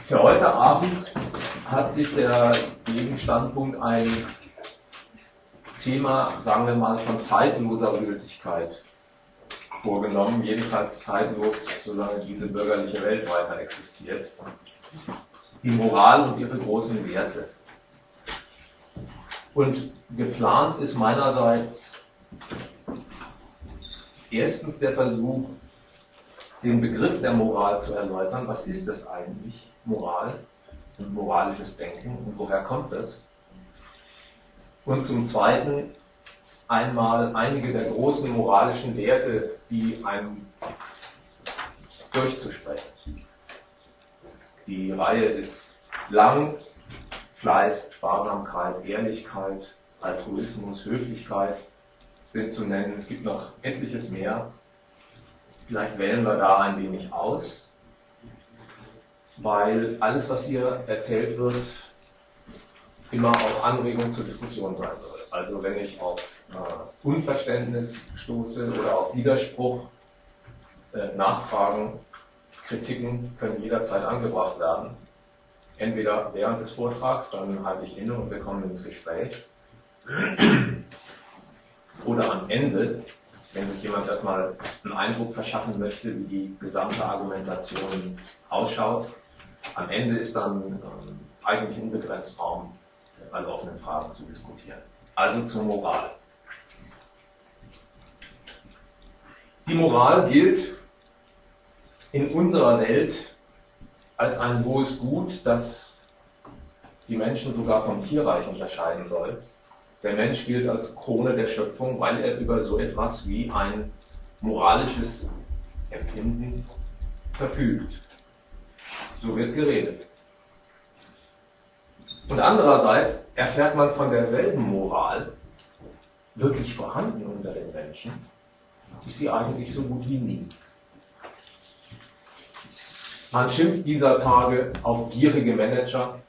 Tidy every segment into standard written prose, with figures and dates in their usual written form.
Für heute Abend hat sich der Gegenstandpunkt ein Thema, sagen wir mal, von zeitloser Gültigkeit vorgenommen, jedenfalls zeitlos, solange diese bürgerliche Welt weiter existiert. Die Moral und ihre großen Werte. Und geplant ist meinerseits erstens der Versuch, den Begriff der Moral zu erläutern. Was ist das eigentlich, Moral und moralisches Denken, und woher kommt das? Und zum Zweiten einmal einige der großen moralischen Werte, die einem durchzusprechen. Die Reihe ist lang: Fleiß, Sparsamkeit, Ehrlichkeit, Altruismus, Höflichkeit sind zu nennen. Es gibt noch etliches mehr. Vielleicht wählen wir da ein wenig aus, weil alles, was hier erzählt wird, immer auch Anregung zur Diskussion sein soll. Also wenn ich auf Unverständnis stoße oder auf Widerspruch, Nachfragen, Kritiken können jederzeit angebracht werden. Entweder während des Vortrags, dann halte ich inne und wir kommen ins Gespräch, oder am Ende, wenn sich jemand erstmal einen Eindruck verschaffen möchte, wie die gesamte Argumentation ausschaut. Am Ende ist dann eigentlich unbegrenzt Raum, alle offenen Fragen zu diskutieren. Also zur Moral. Die Moral gilt in unserer Welt als ein hohes Gut, das die Menschen sogar vom Tierreich unterscheiden soll. Der Mensch gilt als Krone der Schöpfung, weil er über so etwas wie ein moralisches Empfinden verfügt. So wird geredet. Und andererseits erfährt man von derselben Moral, wirklich vorhanden unter den Menschen, ist sie eigentlich so gut wie nie. Man schimpft dieser Tage auf gierige Manager,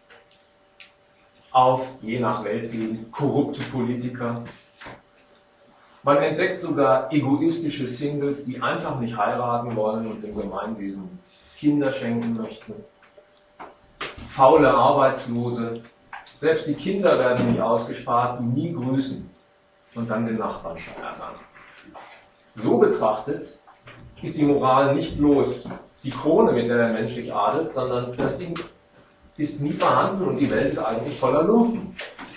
auf, je nach Weltgegend, korrupte Politiker. Man entdeckt sogar egoistische Singles, die einfach nicht heiraten wollen und dem Gemeinwesen Kinder schenken möchten. Faule Arbeitslose. Selbst die Kinder werden nicht ausgespart, die nie grüßen und dann den Nachbarn verärgern. So betrachtet ist die Moral nicht bloß die Krone, mit der der Mensch sich adelt, sondern das Ding ist nie vorhanden und die Welt ist eigentlich voller Lumpen.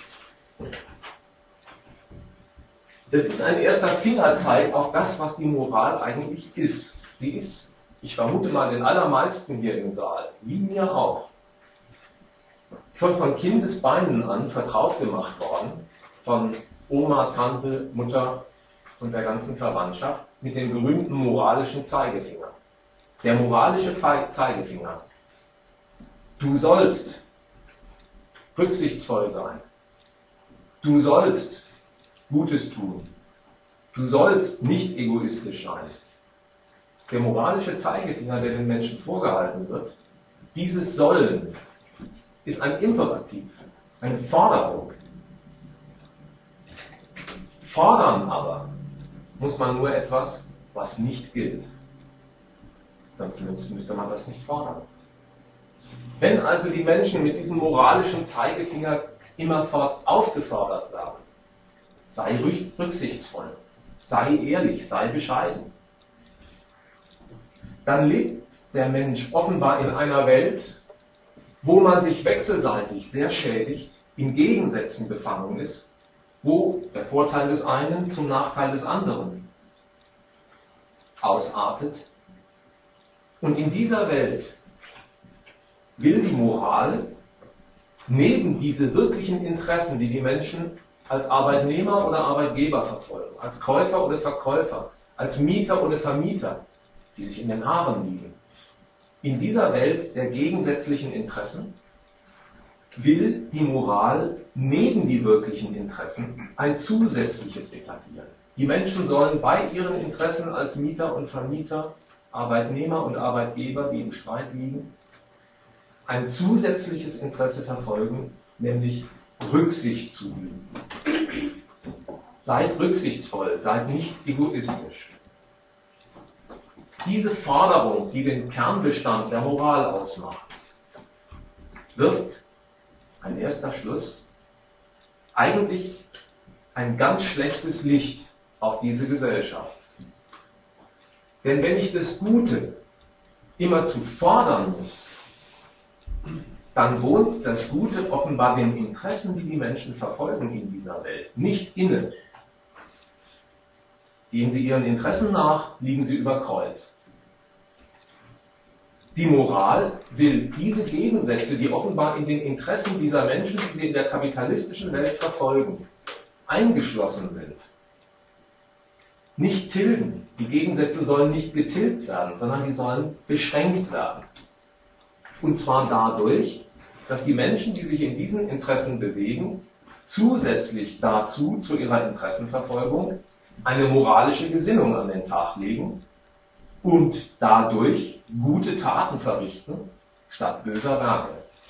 Das ist ein erster Fingerzeig auf das, was die Moral eigentlich ist. Sie ist, ich vermute mal, den allermeisten hier im Saal, wie mir auch, schon von Kindesbeinen an vertraut gemacht worden, von Oma, Tante, Mutter und der ganzen Verwandtschaft, mit dem berühmten moralischen Zeigefinger. Der moralische Zeigefinger. Du sollst rücksichtsvoll sein. Du sollst Gutes tun. Du sollst nicht egoistisch sein. Der moralische Zeigefinger, der den Menschen vorgehalten wird, dieses Sollen ist ein Imperativ, eine Forderung. Fordern aber muss man nur etwas, was nicht gilt. Sonst müsste man das nicht fordern. Wenn also die Menschen mit diesem moralischen Zeigefinger immerfort aufgefordert werden, sei rücksichtsvoll, sei ehrlich, sei bescheiden, dann lebt der Mensch offenbar in einer Welt, wo man sich wechselseitig sehr schädigt, in Gegensätzen befangen ist, wo der Vorteil des einen zum Nachteil des anderen ausartet. Und in dieser Welt will die Moral neben diese wirklichen Interessen, die die Menschen als Arbeitnehmer oder Arbeitgeber verfolgen, als Käufer oder Verkäufer, als Mieter oder Vermieter, die sich in den Haaren liegen, in dieser Welt der gegensätzlichen Interessen will die Moral neben die wirklichen Interessen ein zusätzliches etablieren. Die Menschen sollen bei ihren Interessen als Mieter und Vermieter, Arbeitnehmer und Arbeitgeber, die im Streit liegen, ein zusätzliches Interesse verfolgen, nämlich Rücksicht zu üben. Seid rücksichtsvoll, seid nicht egoistisch. Diese Forderung, die den Kernbestand der Moral ausmacht, wirft, ein erster Schluss, eigentlich ein ganz schlechtes Licht auf diese Gesellschaft. Denn wenn ich das Gute immerzu fordern muss, dann wohnt das Gute offenbar den Interessen, die die Menschen verfolgen in dieser Welt, nicht inne. Gehen sie ihren Interessen nach, liegen sie über Kreuz. Die Moral will diese Gegensätze, die offenbar in den Interessen dieser Menschen, die sie in der kapitalistischen Welt verfolgen, eingeschlossen sind, nicht tilgen. Die Gegensätze sollen nicht getilgt werden, sondern die sollen beschränkt werden. Und zwar dadurch, dass die Menschen, die sich in diesen Interessen bewegen, zusätzlich dazu, zu ihrer Interessenverfolgung, eine moralische Gesinnung an den Tag legen und dadurch gute Taten verrichten, statt böser Werke.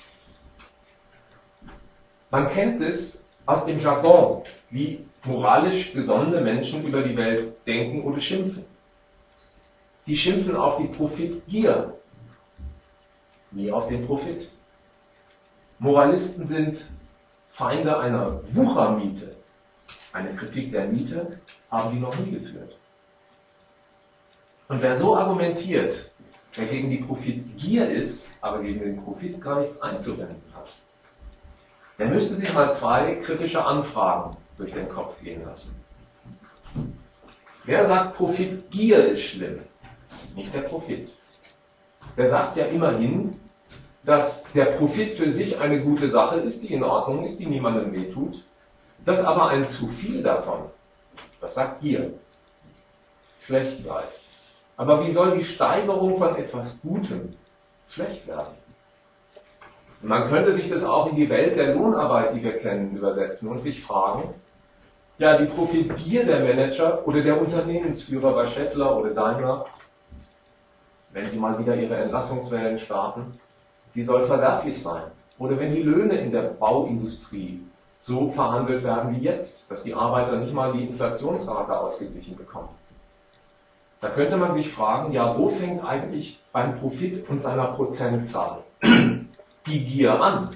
Man kennt es aus dem Jargon, wie moralisch gesonnene Menschen über die Welt denken oder schimpfen. Die schimpfen auf die Profitgier, nie auf den Profit. Moralisten sind Feinde einer Wuchermiete. Eine Kritik der Miete haben die noch nie geführt. Und wer so argumentiert, wer gegen die Profitgier ist, aber gegen den Profit gar nichts einzuwenden hat, der müsste sich mal zwei kritische Anfragen durch den Kopf gehen lassen. Wer sagt, Profitgier ist schlimm? Nicht der Profit. Der sagt ja immerhin, dass der Profit für sich eine gute Sache ist, die in Ordnung ist, die niemandem wehtut, dass aber ein zu viel davon, das sagt Gier, schlecht sei. Aber wie soll die Steigerung von etwas Gutem schlecht werden? Man könnte sich das auch in die Welt der Lohnarbeit, die wir kennen, übersetzen und sich fragen, ja, die Profitgier der Manager oder der Unternehmensführer bei Schaeffler oder Daimler, wenn sie mal wieder ihre Entlassungswellen starten, die soll verwerflich sein. Oder wenn die Löhne in der Bauindustrie so verhandelt werden wie jetzt, dass die Arbeiter nicht mal die Inflationsrate ausgeglichen bekommen. Da könnte man sich fragen, ja, wo fängt eigentlich beim Profit und seiner Prozentzahl die Gier an?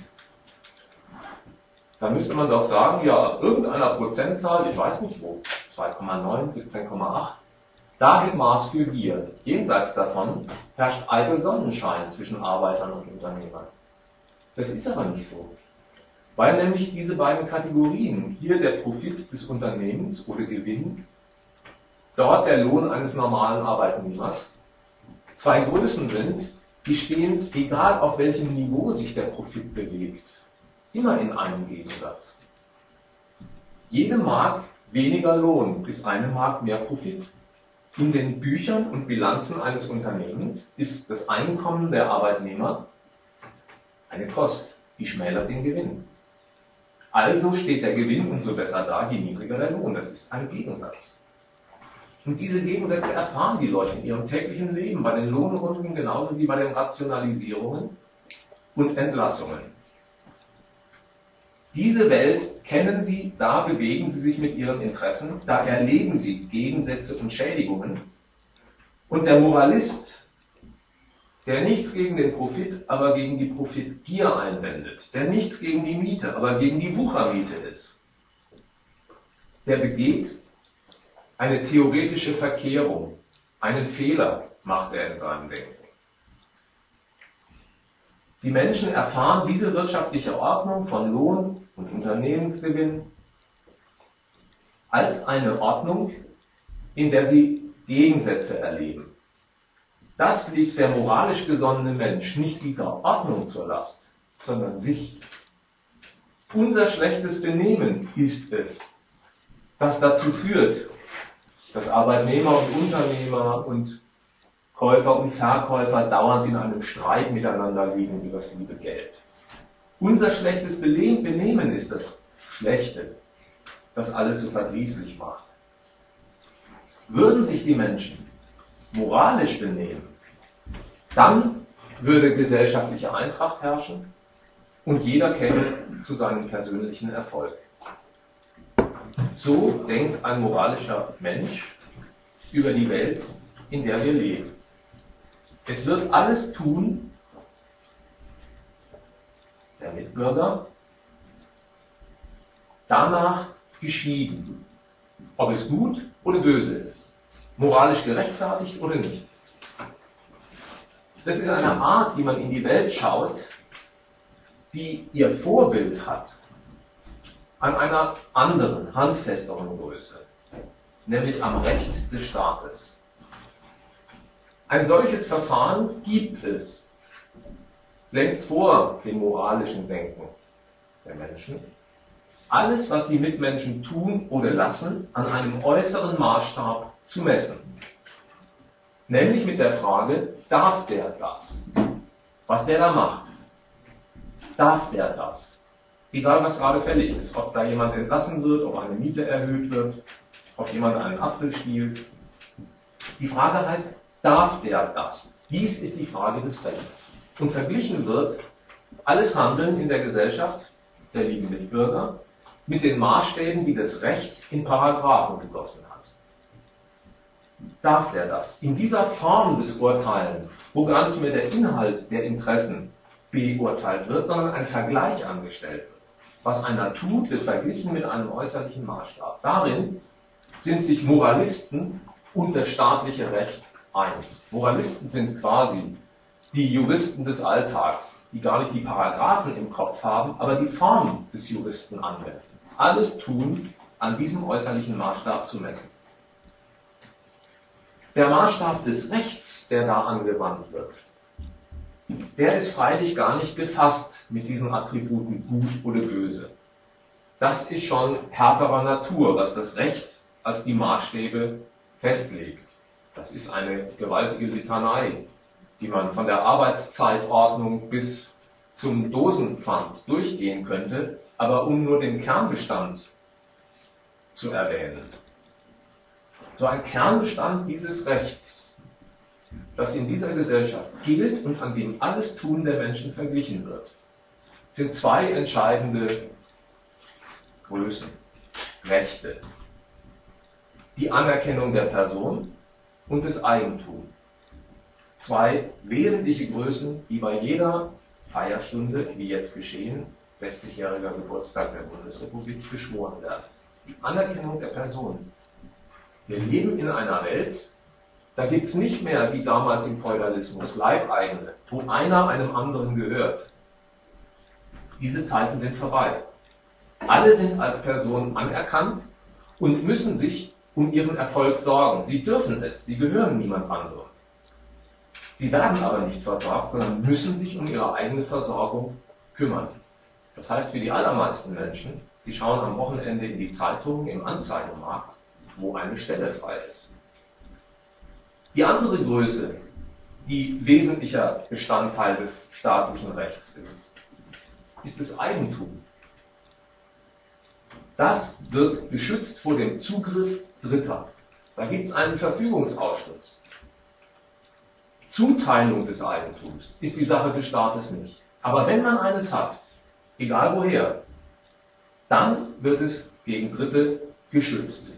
Da müsste man doch sagen, ja, irgendeiner Prozentzahl, ich weiß nicht wo, 2,9, 17,8, da gibt Maß für Gier. Jenseits davon herrscht eitel Sonnenschein zwischen Arbeitern und Unternehmern. Das ist aber nicht so. Weil nämlich diese beiden Kategorien, hier der Profit des Unternehmens oder Gewinn, dort der Lohn eines normalen Arbeitnehmers, zwei Größen sind, die stehen, egal auf welchem Niveau sich der Profit bewegt, immer in einem Gegensatz. Jede Mark weniger Lohn ist eine Mark mehr Profit. In den Büchern und Bilanzen eines Unternehmens ist das Einkommen der Arbeitnehmer eine Kost, die schmälert den Gewinn. Also steht der Gewinn umso besser da, je niedriger der Lohn. Das ist ein Gegensatz. Und diese Gegensätze erfahren die Leute in ihrem täglichen Leben, bei den Lohnrunden genauso wie bei den Rationalisierungen und Entlassungen. Diese Welt kennen sie, da bewegen sie sich mit ihren Interessen, da erleben sie Gegensätze und Schädigungen. Und der Moralist, der nichts gegen den Profit, aber gegen die Profitgier einwendet, der nichts gegen die Miete, aber gegen die Wuchermiete ist, der begeht eine theoretische Verkehrung, einen Fehler macht er in seinem Denken. Die Menschen erfahren diese wirtschaftliche Ordnung von Lohn und Unternehmensgewinn als eine Ordnung, in der sie Gegensätze erleben. Das liegt der moralisch gesonnene Mensch nicht dieser Ordnung zur Last, sondern sich. Unser schlechtes Benehmen ist es, das dazu führt, dass Arbeitnehmer und Unternehmer und Käufer und Verkäufer dauernd in einem Streit miteinander liegen über das liebe Geld. Unser schlechtes Benehmen ist das Schlechte, das alles so verdrießlich macht. Würden sich die Menschen moralisch benehmen, dann würde gesellschaftliche Eintracht herrschen und jeder käme zu seinem persönlichen Erfolg. So denkt ein moralischer Mensch über die Welt, in der wir leben. Es wird alles tun, Mitbürger danach geschieden, ob es gut oder böse ist, moralisch gerechtfertigt oder nicht. Das ist eine Art, wie man in die Welt schaut, die ihr Vorbild hat an einer anderen, handfesteren Größe, nämlich am Recht des Staates. Ein solches Verfahren gibt es längst vor dem moralischen Denken der Menschen. Alles, was die Mitmenschen tun oder lassen, an einem äußeren Maßstab zu messen. Nämlich mit der Frage, darf der das? Was der da macht. Darf der das? Egal, was gerade fällig ist. Ob da jemand entlassen wird, ob eine Miete erhöht wird, ob jemand einen Apfel stiehlt. Die Frage heißt, darf der das? Dies ist die Frage des Rechts. Und verglichen wird alles Handeln in der Gesellschaft der lieben Mitbürger mit den Maßstäben, die das Recht in Paragraphen gegossen hat. Darf der das? In dieser Form des Urteilens, wo gar nicht mehr der Inhalt der Interessen beurteilt wird, sondern ein Vergleich angestellt wird. Was einer tut, wird verglichen mit einem äußerlichen Maßstab. Darin sind sich Moralisten und das staatliche Recht eins. Moralisten sind quasi die Juristen des Alltags, die gar nicht die Paragraphen im Kopf haben, aber die Form des Juristen anwenden. Alles tun, an diesem äußerlichen Maßstab zu messen. Der Maßstab des Rechts, der da angewandt wird, der ist freilich gar nicht gefasst mit diesen Attributen gut oder böse. Das ist schon härterer Natur, was das Recht als die Maßstäbe festlegt. Das ist eine gewaltige Litanei, die man von der Arbeitszeitordnung bis zum Dosenpfand durchgehen könnte, aber um nur den Kernbestand zu erwähnen. So ein Kernbestand dieses Rechts, das in dieser Gesellschaft gilt und an dem alles Tun der Menschen verglichen wird, sind zwei entscheidende Größen, Rechte. Die Anerkennung der Person und des Eigentums. Zwei wesentliche Größen, die bei jeder Feierstunde, wie jetzt geschehen, 60-jähriger Geburtstag der Bundesrepublik, beschworen werden. Die Anerkennung der Person. Wir leben in einer Welt, da gibt es nicht mehr, wie damals im Feudalismus, Leibeigene, wo einer einem anderen gehört. Diese Zeiten sind vorbei. Alle sind als Personen anerkannt und müssen sich um ihren Erfolg sorgen. Sie dürfen es, sie gehören niemand anderem. Sie werden aber nicht versorgt, sondern müssen sich um ihre eigene Versorgung kümmern. Das heißt für die allermeisten Menschen, sie schauen am Wochenende in die Zeitungen, im Anzeigenmarkt, wo eine Stelle frei ist. Die andere Größe, die wesentlicher Bestandteil des staatlichen Rechts ist das Eigentum. Das wird geschützt vor dem Zugriff Dritter. Da gibt es einen Verfügungsausschluss. Zuteilung des Eigentums ist die Sache des Staates nicht. Aber wenn man eines hat, egal woher, dann wird es gegen Dritte geschützt.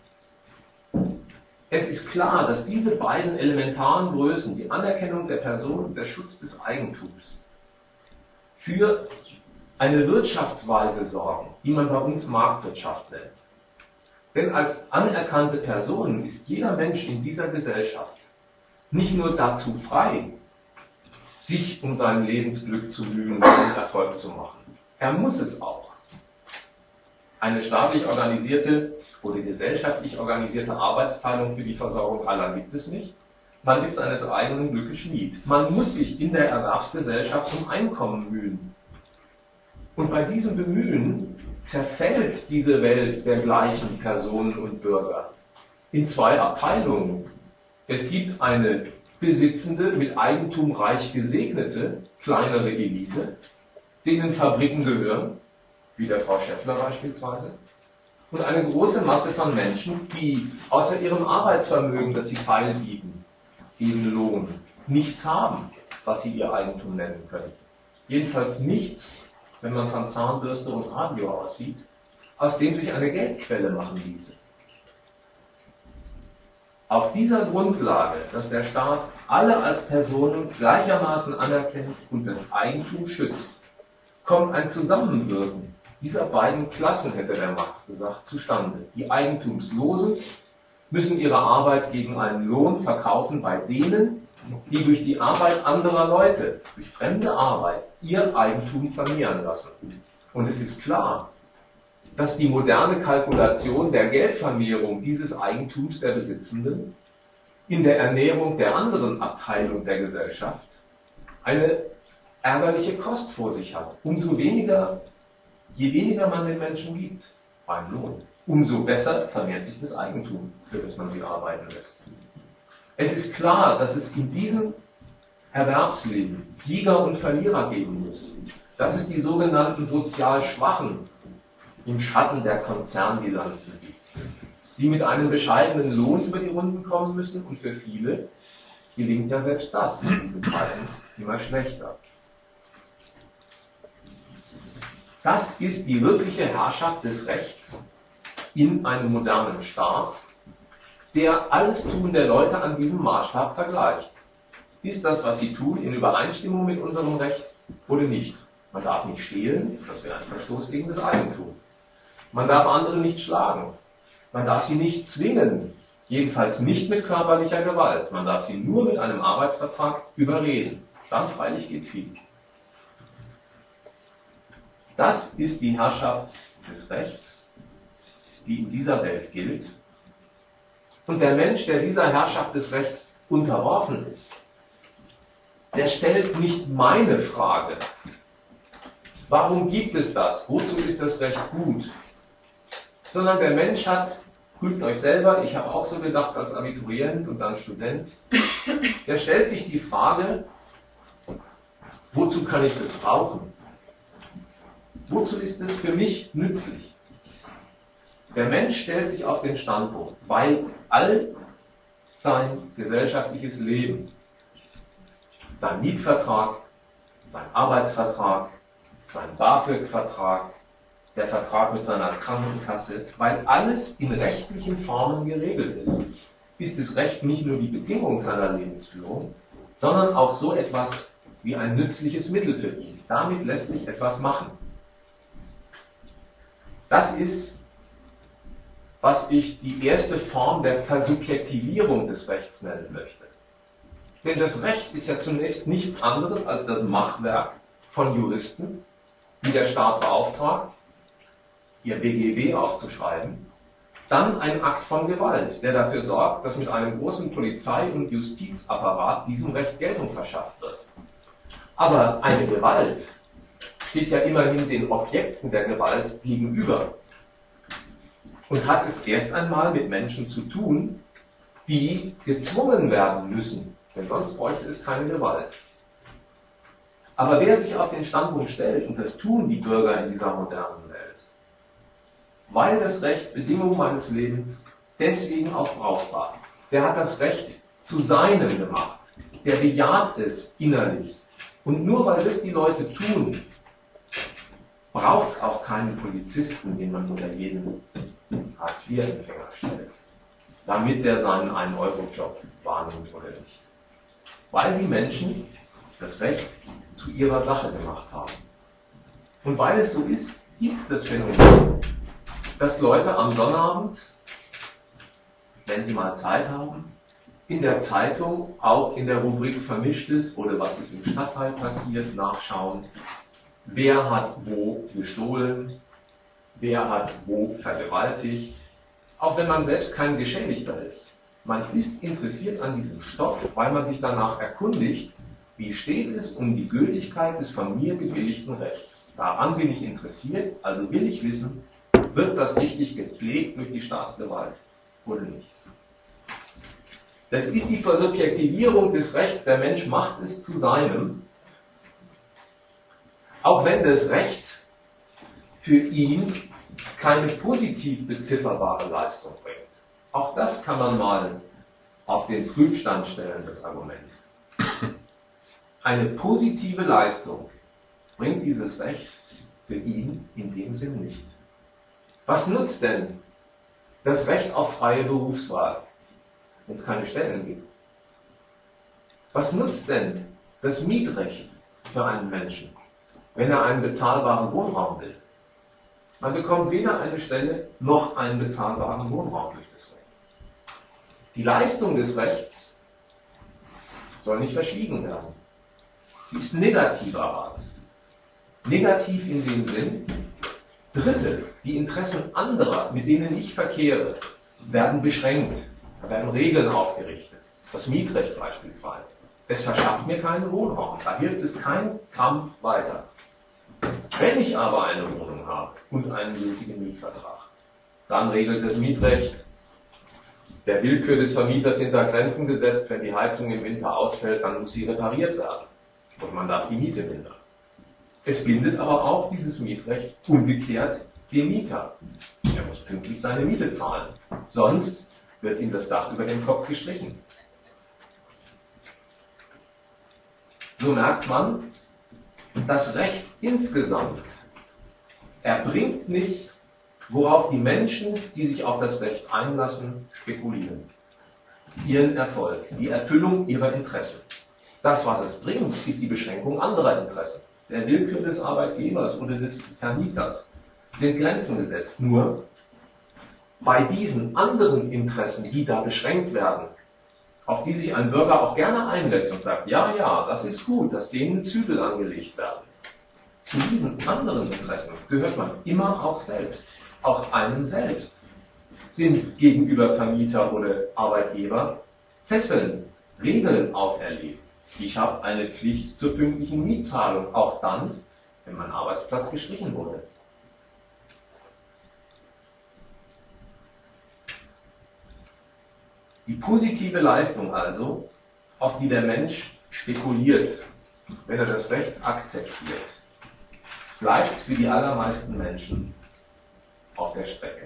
Es ist klar, dass diese beiden elementaren Größen, die Anerkennung der Person und der Schutz des Eigentums, für eine Wirtschaftsweise sorgen, die man bei uns Marktwirtschaft nennt. Denn als anerkannte Person ist jeder Mensch in dieser Gesellschaft nicht nur dazu frei, sich um sein Lebensglück zu mühen und Erfolg zu machen. Er muss es auch. Eine staatlich organisierte oder gesellschaftlich organisierte Arbeitsteilung für die Versorgung aller gibt es nicht. Man ist seines eigenen Glückes Schmied. Man muss sich in der Erwerbsgesellschaft um Einkommen mühen. Und bei diesem Bemühen zerfällt diese Welt der gleichen Personen und Bürger in zwei Abteilungen. Es gibt eine besitzende, mit Eigentum reich gesegnete, kleinere Elite, denen Fabriken gehören, wie der Frau Schäffler beispielsweise, und eine große Masse von Menschen, die außer ihrem Arbeitsvermögen, das sie feilbieten, eben Lohn, nichts haben, was sie ihr Eigentum nennen können. Jedenfalls nichts, wenn man von Zahnbürste und Radio aussieht, aus dem sich eine Geldquelle machen ließe. Auf dieser Grundlage, dass der Staat alle als Personen gleichermaßen anerkennt und das Eigentum schützt, kommt ein Zusammenwirken dieser beiden Klassen, hätte der Marx gesagt, zustande. Die Eigentumslosen müssen ihre Arbeit gegen einen Lohn verkaufen bei denen, die durch die Arbeit anderer Leute, durch fremde Arbeit, ihr Eigentum vermehren lassen. Und es ist klar, dass die moderne Kalkulation der Geldvermehrung dieses Eigentums der Besitzenden in der Ernährung der anderen Abteilung der Gesellschaft eine ärgerliche Kost vor sich hat. Je weniger man den Menschen gibt beim Lohn, umso besser vermehrt sich das Eigentum, für das man sie arbeiten lässt. Es ist klar, dass es in diesem Erwerbsleben Sieger und Verlierer geben muss. Dass es die sogenannten sozial Schwachen im Schatten der Konzernbilanzen gibt, die mit einem bescheidenen Lohn über die Runden kommen müssen, und für viele gelingt ja selbst das in diesen Zeiten immer schlechter. Das ist die wirkliche Herrschaft des Rechts in einem modernen Staat, der alles Tun der Leute an diesem Maßstab vergleicht. Ist das, was sie tun, in Übereinstimmung mit unserem Recht oder nicht? Man darf nicht stehlen, das wäre ein Verstoß gegen das Eigentum. Man darf andere nicht schlagen. Man darf sie nicht zwingen, jedenfalls nicht mit körperlicher Gewalt. Man darf sie nur mit einem Arbeitsvertrag überreden. Dann freilich geht viel. Das ist die Herrschaft des Rechts, die in dieser Welt gilt. Und der Mensch, der dieser Herrschaft des Rechts unterworfen ist, der stellt nicht meine Frage, warum gibt es das, wozu ist das Recht gut, sondern der Mensch hat, prüft euch selber, ich habe auch so gedacht als Abiturient und dann Student, der stellt sich die Frage, wozu kann ich das brauchen? Wozu ist es für mich nützlich? Der Mensch stellt sich auf den Standpunkt, weil all sein gesellschaftliches Leben, sein Mietvertrag, sein Arbeitsvertrag, sein BAföG-Vertrag, der Vertrag mit seiner Krankenkasse, weil alles in rechtlichen Formen geregelt ist, ist das Recht nicht nur die Bedingung seiner Lebensführung, sondern auch so etwas wie ein nützliches Mittel für ihn. Damit lässt sich etwas machen. Das ist, was ich die erste Form der Versubjektivierung des Rechts nennen möchte. Denn das Recht ist ja zunächst nichts anderes als das Machwerk von Juristen, die der Staat beauftragt, ihr BGB aufzuschreiben, dann ein Akt von Gewalt, der dafür sorgt, dass mit einem großen Polizei- und Justizapparat diesem Recht Geltung verschafft wird. Aber eine Gewalt steht ja immerhin den Objekten der Gewalt gegenüber und hat es erst einmal mit Menschen zu tun, die gezwungen werden müssen, denn sonst bräuchte es keine Gewalt. Aber wer sich auf den Standpunkt stellt, und das tun die Bürger in dieser modernen Welt, weil das Recht Bedingung meines Lebens deswegen auch brauchbar, der hat das Recht zu seinem gemacht, der bejaht es innerlich. Und nur weil das die Leute tun, braucht es auch keinen Polizisten, den man unter jeden Hartz-IV-Empfänger stellt, damit der seinen 1-Euro-Job wahrnimmt oder nicht. Weil die Menschen das Recht zu ihrer Sache gemacht haben. Und weil es so ist, gibt es das Phänomen, dass Leute am Sonnabend, wenn sie mal Zeit haben, in der Zeitung, auch in der Rubrik Vermischtes oder was ist im Stadtteil passiert, nachschauen, wer hat wo gestohlen, wer hat wo vergewaltigt, auch wenn man selbst kein Geschädigter ist. Man ist interessiert an diesem Stoff, weil man sich danach erkundigt, wie steht es um die Gültigkeit des von mir gebilligten Rechts. Daran bin ich interessiert, also will ich wissen, wird das richtig gepflegt durch die Staatsgewalt oder nicht. Das ist die Versubjektivierung des Rechts, der Mensch macht es zu seinem, auch wenn das Recht für ihn keine positiv bezifferbare Leistung bringt. Auch das kann man mal auf den Prüfstand stellen, das Argument. Eine positive Leistung bringt dieses Recht für ihn in dem Sinn nicht. Was nutzt denn das Recht auf freie Berufswahl, wenn es keine Stellen gibt? Was nutzt denn das Mietrecht für einen Menschen, wenn er einen bezahlbaren Wohnraum will. Man bekommt weder eine Stelle noch einen bezahlbaren Wohnraum durch das Recht. Die Leistung des Rechts soll nicht verschwiegen werden. Die ist negativer Art. Negativ in dem Sinn, Dritte, die Interessen anderer, mit denen ich verkehre, werden beschränkt, werden Regeln aufgerichtet. Das Mietrecht beispielsweise. Es verschafft mir keinen Wohnraum, da hilft es kein Kampf weiter. Wenn ich aber eine Wohnung habe und einen gültigen Mietvertrag, dann regelt das Mietrecht, der Willkür des Vermieters sind da Grenzen gesetzt, wenn die Heizung im Winter ausfällt, dann muss sie repariert werden und man darf die Miete mindern. Es bindet aber auch dieses Mietrecht umgekehrt den Mieter. Er muss pünktlich seine Miete zahlen, sonst wird ihm das Dach über den Kopf gestrichen. So merkt man, das Recht insgesamt erbringt nicht, worauf die Menschen, die sich auf das Recht einlassen, spekulieren. Ihren Erfolg, die Erfüllung ihrer Interessen. Das, was es bringt, ist die Beschränkung anderer Interessen. Der Willkür des Arbeitgebers oder des Vermieters sind Grenzen gesetzt. Nur bei diesen anderen Interessen, die da beschränkt werden, auf die sich ein Bürger auch gerne einlässt und sagt, ja, ja, das ist gut, dass denen Zügel angelegt werden. Zu diesen anderen Interessen gehört man immer auch selbst. Auch einem selbst sind gegenüber Vermieter oder Arbeitgeber Fesseln, Regeln auferlegt. Ich habe eine Pflicht zur pünktlichen Mietzahlung, auch dann, wenn mein Arbeitsplatz gestrichen wurde. Die positive Leistung also, auf die der Mensch spekuliert, wenn er das Recht akzeptiert, bleibt für die allermeisten Menschen auf der Strecke.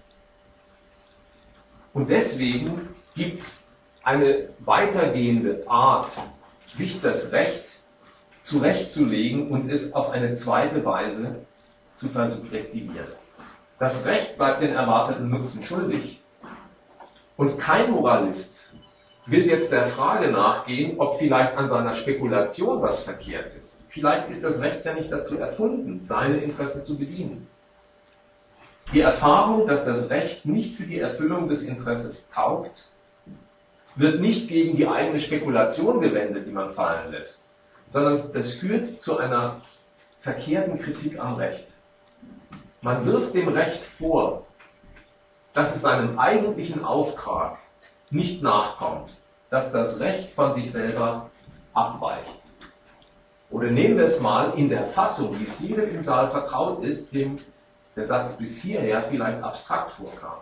Und deswegen gibt es eine weitergehende Art, sich das Recht zurechtzulegen und es auf eine zweite Weise zu versubjektivieren. Das Recht bleibt den erwarteten Nutzen schuldig. Und kein Moralist will jetzt der Frage nachgehen, ob vielleicht an seiner Spekulation was verkehrt ist. Vielleicht ist das Recht ja nicht dazu erfunden, seine Interessen zu bedienen. Die Erfahrung, dass das Recht nicht für die Erfüllung des Interesses taugt, wird nicht gegen die eigene Spekulation gewendet, die man fallen lässt, sondern das führt zu einer verkehrten Kritik am Recht. Man wirft dem Recht vor, dass es seinem eigentlichen Auftrag nicht nachkommt, dass das Recht von sich selber abweicht. Oder nehmen wir es mal in der Fassung, wie es jedem im Saal vertraut ist, dem der Satz bis hierher vielleicht abstrakt vorkam.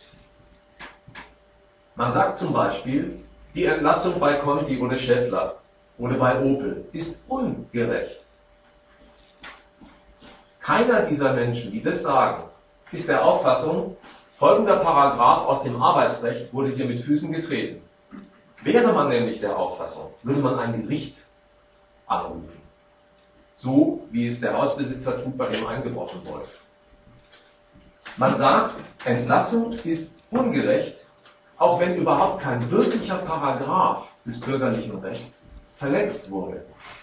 Man sagt zum Beispiel, die Entlassung bei Conti oder Schaeffler oder bei Opel ist ungerecht. Keiner dieser Menschen, die das sagen, ist der Auffassung, folgender Paragraph aus dem Arbeitsrecht wurde hier mit Füßen getreten. Wäre man nämlich der Auffassung, würde man ein Gericht anrufen. So wie es der Hausbesitzer tut, bei dem eingebrochen wurde. Man sagt, Entlassung ist ungerecht, auch wenn überhaupt kein wirklicher Paragraph des bürgerlichen Rechts verletzt wurde.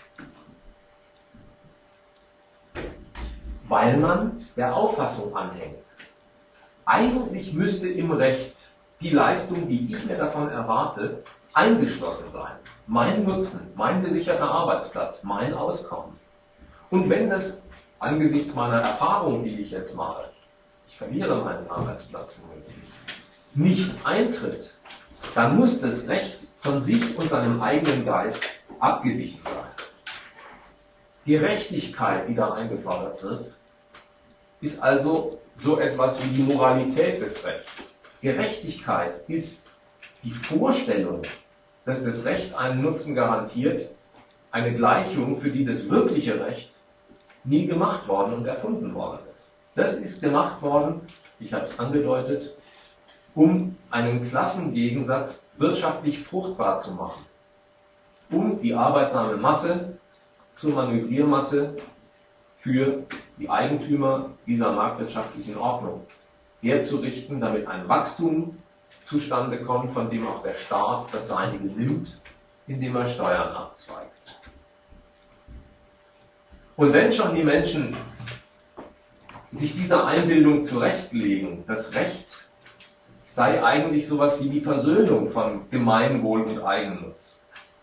Weil man der Auffassung anhängt. Eigentlich müsste im Recht die Leistung, die ich mir davon erwarte, eingeschlossen sein. Mein Nutzen, mein gesicherter Arbeitsplatz, mein Auskommen. Und wenn das angesichts meiner Erfahrung, die ich jetzt mache, ich verliere meinen Arbeitsplatz nicht eintritt, dann muss das Recht von sich und seinem eigenen Geist abgewichen sein. Gerechtigkeit, die da eingefordert wird, ist also so etwas wie die Moralität des Rechts. Gerechtigkeit ist die Vorstellung, dass das Recht einen Nutzen garantiert, eine Gleichung, für die das wirkliche Recht nie gemacht worden und erfunden worden ist. Das ist gemacht worden, ich habe es angedeutet, um einen Klassengegensatz wirtschaftlich fruchtbar zu machen, um die arbeitsame Masse zur Manövriermasse für die Eigentümer dieser marktwirtschaftlichen Ordnung herzurichten, damit ein Wachstum zustande kommt, von dem auch der Staat das Seinige nimmt, indem er Steuern abzweigt. Und wenn schon die Menschen sich diese Einbildung zurechtlegen, das Recht sei eigentlich sowas wie die Versöhnung von Gemeinwohl und Eigennutz.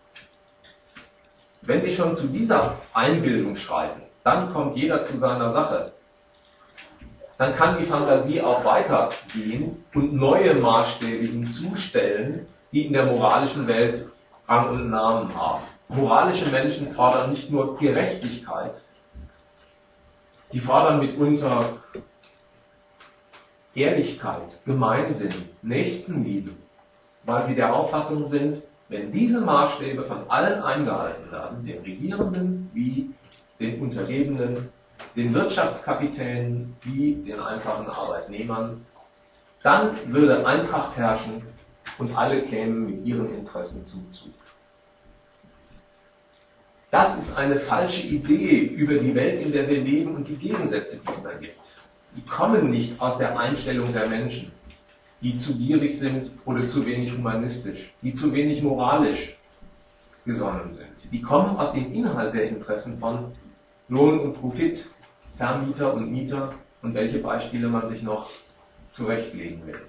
Wenn die schon zu dieser Einbildung schreiten, dann kommt jeder zu seiner Sache. Dann kann die Fantasie auch weitergehen und neue Maßstäbe hinzustellen, die in der moralischen Welt Rang und Namen haben. Moralische Menschen fordern nicht nur Gerechtigkeit, die fordern mitunter Ehrlichkeit, Gemeinsinn, Nächstenliebe, weil sie der Auffassung sind, wenn diese Maßstäbe von allen eingehalten werden, den Regierenden wie den Untergebenen, den Wirtschaftskapitänen wie den einfachen Arbeitnehmern, dann würde Eintracht herrschen und alle kämen mit ihren Interessen zum Zug. Das ist eine falsche Idee über die Welt, in der wir leben und die Gegensätze, die es da gibt. Die kommen nicht aus der Einstellung der Menschen, die zu gierig sind oder zu wenig humanistisch, die zu wenig moralisch gesonnen sind. Die kommen aus dem Inhalt der Interessen von Lohn und Profit, Vermieter und Mieter und welche Beispiele man sich noch zurechtlegen will.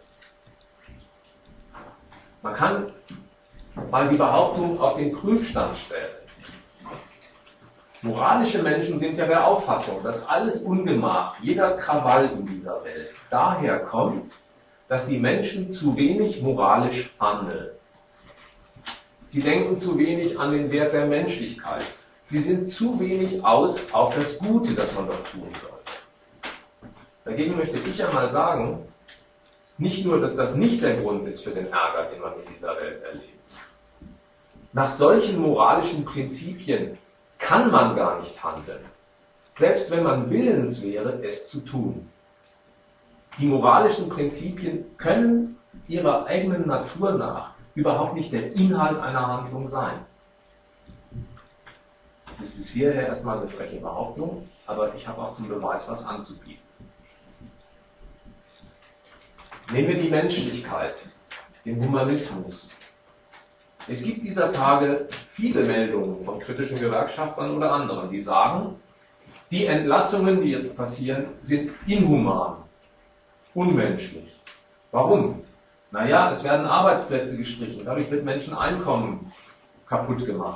Man kann mal die Behauptung auf den Prüfstand stellen. Moralische Menschen sind ja der Auffassung, dass alles Ungemach, jeder Krawall in dieser Welt daher kommt, dass die Menschen zu wenig moralisch handeln. Sie denken zu wenig an den Wert der Menschlichkeit. Sie sind zu wenig aus auf das Gute, das man doch tun soll. Dagegen möchte ich einmal sagen, nicht nur, dass das nicht der Grund ist für den Ärger, den man in dieser Welt erlebt. Nach solchen moralischen Prinzipien kann man gar nicht handeln, selbst wenn man willens wäre, es zu tun. Die moralischen Prinzipien können ihrer eigenen Natur nach überhaupt nicht der Inhalt einer Handlung sein. Das ist bis hierher erstmal eine freche Behauptung, aber ich habe auch zum Beweis was anzubieten. Nehmen wir die Menschlichkeit, den Humanismus. Es gibt dieser Tage viele Meldungen von kritischen Gewerkschaftern oder anderen, die sagen, die Entlassungen, die jetzt passieren, sind inhuman, unmenschlich. Warum? Naja, es werden Arbeitsplätze gestrichen, dadurch wird Menscheneinkommen kaputt gemacht.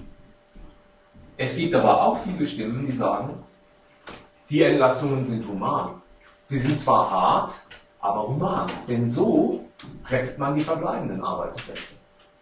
Es gibt aber auch viele Stimmen, die sagen, die Entlassungen sind human. Sie sind zwar hart, aber human, denn so rettet man die verbleibenden Arbeitsplätze.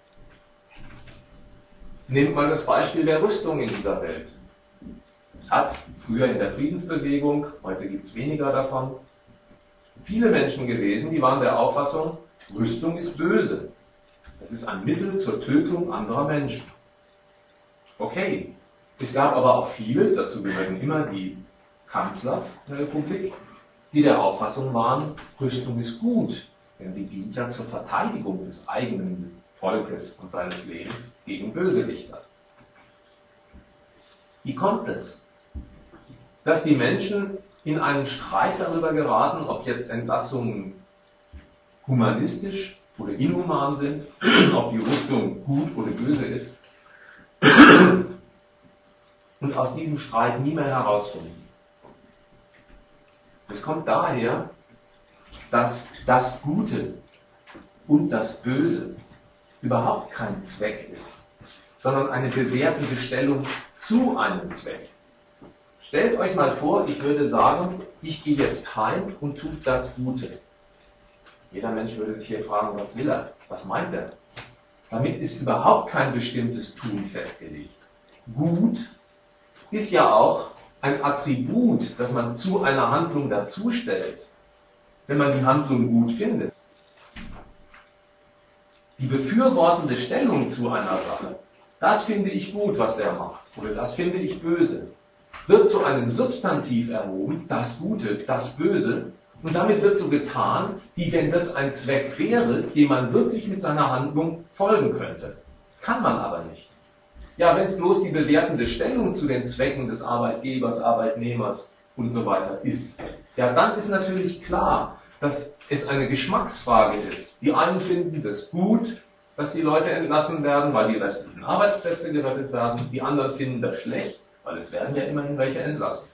Nehmt mal das Beispiel der Rüstung in dieser Welt. Es hat früher in der Friedensbewegung, heute gibt es weniger davon, viele Menschen gewesen, die waren der Auffassung, Rüstung ist böse. Das ist ein Mittel zur Tötung anderer Menschen. Okay, es gab aber auch viele, dazu gehören immer die Kanzler der Republik, die der Auffassung waren, Rüstung ist gut, denn sie dient ja zur Verteidigung des eigenen Volkes und seines Lebens gegen Bösewichter. Wie kommt es, dass die Menschen in einen Streit darüber geraten, ob jetzt Entlassungen humanistisch oder inhuman sind, ob die Rüstung gut oder böse ist, und aus diesem Streit nie mehr herausfinden? Es kommt daher, dass das Gute und das Böse überhaupt kein Zweck ist, sondern eine bewertende Stellung zu einem Zweck. Stellt euch mal vor, ich würde sagen, ich gehe jetzt heim und tue das Gute. Jeder Mensch würde sich hier fragen, was will er? Was meint er? Damit ist überhaupt kein bestimmtes Tun festgelegt. Gut ist ja auch ein Attribut, das man zu einer Handlung dazustellt, wenn man die Handlung gut findet. Die befürwortende Stellung zu einer Sache, das finde ich gut, was der macht, oder das finde ich böse, wird zu einem Substantiv erhoben, das Gute, das Böse, und damit wird so getan, wie wenn das ein Zweck wäre, dem man wirklich mit seiner Handlung folgen könnte. Kann man aber nicht. Ja, wenn es bloß die bewertende Stellung zu den Zwecken des Arbeitgebers, Arbeitnehmers und so weiter ist, ja, dann ist natürlich klar, dass es eine Geschmacksfrage ist. Die einen finden das gut, dass die Leute entlassen werden, weil die restlichen Arbeitsplätze gerettet werden. Die anderen finden das schlecht, weil es werden ja immerhin welche entlassen.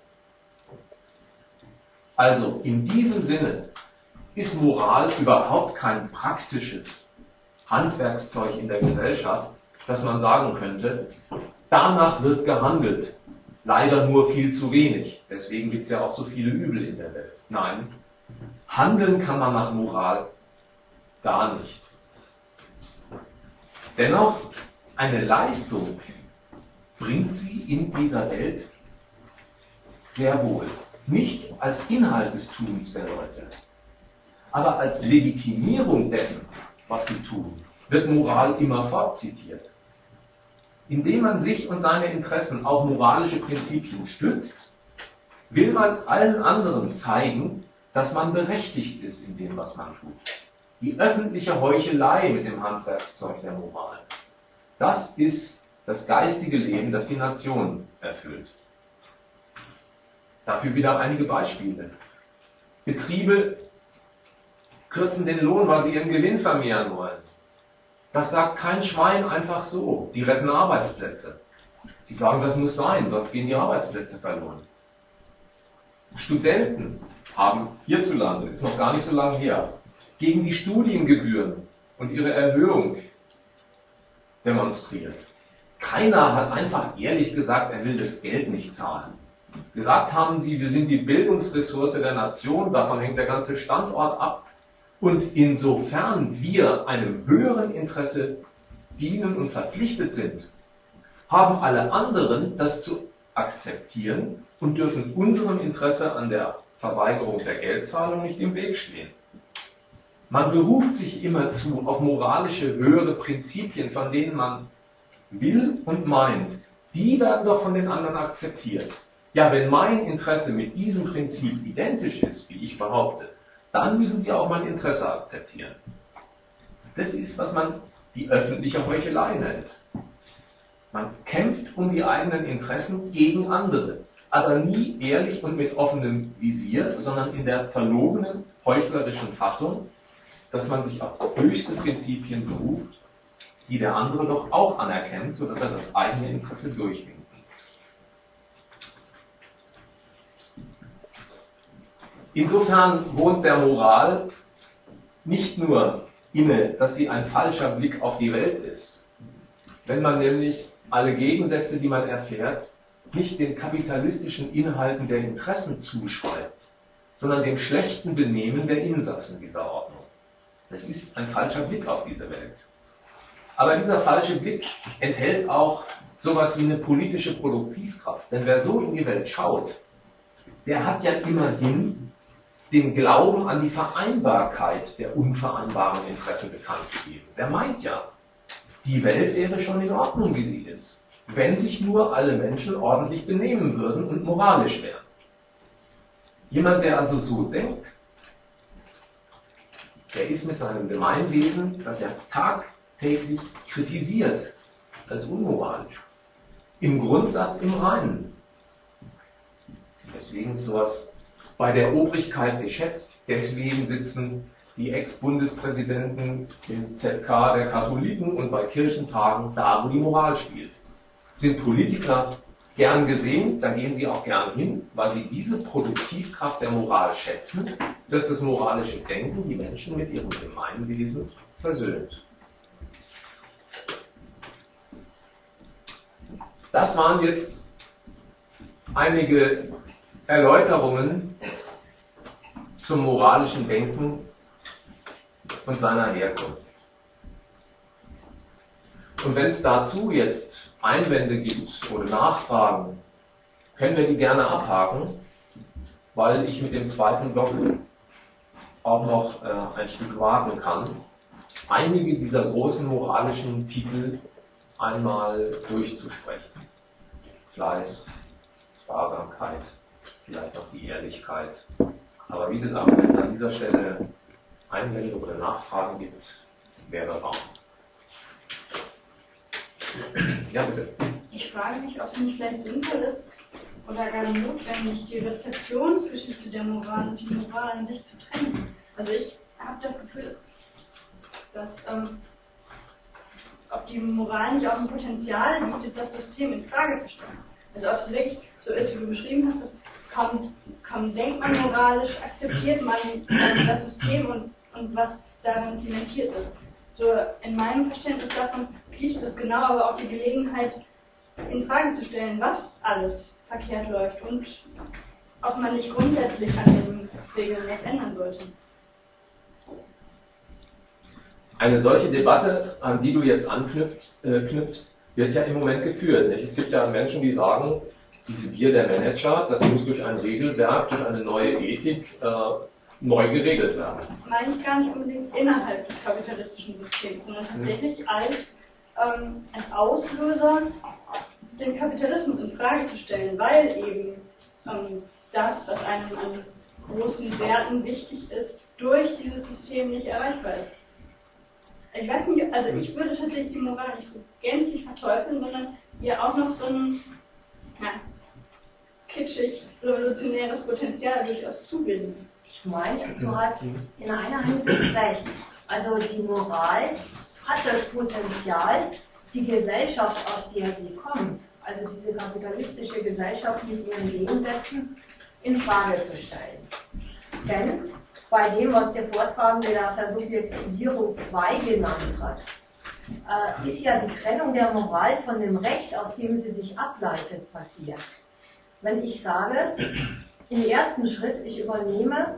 Also in diesem Sinne ist Moral überhaupt kein praktisches Handwerkszeug in der Gesellschaft, dass man sagen könnte, danach wird gehandelt. Leider nur viel zu wenig. Deswegen gibt es ja auch so viele Übel in der Welt. Nein, handeln kann man nach Moral gar nicht. Dennoch, eine Leistung bringt sie in dieser Welt sehr wohl. Nicht als Inhalt des Tuns der Leute, aber als Legitimierung dessen, was sie tun, wird Moral immerfort zitiert. Indem man sich und seine Interessen auf moralische Prinzipien stützt, will man allen anderen zeigen, dass man berechtigt ist in dem, was man tut. Die öffentliche Heuchelei mit dem Handwerkszeug der Moral, das ist das geistige Leben, das die Nation erfüllt. Dafür wieder einige Beispiele. Betriebe kürzen den Lohn, weil sie ihren Gewinn vermehren wollen. Das sagt kein Schwein einfach so. Die retten Arbeitsplätze. Die sagen, das muss sein, sonst gehen die Arbeitsplätze verloren. Studenten haben hierzulande, ist noch gar nicht so lange her, gegen die Studiengebühren und ihre Erhöhung demonstriert. Keiner hat einfach ehrlich gesagt, er will das Geld nicht zahlen. Gesagt haben sie, wir sind die Bildungsressource der Nation, davon hängt der ganze Standort ab. Und insofern wir einem höheren Interesse dienen und verpflichtet sind, haben alle anderen das zu akzeptieren und dürfen unserem Interesse an der Verweigerung der Geldzahlung nicht im Weg stehen. Man beruft sich immerzu auf moralische höhere Prinzipien, von denen man will und meint, die werden doch von den anderen akzeptiert. Ja, wenn mein Interesse mit diesem Prinzip identisch ist, wie ich behaupte, dann müssen Sie auch mein Interesse akzeptieren. Das ist, was man die öffentliche Heuchelei nennt. Man kämpft um die eigenen Interessen gegen andere, aber nie ehrlich und mit offenem Visier, sondern in der verlogenen, heuchlerischen Fassung, dass man sich auf höchste Prinzipien beruft, die der andere doch auch anerkennt, sodass er das eigene Interesse durchwinkt. Insofern wohnt der Moral nicht nur inne, dass sie ein falscher Blick auf die Welt ist. Wenn man nämlich alle Gegensätze, die man erfährt, nicht den kapitalistischen Inhalten der Interessen zuschreibt, sondern dem schlechten Benehmen der Insassen dieser Ordnung. Das ist ein falscher Blick auf diese Welt. Aber dieser falsche Blick enthält auch sowas wie eine politische Produktivkraft. Denn wer so in die Welt schaut, der hat ja immerhin den Glauben an die Vereinbarkeit der unvereinbaren Interessen bekannt gegeben. Der meint ja, die Welt wäre schon in Ordnung, wie sie ist, wenn sich nur alle Menschen ordentlich benehmen würden und moralisch wären. Jemand, der also so denkt, der ist mit seinem Gemeinwesen, das er tagtäglich kritisiert, als unmoralisch. Im Grundsatz im Reinen. Deswegen ist sowas bei der Obrigkeit geschätzt. Deswegen sitzen die Ex-Bundespräsidenten im ZK der Katholiken und bei Kirchentagen da, wo die Moral spielt. Sind Politiker gern gesehen, da gehen sie auch gern hin, weil sie diese Produktivkraft der Moral schätzen, dass das moralische Denken die Menschen mit ihrem Gemeinwesen versöhnt. Das waren jetzt einige Erläuterungen zum moralischen Denken und seiner Herkunft. Und wenn es dazu jetzt Einwände gibt oder Nachfragen, können wir die gerne abhaken, weil ich mit dem zweiten Block auch noch ein Stück warten kann, einige dieser großen moralischen Titel einmal durchzusprechen. Fleiß, Sparsamkeit, vielleicht auch die Ehrlichkeit. Aber wie gesagt, wenn es an dieser Stelle Einwände oder Nachfragen gibt, wäre Raum. Ja, bitte. Ich frage mich, ob es nicht vielleicht sinnvoll ist oder gar notwendig, die Rezeptionsgeschichte der Moral und die Moral an sich zu trennen. Also ich habe das Gefühl, dass ob die Moral nicht auch ein Potenzial bietet, das System in Frage zu stellen. Also ob es wirklich so ist, wie du beschrieben hast, dass kaum denkt man moralisch, akzeptiert man das System und was daran zementiert ist. So in meinem Verständnis davon liegt es genau, aber auch die Gelegenheit, in Frage zu stellen, was alles verkehrt läuft und ob man nicht grundsätzlich an den Regeln was ändern sollte. Eine solche Debatte, an die du jetzt knüpfst, wird ja im Moment geführt. Nicht? Es gibt ja Menschen, die sagen, diese Gier der Manager, das muss durch ein Regelwerk, durch eine neue Ethik neu geregelt werden. Meine ich gar nicht unbedingt innerhalb des kapitalistischen Systems, sondern tatsächlich als Auslöser, den Kapitalismus in Frage zu stellen, weil eben das, was einem an großen Werten wichtig ist, durch dieses System nicht erreichbar ist. Ich weiß nicht, also ich würde tatsächlich die Moral nicht so gänzlich verteufeln, sondern ihr auch noch so ein kitschig revolutionäres Potenzial durchaus zubinden. Ich meine, du hast in einer Hinsicht recht. Also die Moral hat das Potenzial, die Gesellschaft, aus der sie kommt, also diese kapitalistische Gesellschaft mit ihren Gegensätzen, in Frage zu stellen. Denn bei dem, was der Vortragende nach der Subjektivierung 2 genannt hat, ist ja die Trennung der Moral von dem Recht, aus dem sie sich ableitet, passiert. Wenn ich sage, im ersten Schritt, ich übernehme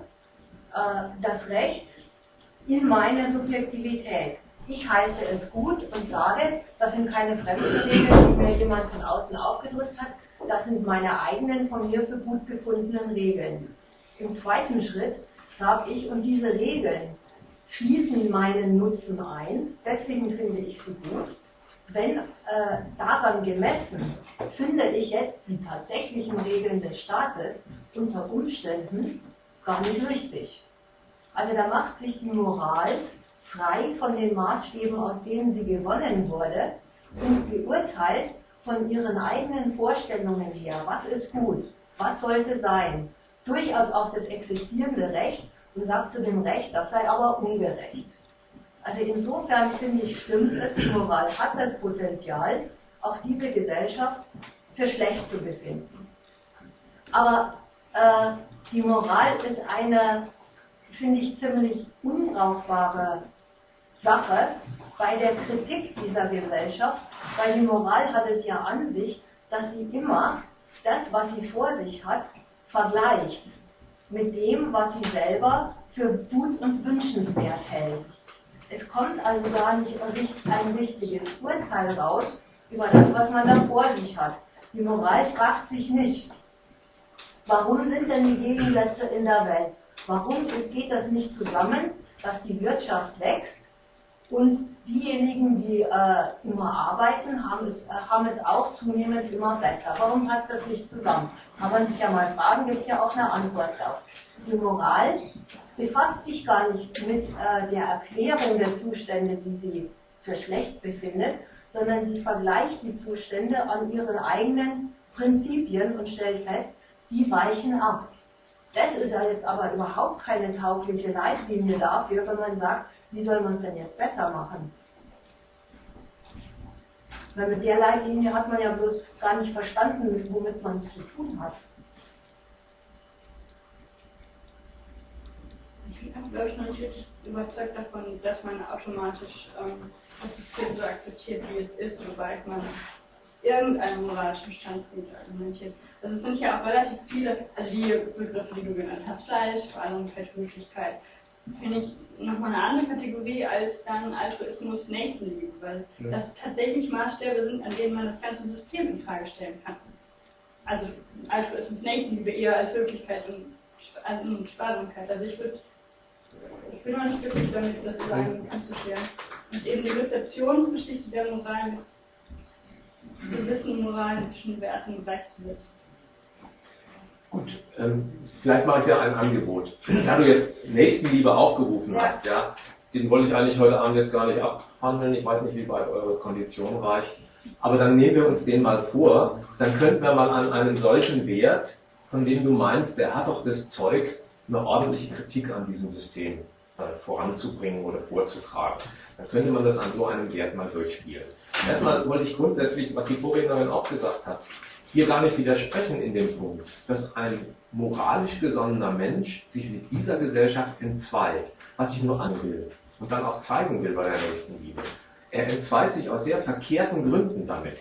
das Recht in meine Subjektivität. Ich heiße es gut und sage, das sind keine fremden Regeln, die mir jemand von außen aufgedrückt hat, das sind meine eigenen, von mir für gut befundenen Regeln. Im zweiten Schritt sage ich, und diese Regeln schließen meinen Nutzen ein, deswegen finde ich sie gut. Wenn daran gemessen, finde ich jetzt die tatsächlichen Regeln des Staates unter Umständen gar nicht richtig. Also da macht sich die Moral frei von den Maßstäben, aus denen sie gewonnen wurde, und beurteilt von ihren eigenen Vorstellungen her, was ist gut, was sollte sein, durchaus auch das existierende Recht, und sagt zu dem Recht, das sei aber ungerecht. Also insofern finde ich, stimmt es, die Moral hat das Potenzial, auch diese Gesellschaft für schlecht zu befinden. Aber die Moral ist eine, finde ich, ziemlich unbrauchbare Sache bei der Kritik dieser Gesellschaft, weil die Moral hat es ja an sich, dass sie immer das, was sie vor sich hat, vergleicht mit dem, was sie selber für gut und wünschenswert hält. Es kommt also gar nicht ein richtiges Urteil raus über das, was man da vor sich hat. Die Moral fragt sich nicht, warum sind denn die Gegensätze in der Welt? Warum geht das nicht zusammen, dass die Wirtschaft wächst und diejenigen, die immer arbeiten, haben es auch zunehmend immer besser? Warum passt das nicht zusammen? Kann man sich ja mal fragen, gibt es ja auch eine Antwort darauf. Die Moral befasst sich gar nicht mit der Erklärung der Zustände, die sie für schlecht befindet, sondern sie vergleicht die Zustände an ihren eigenen Prinzipien und stellt fest, die weichen ab. Das ist ja jetzt aber überhaupt keine taugliche Leitlinie dafür, wenn man sagt, wie soll man es denn jetzt besser machen? Weil mit der Leitlinie hat man ja bloß gar nicht verstanden, womit man es zu tun hat. Ich bin, glaube ich, noch nicht richtig überzeugt davon, dass man automatisch das System so akzeptiert, wie es ist, sobald man aus irgendeinem moralischen Standpunkt argumentiert. Also es sind ja auch relativ viele, also die Begriffe, die du genannt hast, Fleisch, Verarmungsmöglichkeit, finde ich nochmal eine andere Kategorie als dann Altruismus, Nächstenliebe, weil das tatsächlich Maßstäbe sind, an denen man das ganze System in Frage stellen kann. Also Altruismus, Nächstenliebe eher als Höflichkeit und Sparsamkeit. Also ich bin noch nicht glücklich damit, sozusagen anzustellen. Und eben die Rezeptionsgeschichte der Moral mit gewissen moralischen Werten gleichzusetzen. Gut, vielleicht mache ich dir ein Angebot. Da du jetzt Nächstenliebe aufgerufen hast, ja, den wollte ich eigentlich heute Abend jetzt gar nicht abhandeln. Ich weiß nicht, wie weit eure Kondition reicht. Aber dann nehmen wir uns den mal vor. Dann könnten wir mal an einem solchen Wert, von dem du meinst, der hat doch das Zeug, eine ordentliche Kritik an diesem System voranzubringen oder vorzutragen. Dann könnte man das an so einem Wert mal durchspielen. Erstmal wollte ich grundsätzlich, was die Vorrednerin auch gesagt hat, hier gar nicht widersprechen in dem Punkt, dass ein moralisch gesonnener Mensch sich mit dieser Gesellschaft entzweit, was ich nur an will und dann auch zeigen will bei der Nächstenliebe. Er entzweit sich aus sehr verkehrten Gründen damit.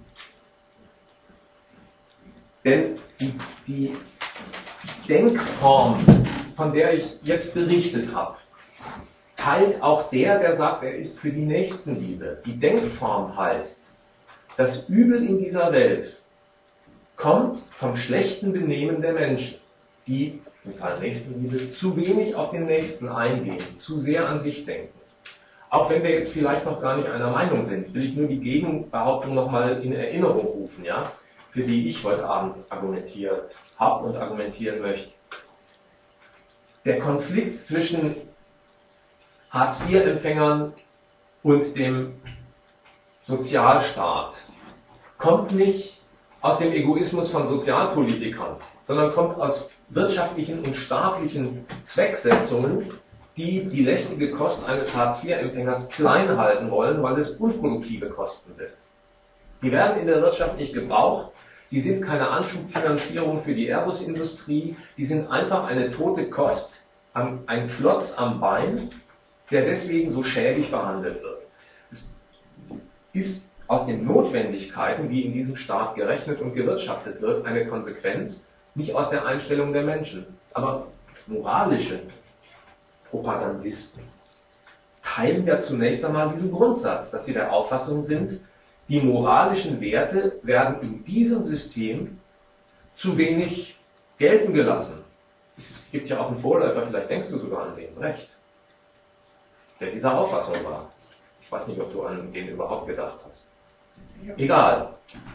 Denn die Denkform, von der ich jetzt berichtet habe, teilt auch der sagt, er ist für die Nächstenliebe. Die Denkform heißt, das Übel in dieser Welt kommt vom schlechten Benehmen der Menschen, die im Fall Nächstenliebe zu wenig auf den Nächsten eingehen, zu sehr an sich denken. Auch wenn wir jetzt vielleicht noch gar nicht einer Meinung sind, will ich nur die Gegenbehauptung nochmal in Erinnerung rufen, ja, für die ich heute Abend argumentiert habe und argumentieren möchte. Der Konflikt zwischen Hartz-IV-Empfängern und dem Sozialstaat kommt nicht aus dem Egoismus von Sozialpolitikern, sondern kommt aus wirtschaftlichen und staatlichen Zwecksetzungen, die die lästige Kost eines Hartz-IV-Empfängers klein halten wollen, weil es unproduktive Kosten sind. Die werden in der Wirtschaft nicht gebraucht, die sind keine Anschubfinanzierung für die Airbus-Industrie, die sind einfach eine tote Kost, ein Klotz am Bein, der deswegen so schäbig behandelt wird. Es ist aus den Notwendigkeiten, wie in diesem Staat gerechnet und gewirtschaftet wird, eine Konsequenz, nicht aus der Einstellung der Menschen. Aber moralische Propagandisten teilen ja zunächst einmal diesen Grundsatz, dass sie der Auffassung sind, die moralischen Werte werden in diesem System zu wenig gelten gelassen. Es gibt ja auch einen Vorläufer, vielleicht denkst du sogar an den, Brecht, der dieser Auffassung war. Ich weiß nicht, ob du an den überhaupt gedacht hast. Egal.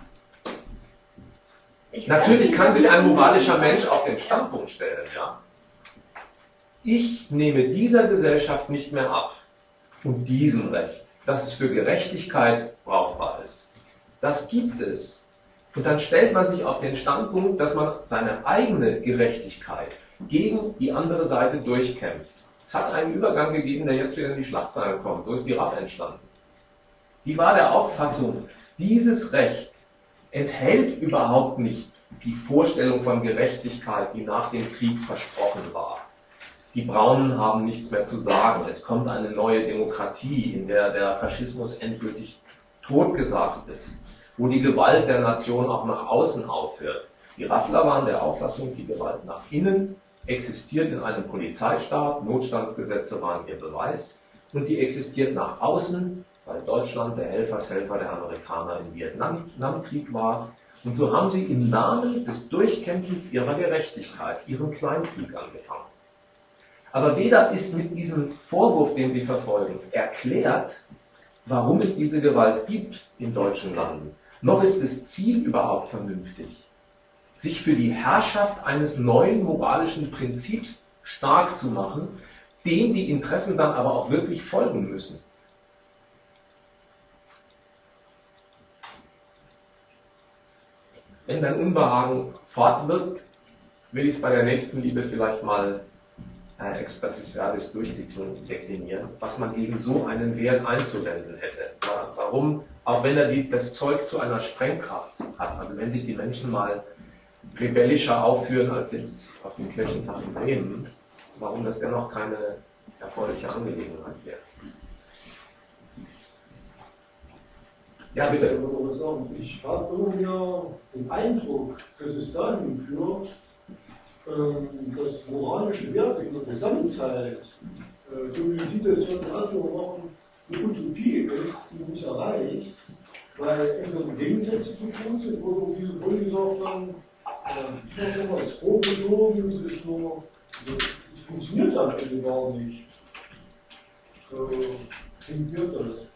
Natürlich kann sich ein moralischer Mensch auf den Standpunkt stellen, ja. Ich nehme dieser Gesellschaft nicht mehr ab und diesem Recht, dass es für Gerechtigkeit brauchbar ist. Das gibt es. Und dann stellt man sich auf den Standpunkt, dass man seine eigene Gerechtigkeit gegen die andere Seite durchkämpft. Es hat einen Übergang gegeben, der jetzt wieder in die Schlagzeilen kommt. So ist die RAF entstanden. Die war der Auffassung, dieses Recht enthält überhaupt nicht die Vorstellung von Gerechtigkeit, die nach dem Krieg versprochen war. Die Braunen haben nichts mehr zu sagen. Es kommt eine neue Demokratie, in der der Faschismus endgültig totgesagt ist, wo die Gewalt der Nation auch nach außen aufhört. Die Raffler waren der Auffassung, die Gewalt nach innen existiert in einem Polizeistaat, Notstandsgesetze waren ihr Beweis, und die existiert nach außen, weil Deutschland der Helfershelfer der Amerikaner im Vietnamkrieg war. Und so haben sie im Namen des Durchkämpfens ihrer Gerechtigkeit ihren Kleinkrieg angefangen. Aber weder ist mit diesem Vorwurf, den sie verfolgen, erklärt, warum es diese Gewalt gibt in deutschen Landen, noch ist das Ziel überhaupt vernünftig, sich für die Herrschaft eines neuen moralischen Prinzips stark zu machen, dem die Interessen dann aber auch wirklich folgen müssen. Wenn dein Unbehagen fortwirkt, will ich es bei der Nächstenliebe vielleicht mal expressis verbis durchdeklinieren, was man gegen so einen Wert einzuwenden hätte. Warum, auch wenn er das Zeug zu einer Sprengkraft hat, also wenn sich die Menschen mal rebellischer aufführen als jetzt auf dem Kirchentag in Bremen, warum das dennoch keine erfreuliche Angelegenheit wäre. Ja, bitte. Ich habe irgendwie den Eindruck, dass es dahin führt, dass moralische Werte in der Gesamtheit, so wie Sie das heute machen, eine Utopie ist, die nicht erreicht, weil entweder Gegensätze zu tun sind oder wie Sie vorhin gesagt haben, ich mache immer als vorgezogen, es ist nur, es funktioniert am Ende gar nicht. Klingt mir das.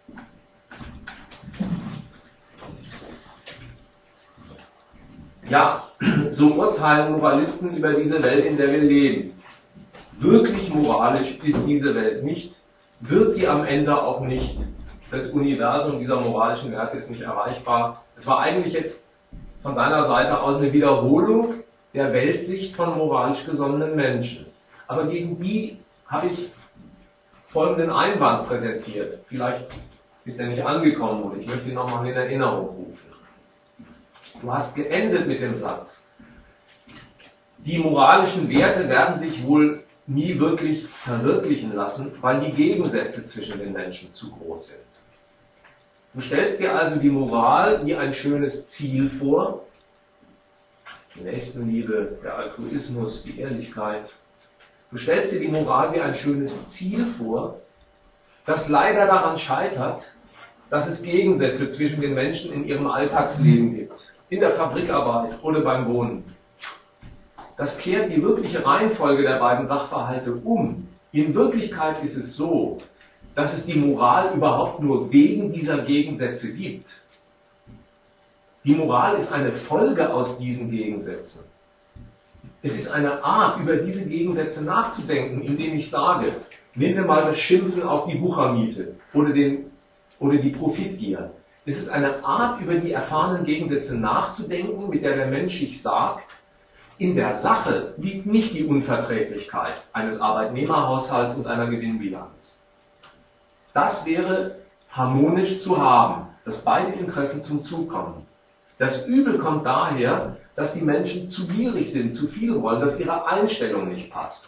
Ja, so urteilen Moralisten über diese Welt, in der wir leben. Wirklich moralisch ist diese Welt nicht, wird sie am Ende auch nicht. Das Universum dieser moralischen Werte ist nicht erreichbar. Es war eigentlich jetzt von deiner Seite aus eine Wiederholung der Weltsicht von moralisch gesonnenen Menschen. Aber gegen die habe ich folgenden Einwand präsentiert. Vielleicht ist er nicht angekommen und ich möchte ihn nochmal in Erinnerung rufen. Du hast geendet mit dem Satz. Die moralischen Werte werden sich wohl nie wirklich verwirklichen lassen, weil die Gegensätze zwischen den Menschen zu groß sind. Du stellst dir also die Moral wie ein schönes Ziel vor, die Nächstenliebe, der Altruismus, die Ehrlichkeit. Du stellst dir die Moral wie ein schönes Ziel vor, das leider daran scheitert, dass es Gegensätze zwischen den Menschen in ihrem Alltagsleben gibt, in der Fabrikarbeit oder beim Wohnen. Das kehrt die wirkliche Reihenfolge der beiden Sachverhalte um. In Wirklichkeit ist es so, dass es die Moral überhaupt nur wegen dieser Gegensätze gibt. Die Moral ist eine Folge aus diesen Gegensätzen. Es ist eine Art, über diese Gegensätze nachzudenken, indem ich sage, nehmen wir mal das Schimpfen auf die Wuchermiete oder die Profitgier. Es ist eine Art, über die erfahrenen Gegensätze nachzudenken, mit der der Mensch sich sagt, in der Sache liegt nicht die Unverträglichkeit eines Arbeitnehmerhaushalts und einer Gewinnbilanz. Das wäre harmonisch zu haben, dass beide Interessen zum Zug kommen. Das Übel kommt daher, dass die Menschen zu gierig sind, zu viel wollen, dass ihre Einstellung nicht passt.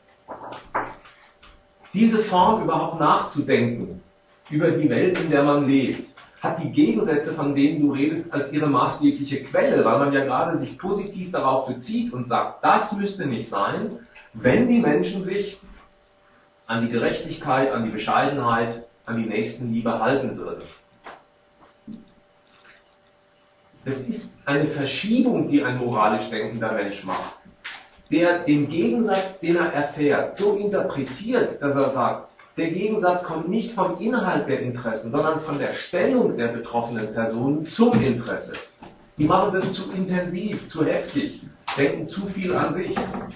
Diese Form überhaupt nachzudenken über die Welt, in der man lebt, hat die Gegensätze, von denen du redest, als ihre maßgebliche Quelle, weil man ja gerade sich positiv darauf bezieht und sagt, das müsste nicht sein, wenn die Menschen sich an die Gerechtigkeit, an die Bescheidenheit, an die Nächstenliebe halten würden. Es ist eine Verschiebung, die ein moralisch denkender Mensch macht, der den Gegensatz, den er erfährt, so interpretiert, dass er sagt, der Gegensatz kommt nicht vom Inhalt der Interessen, sondern von der Stellung der betroffenen Personen zum Interesse. Die machen das zu intensiv, zu heftig, denken zu viel an sich.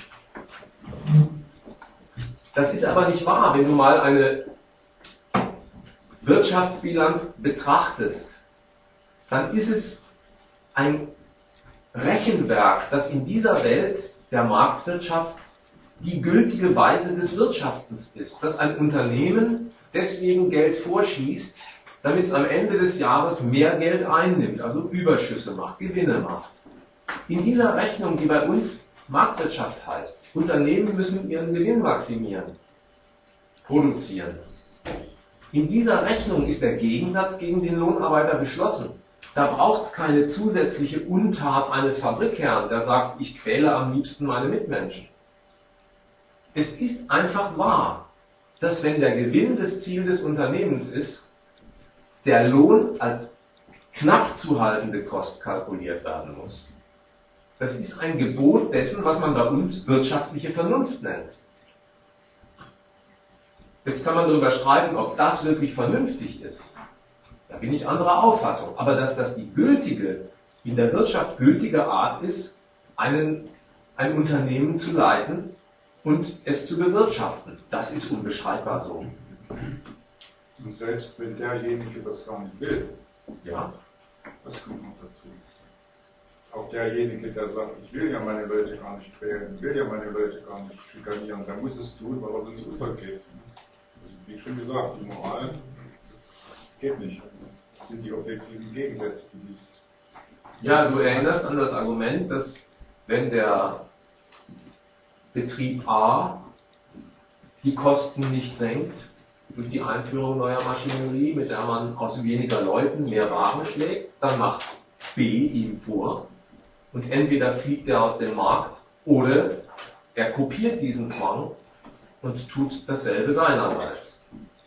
Das ist aber nicht wahr, wenn du mal eine Wirtschaftsbilanz betrachtest, dann ist es ein Rechenwerk, das in dieser Welt der Marktwirtschaft die gültige Weise des Wirtschaftens ist, dass ein Unternehmen deswegen Geld vorschießt, damit es am Ende des Jahres mehr Geld einnimmt, also Überschüsse macht, Gewinne macht. In dieser Rechnung, die bei uns Marktwirtschaft heißt, Unternehmen müssen ihren Gewinn maximieren, produzieren. In dieser Rechnung ist der Gegensatz gegen den Lohnarbeiter beschlossen. Da braucht es keine zusätzliche Untat eines Fabrikherrn, der sagt, ich quäle am liebsten meine Mitmenschen. Es ist einfach wahr, dass wenn der Gewinn das Ziel des Unternehmens ist, der Lohn als knapp zu haltende Kost kalkuliert werden muss. Das ist ein Gebot dessen, was man bei uns wirtschaftliche Vernunft nennt. Jetzt kann man darüber streiten, ob das wirklich vernünftig ist. Da bin ich anderer Auffassung. Aber dass das die gültige, in der Wirtschaft gültige Art ist, ein Unternehmen zu leiten und es zu bewirtschaften, das ist unbestreitbar so. Und selbst wenn derjenige das gar nicht will, Ja. das kommt noch dazu. Auch derjenige, der sagt, ich will ja meine Leute gar nicht quälen, ich will ja meine Leute gar nicht schikanieren, der muss es tun, weil er sonst untergeht. Also, wie schon gesagt, die Moral, das geht nicht. Das sind die objektiven Gegensätze, die es. Ja, du erinnerst an das Argument, dass wenn der Betrieb A die Kosten nicht senkt, durch die Einführung neuer Maschinerie, mit der man aus weniger Leuten mehr Waren schlägt, dann macht B ihm vor und entweder fliegt er aus dem Markt oder er kopiert diesen Zwang und tut dasselbe seinerseits.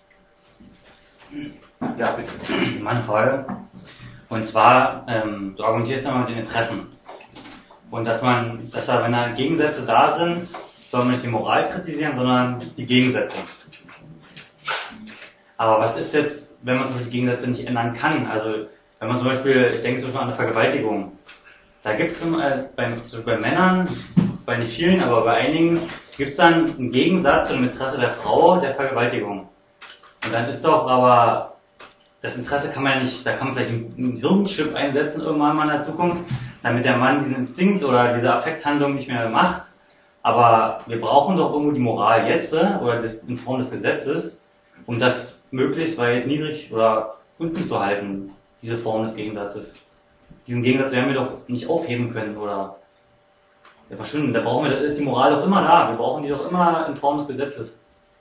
Ja, bitte. Meine Frage. Und zwar, du argumentierst immer mit den Interessen. Und dass da, wenn da Gegensätze da sind, soll man nicht die Moral kritisieren, sondern die Gegensätze. Aber was ist jetzt, wenn man zum Beispiel die Gegensätze nicht ändern kann? Also, wenn man zum Beispiel, ich denke zum Beispiel an eine Vergewaltigung. Da gibt es bei Männern, bei nicht vielen, aber bei einigen, gibt es dann einen Gegensatz zum Interesse der Frau der Vergewaltigung. Und dann ist doch aber, das Interesse kann man ja nicht, da kann man vielleicht einen Hirnchip einsetzen irgendwann mal in der Zukunft, damit der Mann diesen Instinkt oder diese Affekthandlung nicht mehr macht. Aber wir brauchen doch irgendwo die Moral jetzt, oder in Form des Gesetzes, um das möglichst weit niedrig oder unten zu halten, diese Form des Gegensatzes. diesen Gegensatz werden wir doch nicht aufheben können oder verschwinden. Da ist die Moral doch immer da. Wir brauchen die doch immer in Form des Gesetzes.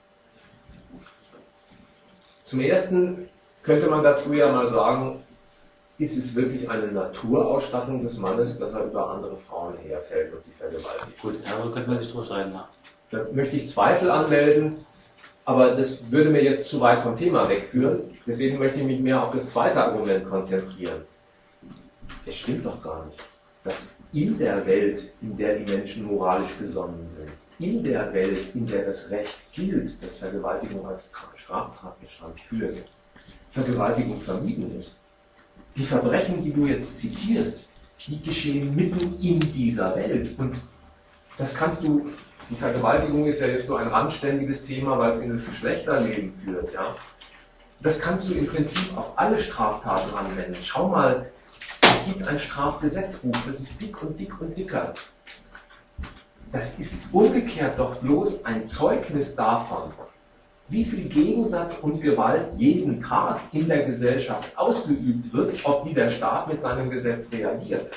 Zum Ersten könnte man dazu ja mal sagen, ist es wirklich eine Naturausstattung des Mannes, dass er über andere Frauen herfällt und sie vergewaltigt? Gut, darüber könnte man sich drüber streiten, ja. Da möchte ich Zweifel anmelden, aber das würde mir jetzt zu weit vom Thema wegführen. Deswegen möchte ich mich mehr auf das zweite Argument konzentrieren. Es stimmt doch gar nicht, dass in der Welt, in der die Menschen moralisch gesonnen sind, in der Welt, in der das Recht gilt, dass Vergewaltigung als Straftatbestand für Vergewaltigung vermieden ist. Die Verbrechen, die du jetzt zitierst, die geschehen mitten in dieser Welt. Und das kannst du, die Vergewaltigung ist ja jetzt so ein randständiges Thema, weil es in das Geschlechterleben führt. Ja? Das kannst du im Prinzip auf alle Straftaten anwenden. Schau mal, es gibt ein Strafgesetzbuch, das ist dick und dick und dicker. Das ist umgekehrt doch bloß ein Zeugnis davon, wie viel Gegensatz und Gewalt jeden Tag in der Gesellschaft ausgeübt wird, auf die der Staat mit seinem Gesetz reagiert.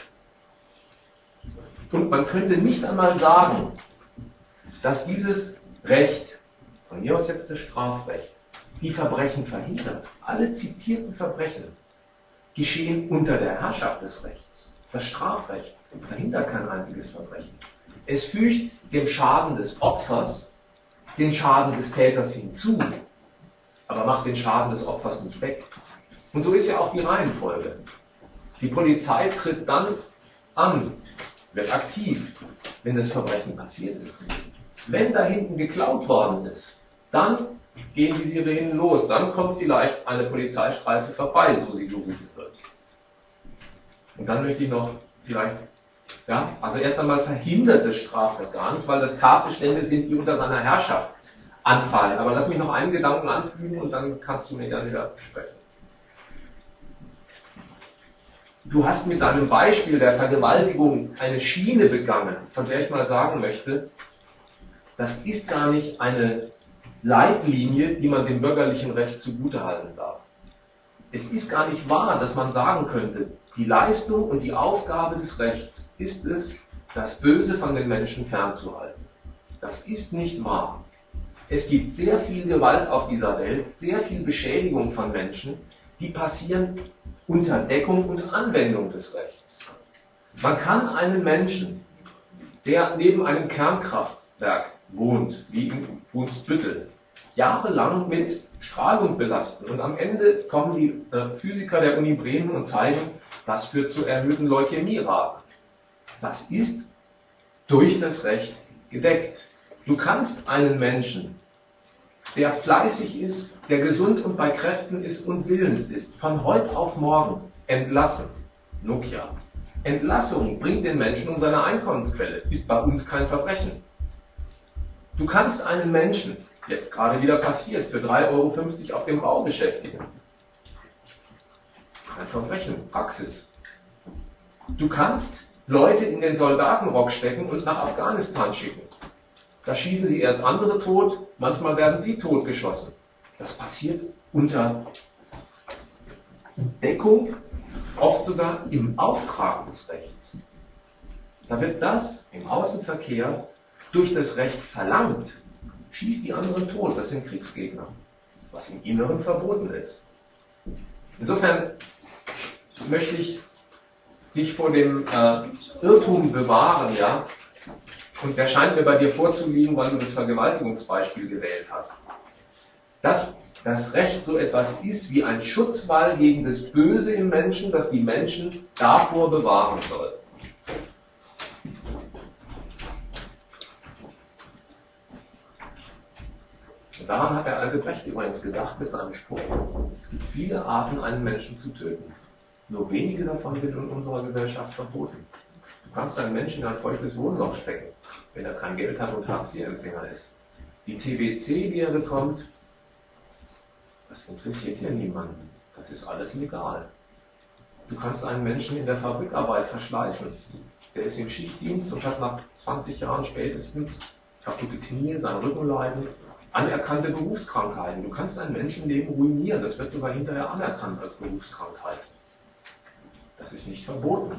Und man könnte nicht einmal sagen, dass dieses Recht, von mir aus jetzt das Strafrecht, die Verbrechen verhindert. Alle zitierten Verbrechen geschehen unter der Herrschaft des Rechts. Das Strafrecht verhindert kein einziges Verbrechen. Es fügt dem Schaden des Opfers den Schaden des Täters hinzu, aber macht den Schaden des Opfers nicht weg. Und so ist ja auch die Reihenfolge. Die Polizei tritt dann an, wird aktiv, wenn das Verbrechen passiert ist. Wenn da hinten geklaut worden ist, dann gehen die Sirenen los, dann kommt vielleicht eine Polizeistreife vorbei, so sie gerufen wird. Und dann möchte ich noch vielleicht, ja, also erst einmal verhindert das Strafrecht gar nicht, weil das Tatbestände sind, die unter seiner Herrschaft anfallen. Aber lass mich noch einen Gedanken anfügen und dann kannst du mir gerne wieder sprechen. Du hast mit deinem Beispiel der Vergewaltigung eine Schiene begangen, von der ich mal sagen möchte, das ist gar nicht eine Leitlinie, die man dem bürgerlichen Recht zugutehalten darf. Es ist gar nicht wahr, dass man sagen könnte, die Leistung und die Aufgabe des Rechts ist es, das Böse von den Menschen fernzuhalten. Das ist nicht wahr. Es gibt sehr viel Gewalt auf dieser Welt, sehr viel Beschädigung von Menschen, die passieren unter Deckung und Anwendung des Rechts. Man kann einen Menschen, der neben einem Kernkraftwerk wohnt, wie in Brunsbüttel, jahrelang mit Strahlung belasten und am Ende kommen die Physiker der Uni Bremen und zeigen, das führt zu erhöhten Leukämieraten. Das ist durch das Recht gedeckt. Du kannst einen Menschen, der fleißig ist, der gesund und bei Kräften ist und willens ist, von heute auf morgen entlassen. Nokia. Entlassung bringt den Menschen um seine Einkommensquelle, ist bei uns kein Verbrechen. Du kannst einen Menschen, jetzt gerade wieder passiert, für 3,50 € auf dem Bau beschäftigen. Kein Verbrechen, Praxis. Du kannst Leute in den Soldatenrock stecken und nach Afghanistan schicken. Da schießen sie erst andere tot, manchmal werden sie totgeschossen. Das passiert unter Deckung, oft sogar im Auftrag des Rechts. Da wird das im Außenverkehr durch das Recht verlangt. Schießt die anderen tot, das sind Kriegsgegner, was im Inneren verboten ist. Insofern möchte ich dich vor dem Irrtum bewahren, ja, und der scheint mir bei dir vorzuliegen, weil du das Vergewaltigungsbeispiel gewählt hast. Dass das Recht so etwas ist wie ein Schutzwall gegen das Böse im Menschen, das die Menschen davor bewahren soll. Und daran hat der alte Brecht übrigens gedacht mit seinem Spruch. Es gibt viele Arten, einen Menschen zu töten. Nur wenige davon sind in unserer Gesellschaft verboten. Du kannst einen Menschen in ein feuchtes Wohnloch stecken, wenn er kein Geld hat und Hartz-IV-Empfänger ist. Die TBC, die er bekommt, das interessiert hier niemanden. Das ist alles legal. Du kannst einen Menschen in der Fabrikarbeit verschleißen. Der ist im Schichtdienst und hat nach 20 Jahren spätestens kaputte Knie, sein Rückenleiden, anerkannte Berufskrankheiten. Du kannst ein Menschenleben ruinieren. Das wird sogar hinterher anerkannt als Berufskrankheit. Das ist nicht verboten.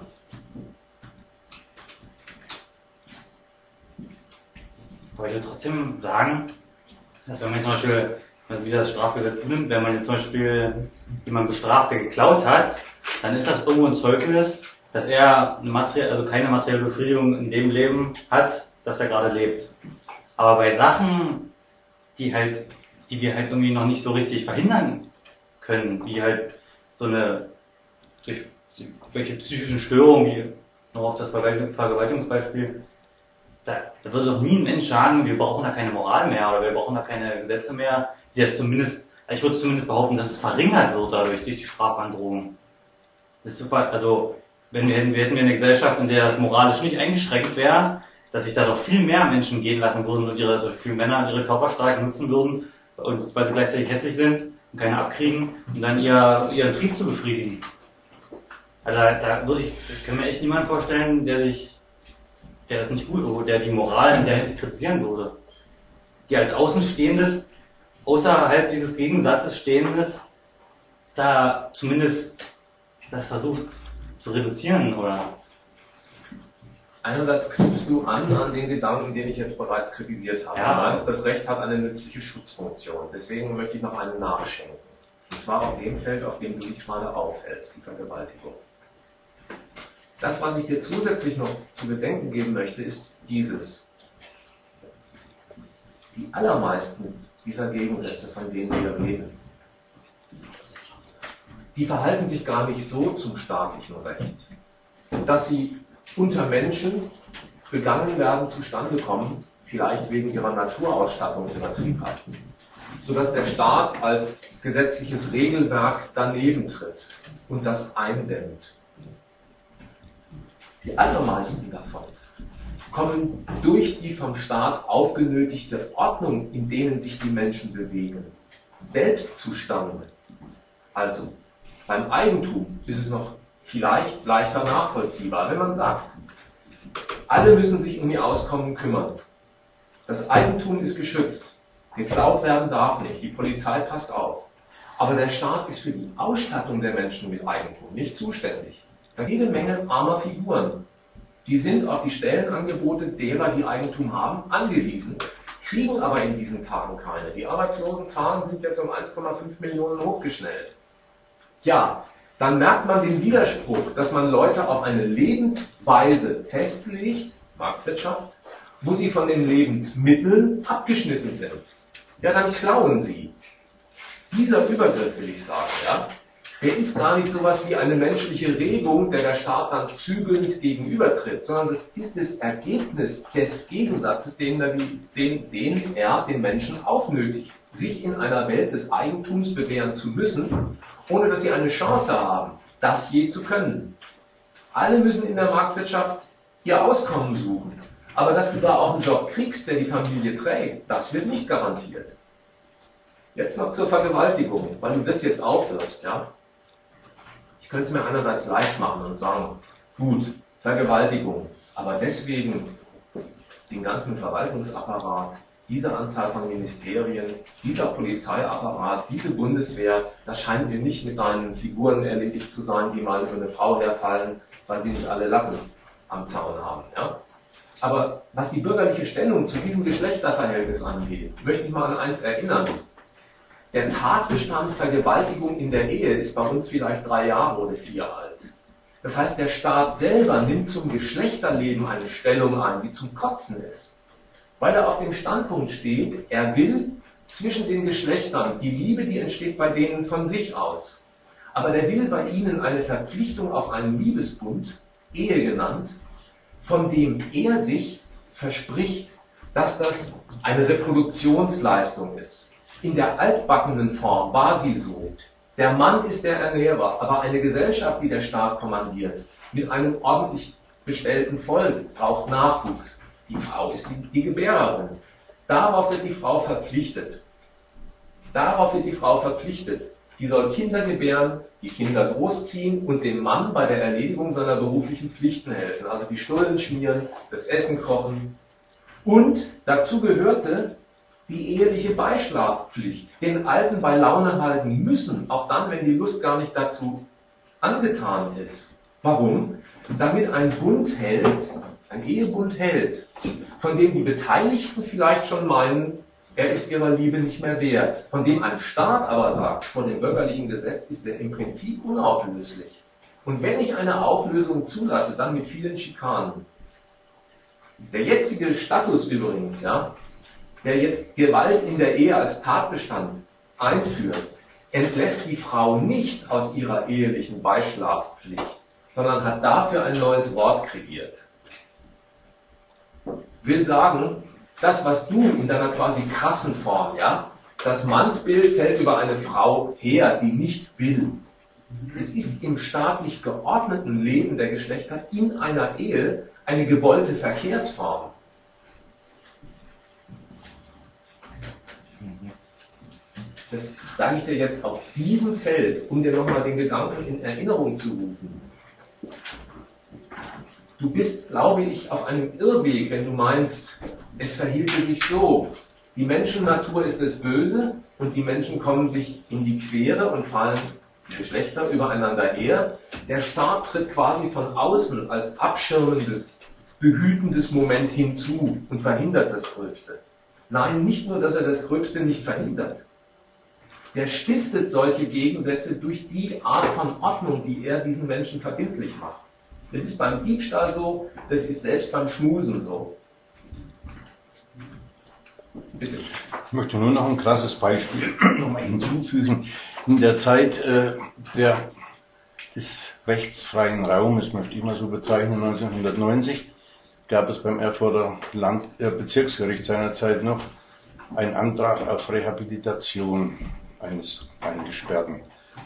Aber ich würde trotzdem sagen, dass wenn man jetzt zum Beispiel, also wie das Strafgesetz nimmt, wenn man jetzt zum Beispiel jemanden bestraft, der geklaut hat, dann ist das irgendwo ein Zeugnis, dass er keine materielle Befriedigung in dem Leben hat, das er gerade lebt. Aber bei Sachen, die wir halt irgendwie noch nicht so richtig verhindern können, wie halt so eine, durch welche psychischen Störungen, wie noch auf das Vergewaltigungsbeispiel, da wird doch nie ein Mensch sagen, wir brauchen da keine Moral mehr oder wir brauchen da keine Gesetze mehr, die jetzt zumindest, ich würde zumindest behaupten, dass es verringert wird dadurch, durch die Strafandrohung. Das ist super, also wir hätten eine Gesellschaft, in der das moralisch nicht eingeschränkt wäre, dass sich da doch viel mehr Menschen gehen lassen würden und viele Männer ihre Körperstärke nutzen würden, und weil sie gleichzeitig hässlich sind und keine abkriegen, um dann ihren Trieb zu befriedigen. Also ich kann mir echt niemanden vorstellen, der das nicht gut, der die Moral in der Hinsicht kritisieren würde. Die als Außenstehendes, außerhalb dieses Gegensatzes Stehendes, da zumindest das versucht zu reduzieren, oder? Einerseits knüpfst du an den Gedanken, den ich jetzt bereits kritisiert habe. Ja. Du meinst, das Recht hat eine nützliche Schutzfunktion. Deswegen möchte ich noch einen nachschenken. Und zwar auf dem Feld, auf dem du dich gerade aufhältst, die Vergewaltigung. Das, was ich dir zusätzlich noch zu bedenken geben möchte, ist dieses. Die allermeisten dieser Gegensätze, von denen wir reden, die verhalten sich gar nicht so zum staatlichen Recht, dass sie unter Menschen begangen werden, zustande kommen, vielleicht wegen ihrer Naturausstattung übertrieben, sodass der Staat als gesetzliches Regelwerk daneben tritt und das eindämmt. Die allermeisten davon kommen durch die vom Staat aufgenötigte Ordnung, in denen sich die Menschen bewegen, selbst zustande. Also, beim Eigentum ist es noch vielleicht leichter nachvollziehbar, wenn man sagt, alle müssen sich um ihr Auskommen kümmern. Das Eigentum ist geschützt. Geklaut werden darf nicht. Die Polizei passt auf. Aber der Staat ist für die Ausstattung der Menschen mit Eigentum nicht zuständig. Da gibt es eine Menge armer Figuren. Die sind auf die Stellenangebote derer, die Eigentum haben, angewiesen, kriegen aber in diesen Tagen keine. Die Arbeitslosenzahlen sind jetzt um 1,5 Millionen hochgeschnellt. Ja, dann merkt man den Widerspruch, dass man Leute auf eine Lebensweise festlegt, Marktwirtschaft, wo sie von den Lebensmitteln abgeschnitten sind. Ja, dann klauen sie. Dieser Übergriff, will ich sagen, ja, der ist gar nicht sowas wie eine menschliche Regung, der Staat dann zügelnd gegenübertritt, sondern das ist das Ergebnis des Gegensatzes, den er den Menschen aufnötigt, sich in einer Welt des Eigentums bewähren zu müssen, ohne dass sie eine Chance haben, das je zu können. Alle müssen in der Marktwirtschaft ihr Auskommen suchen. Aber dass du da auch einen Job kriegst, der die Familie trägt, das wird nicht garantiert. Jetzt noch zur Vergewaltigung, weil du das jetzt aufwirfst, ja. Ich könnte es mir einerseits leicht machen und sagen, gut, Vergewaltigung, aber deswegen den ganzen Verwaltungsapparat, diese Anzahl von Ministerien, dieser Polizeiapparat, diese Bundeswehr, das scheint mir nicht mit deinen Figuren erledigt zu sein, die mal für eine Frau herfallen, weil sie nicht alle Lappen am Zaun haben, ja. Aber was die bürgerliche Stellung zu diesem Geschlechterverhältnis angeht, möchte ich mal an eins erinnern. Der Tatbestand Vergewaltigung in der Ehe ist bei uns vielleicht 3 Jahre oder 4 alt. Das heißt, der Staat selber nimmt zum Geschlechterleben eine Stellung ein, die zum Kotzen ist. Weil er auf dem Standpunkt steht, er will zwischen den Geschlechtern die Liebe, die entsteht bei denen von sich aus. Aber der will bei ihnen eine Verpflichtung auf einen Liebesbund, Ehe genannt, von dem er sich verspricht, dass das eine Reproduktionsleistung ist. In der altbackenen Form war sie so. Der Mann ist der Ernährer, aber eine Gesellschaft, die der Staat kommandiert, mit einem ordentlich bestellten Volk, braucht Nachwuchs. Die Frau ist die Gebärerin. Darauf wird die Frau verpflichtet. Die soll Kinder gebären, die Kinder großziehen und dem Mann bei der Erledigung seiner beruflichen Pflichten helfen. Also die Stullen schmieren, das Essen kochen. Und dazu gehörte die eheliche Beischlafpflicht. Den Alten bei Laune halten müssen, auch dann, wenn die Lust gar nicht dazu angetan ist. Warum? Damit ein Bund hält, ein Ehebund hält, von dem die Beteiligten vielleicht schon meinen, er ist ihrer Liebe nicht mehr wert, von dem ein Staat aber sagt, vor dem bürgerlichen Gesetz ist er im Prinzip unauflöslich. Und wenn ich eine Auflösung zulasse, dann mit vielen Schikanen. Der jetzige Status übrigens, ja, der jetzt Gewalt in der Ehe als Tatbestand einführt, entlässt die Frau nicht aus ihrer ehelichen Beischlafpflicht, sondern hat dafür ein neues Wort kreiert. Will sagen, das, was du in deiner quasi krassen Form, ja, das Mannsbild fällt über eine Frau her, die nicht will. Es ist im staatlich geordneten Leben der Geschlechter in einer Ehe eine gewollte Verkehrsform. Das sage ich dir jetzt auf diesem Feld, um dir nochmal den Gedanken in Erinnerung zu rufen. Du bist, glaube ich, auf einem Irrweg, wenn du meinst, es verhielte sich so. Die Menschennatur ist das Böse und die Menschen kommen sich in die Quere und fallen die Geschlechter übereinander her. Der Staat tritt quasi von außen als abschirmendes, behütendes Moment hinzu und verhindert das Gröbste. Nein, nicht nur, dass er das Gröbste nicht verhindert. Der stiftet solche Gegensätze durch die Art von Ordnung, die er diesen Menschen verbindlich macht. Das ist beim Diebstahl so, das ist selbst beim Schmusen so. Bitte. Ich möchte nur noch ein krasses Beispiel nochmal hinzufügen. In der Zeit des rechtsfreien Raumes, möchte ich mal so bezeichnen, 1990, gab es beim Erfurter Bezirksgericht seinerzeit noch einen Antrag auf Rehabilitation eines Eingesperrten.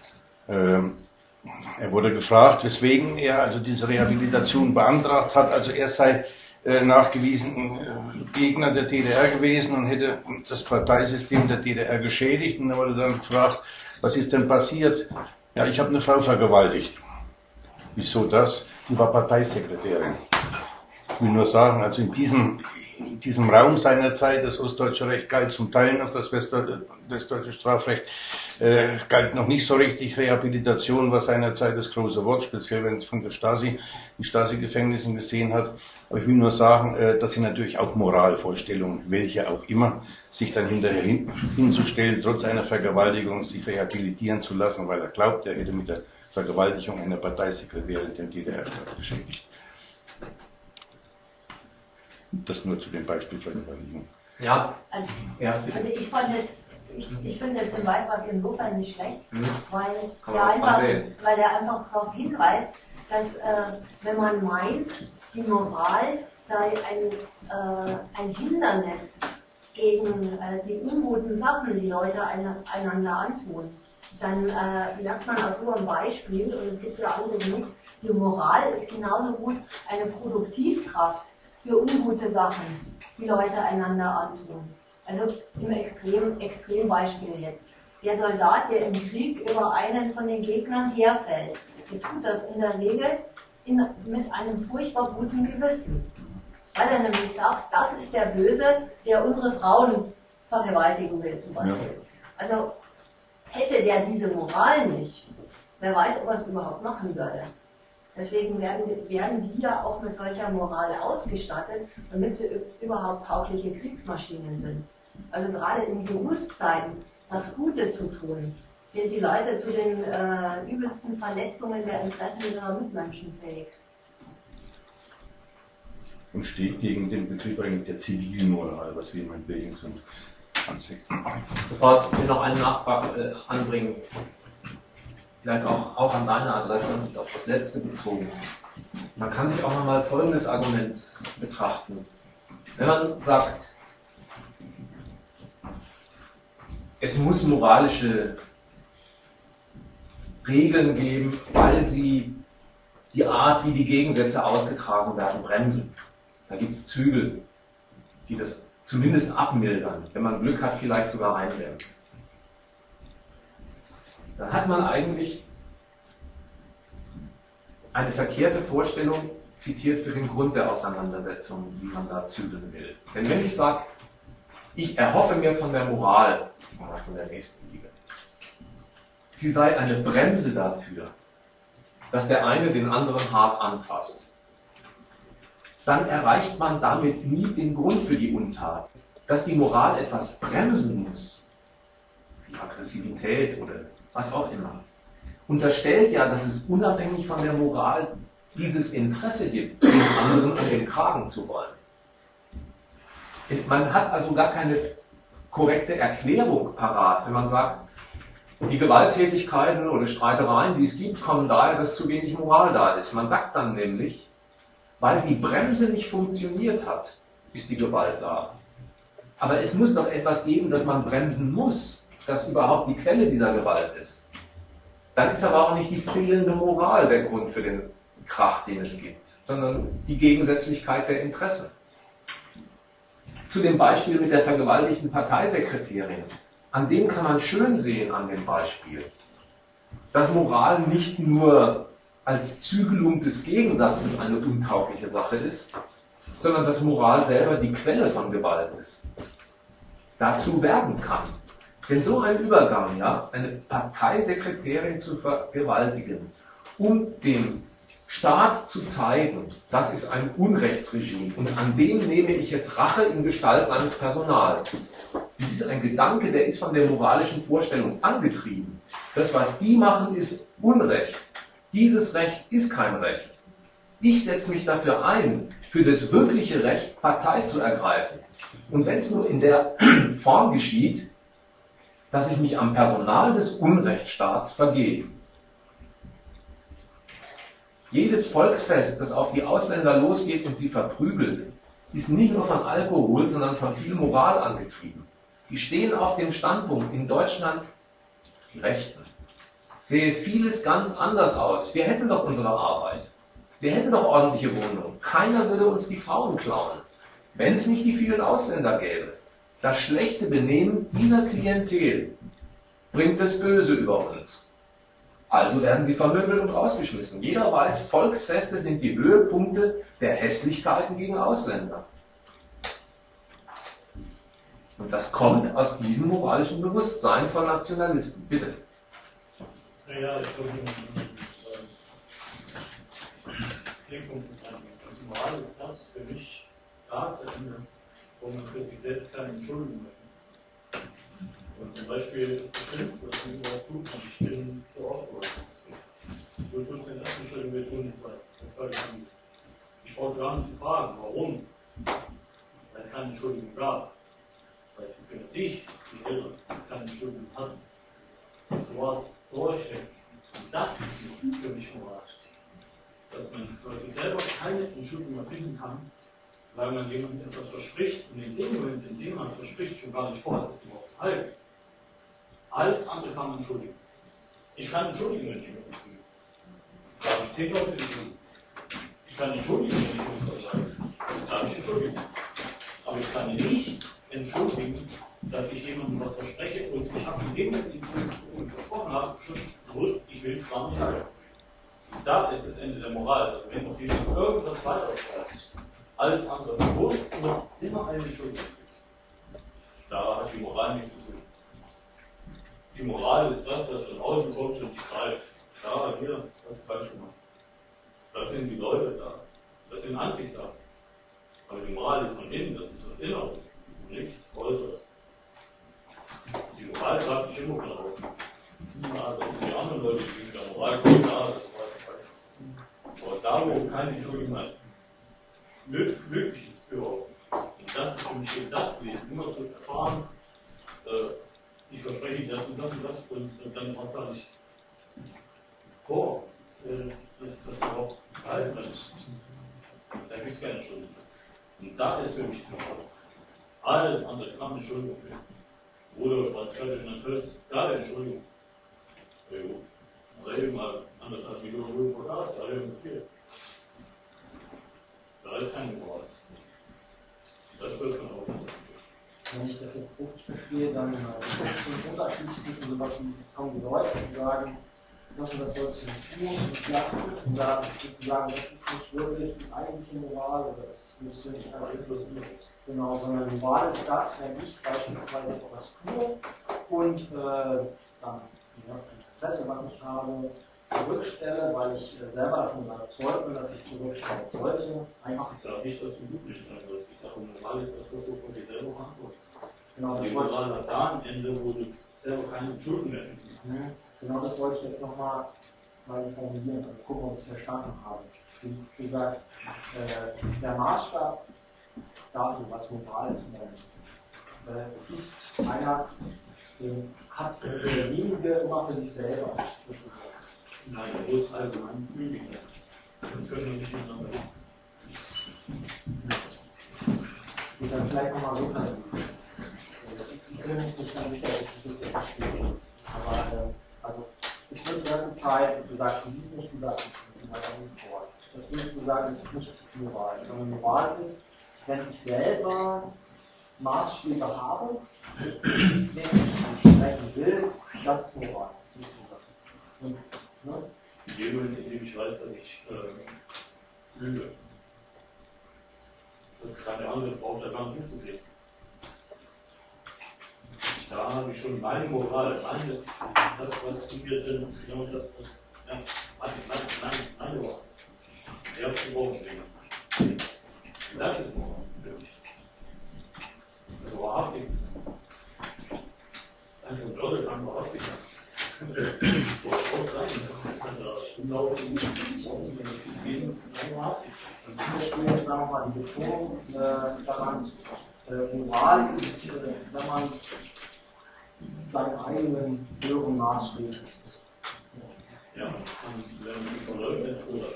Er wurde gefragt, weswegen er also diese Rehabilitation beantragt hat. Also er sei nachgewiesen Gegner der DDR gewesen und hätte das Parteisystem der DDR geschädigt. Und er wurde dann gefragt, was ist denn passiert? Ja, ich habe eine Frau vergewaltigt. Wieso das? Die war Parteisekretärin. Ich will nur sagen, also in diesem Raum seiner Zeit, das ostdeutsche Recht galt zum Teil noch, das westdeutsche Strafrecht galt noch nicht so richtig. Rehabilitation war seinerzeit das große Wort, speziell wenn es von der Stasi, die Stasi-Gefängnissen gesehen hat. Aber ich will nur sagen, dass sie natürlich auch Moralvorstellungen, welche auch immer, sich dann hinterher hinzustellen, trotz einer Vergewaltigung sich rehabilitieren zu lassen, weil er glaubt, er hätte mit der Vergewaltigung einer Parteisekretärin den DDR-Staat geschädigt. Das nur zu dem Beispiel Vergewaltigung. Ja. Also, Ja, also ich finde den Beitrag insofern nicht schlecht, weil er einfach darauf hinweist, dass wenn man meint, die Moral sei ein Hindernis gegen die unguten Sachen, die Leute einander antun, dann merkt man aus so einem Beispiel, und es gibt ja andere genug, die Moral ist genauso gut eine Produktivkraft für ungute Sachen, die Leute einander antun. Also im Extrembeispiel jetzt. Der Soldat, der im Krieg über einen von den Gegnern herfällt, der tut das in der Regel mit einem furchtbar guten Gewissen. Weil er nämlich sagt, das ist der Böse, der unsere Frauen vergewaltigen will zum Beispiel. Ja. Also hätte der diese Moral nicht, wer weiß, ob er es überhaupt machen würde. Deswegen werden die ja auch mit solcher Moral ausgestattet, damit sie überhaupt taugliche Kriegsmaschinen sind. Also gerade in Berufszeiten das Gute zu tun, sind die Leute zu den übelsten Verletzungen der Interessen ihrer Mitmenschen fähig. Und steht gegen den Begriff eigentlich der Zivilmoral, was wir in Bildung sind, ansehen. Sofort will noch einen Nachtrag anbringen. Vielleicht auch an deine Adresse und auf das letzte bezogen. Man kann sich auch nochmal folgendes Argument betrachten. Wenn man sagt, es muss moralische Regeln geben, weil sie die Art, wie die Gegensätze ausgetragen werden, bremsen. Da gibt es Zügel, die das zumindest abmildern, wenn man Glück hat, vielleicht sogar eindämmen. Dann hat man eigentlich eine verkehrte Vorstellung zitiert für den Grund der Auseinandersetzung, wie man da zügeln will. Denn wenn ich sage, ich erhoffe mir von der Moral, von der Nächstenliebe, sie sei eine Bremse dafür, dass der eine den anderen hart anfasst, dann erreicht man damit nie den Grund für die Untat. Dass die Moral etwas bremsen muss, wie Aggressivität oder was auch immer, unterstellt ja, dass es unabhängig von der Moral dieses Interesse gibt, den anderen an den Kragen zu wollen. Man hat also gar keine korrekte Erklärung parat, wenn man sagt, die Gewalttätigkeiten oder Streitereien, die es gibt, kommen daher, dass zu wenig Moral da ist. Man sagt dann nämlich, weil die Bremse nicht funktioniert hat, ist die Gewalt da. Aber es muss doch etwas geben, das man bremsen muss, das überhaupt die Quelle dieser Gewalt ist. Dann ist aber auch nicht die fehlende Moral der Grund für den Krach, den es gibt, sondern die Gegensätzlichkeit der Interessen. Zu dem Beispiel mit der vergewaltigten Parteisekretärin. An dem kann man schön sehen, an dem Beispiel, dass Moral nicht nur als Zügelung des Gegensatzes eine untaugliche Sache ist, sondern dass Moral selber die Quelle von Gewalt ist. Dazu werden kann. Denn so ein Übergang, ja, eine Parteisekretärin zu vergewaltigen, um dem Staat zu zeigen, das ist ein Unrechtsregime und an dem nehme ich jetzt Rache in Gestalt seines Personals. Das ist ein Gedanke, der ist von der moralischen Vorstellung angetrieben. Das, was die machen, ist Unrecht. Dieses Recht ist kein Recht. Ich setze mich dafür ein, für das wirkliche Recht Partei zu ergreifen. Und wenn es nur in der Form geschieht, dass ich mich am Personal des Unrechtsstaats vergehe. Jedes Volksfest, das auf die Ausländer losgeht und sie verprügelt, ist nicht nur von Alkohol, sondern von viel Moral angetrieben. Die stehen auf dem Standpunkt, in Deutschland, die Rechten, sehe vieles ganz anders aus. Wir hätten doch unsere Arbeit. Wir hätten doch ordentliche Wohnungen. Keiner würde uns die Frauen klauen, wenn es nicht die vielen Ausländer gäbe. Das schlechte Benehmen dieser Klientel bringt das Böse über uns. Also werden sie vermöbelt und rausgeschmissen. Jeder weiß, Volksfeste sind die Höhepunkte der Hässlichkeiten gegen Ausländer. Und das kommt aus diesem moralischen Bewusstsein von Nationalisten. Bitte. Naja, ich glaube, das Moral ist das für mich da zu Ende, wo man für sich selbst keine Entschuldigung möchte. Und zum Beispiel ist das Schlimmste, was man überhaupt tut, und ich bin so aufgeholt. Du tust den ersten Schritt und wir tun den zweiten. Ich brauche gar nicht zu fragen, warum. Weil es keine Entschuldigung gab. Weil es für sich, die Eltern, keine Entschuldigung hatten. Und so war es vorstellen. Und das ist für mich moralisch. Dass man für sich selber keine Entschuldigung erfinden kann, weil man jemandem etwas verspricht und in dem Moment, in dem man es verspricht, schon gar nicht vorhat, es überhaupt zu halten. Alles andere kann man entschuldigen. Ich kann entschuldigen, wenn ich mich entschuldige. Darf ich 10 Leute entschuldigen? Ich kann entschuldigen, wenn ich mich versage. Darf ich entschuldigen? Aber ich kann nicht entschuldigen, dass ich jemandem was verspreche und ich habe in dem Moment, in dem ich versprochen habe, schon gewusst, ich will es gar nicht halten. Da ist das Ende der Moral, dass wenn noch jemand irgendwas weiteres sagt, alles andere bewusst und immer eine Schuld. Da hat die Moral nichts zu tun. Die Moral ist das, was von außen kommt und ich greife. Da, hier, das falsch gemacht. Das sind die Leute da. Das sind Antisachen. Aber die Moral ist von innen, das ist was Inneres. Nichts Äußeres. Die Moral greift nicht immer von außen. Ja, das sind die anderen Leute, die mit der Moral kommen, da, das war falsch. Aber da, wo keine Entschuldigung hat, möglich ist überhaupt. Und das ist für mich eben das Leben, immer zu erfahren, ich verspreche das und das und das und dann was sage ich vor, dass das überhaupt gehalten ist. Da gibt es keine Schuld. Und da ist für mich die Moral. Alles andere kann eine Entschuldigung für. Oder was könnte man natürlich gar eine Entschuldigung. Also eben mal 1,5 Millionen Euro pro Gas, da eben viel. Da ist keine Moral. Das wird man auch nicht. Wenn ich das jetzt richtig verstehe, dann ist es ein Unterschied zwischen so was wie Leute, die sagen, das und das sollst du nicht tun und lassen und sagen, sozusagen, das ist nicht wirklich die eigentliche Moral oder das müsst du nicht einflussen. Genau, sondern Moral ist das, wenn ich beispielsweise etwas tue und dann das Interesse, was ich habe, zurückstelle, weil ich selber davon überzeugt bin, dass ich zurückstellen sollte. Einfach. Darf ich das im Üblichen also ich sage, Moral ist das, was du von dir selber verantwortest. Genau, die Moral hat da am Ende, wo du selber keine Schulden mehr hast. Genau, das wollte ich jetzt nochmal formulieren, also gucken, ob ich es verstanden habe. Du sagst, der Maßstab dafür, was Moral ist, ist einer, den hat derjenige immer für sich selber. Nein, er muss allgemein gültig sein. Das können wir nicht miteinander reden. Und dann vielleicht nochmal so versuchen. Ich bin mir nicht ganz sicher, ob ich das jetzt verstehe. Aber also es wird eine Zeit gesagt, du liest nicht, du sagst nicht, und so weiter und so fort. Das willst du sagen, es ist nicht Moral, sondern Moral ist, wenn ich selber Maßstäbe habe, denen ich entsprechen will, das ist Moral. Und, ne? In dem Moment, in dem ich weiß, dass ich lüge. Das kann der andere, braucht er gar nicht mitzugehen. Da habe ich schon meine Moral, das, was in mir drin ist, genau das, was, ja, meine Worte. Der hat gebrochen, das ist Moral, wirklich. Also wahrhaftig. Also ein Leute kann wahrhaftig sein. Ich spiele jetzt nochmal die Betonung daran, Moral ist, wenn man seinen eigenen höheren Maßstäbe. Ja, wenn man es verleugnet oder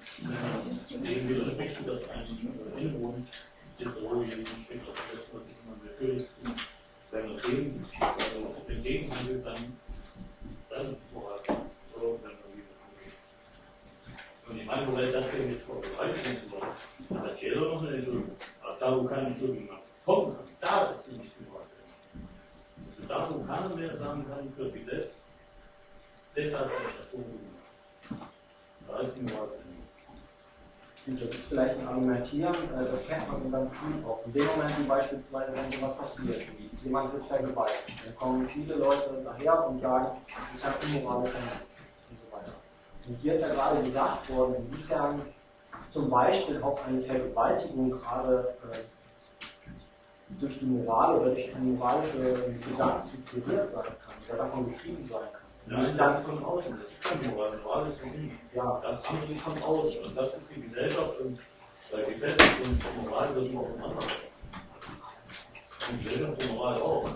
dem widerspricht, dass ein Inwohn jetzt so widerspricht, dass das, was ich immer natürlich tue, wenn er dem, also entgegenhandelt, dann ist Moral. So, wenn man wieder angeht. Und ich meine, Moral das hier nicht vorbereitet zu wollen, dann hat jeder noch eine Entschuldigung. Aber da, wo keine Entschuldigung kommen kann, da ist sie nicht Moral. Also da, wo keiner mehr sagen kann für sich selbst, deshalb habe ich das so gemacht. Da ist die Moral zu nehmen. Das ist vielleicht ein Argumentieren, das kennt man ganz gut auch. In dem Moment, wie beispielsweise, wenn sowas passiert, wie jemand wird vergewaltigt, dann kommen viele Leute daher und sagen, das ist ja unmoralisch und so weiter. Und hier ist ja gerade gesagt worden, inwiefern zum Beispiel auch eine Vergewaltigung gerade durch die Moral oder durch eine moralische Gedanken inspiriert sein kann, der davon getrieben sein kann. Nein, das ist von außen, das ist keine Moral. Moral ist von innen. Ja. Das andere ist von außen. Und das ist die Gesellschaft und Gesetz und Moral sind aufeinander. Und Gesellschaft und Moral auch.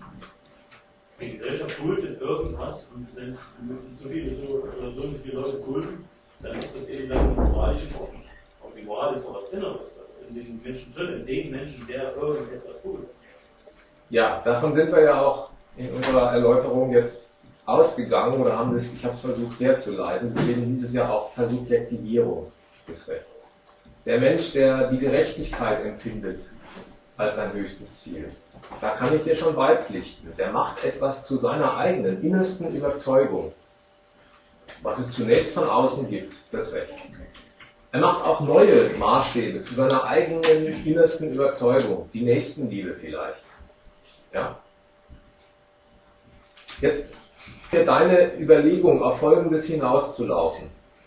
Die Gesellschaft kultet irgendwas und wenn es so viele Leute kulten, dann ist das eben dann moralisch in Ordnung. Aber die Moral ist doch was Inneres, das in den Menschen drin, in dem Menschen, der irgendetwas tut. Ja, davon sind wir ja auch in unserer Erläuterung jetzt ausgegangen oder haben es, ich habe es versucht herzuleiten, deswegen hieß es ja auch Versubjektivierung des Rechts. Der Mensch, der die Gerechtigkeit empfindet als sein höchstes Ziel, da kann ich dir schon beipflichten, der macht etwas zu seiner eigenen innersten Überzeugung, was es zunächst von außen gibt, das Recht. Er macht auch neue Maßstäbe zu seiner eigenen innersten Überzeugung, die Nächstenliebe vielleicht. Ja. Jetzt für deine Überlegung auf Folgendes hinauszulaufen.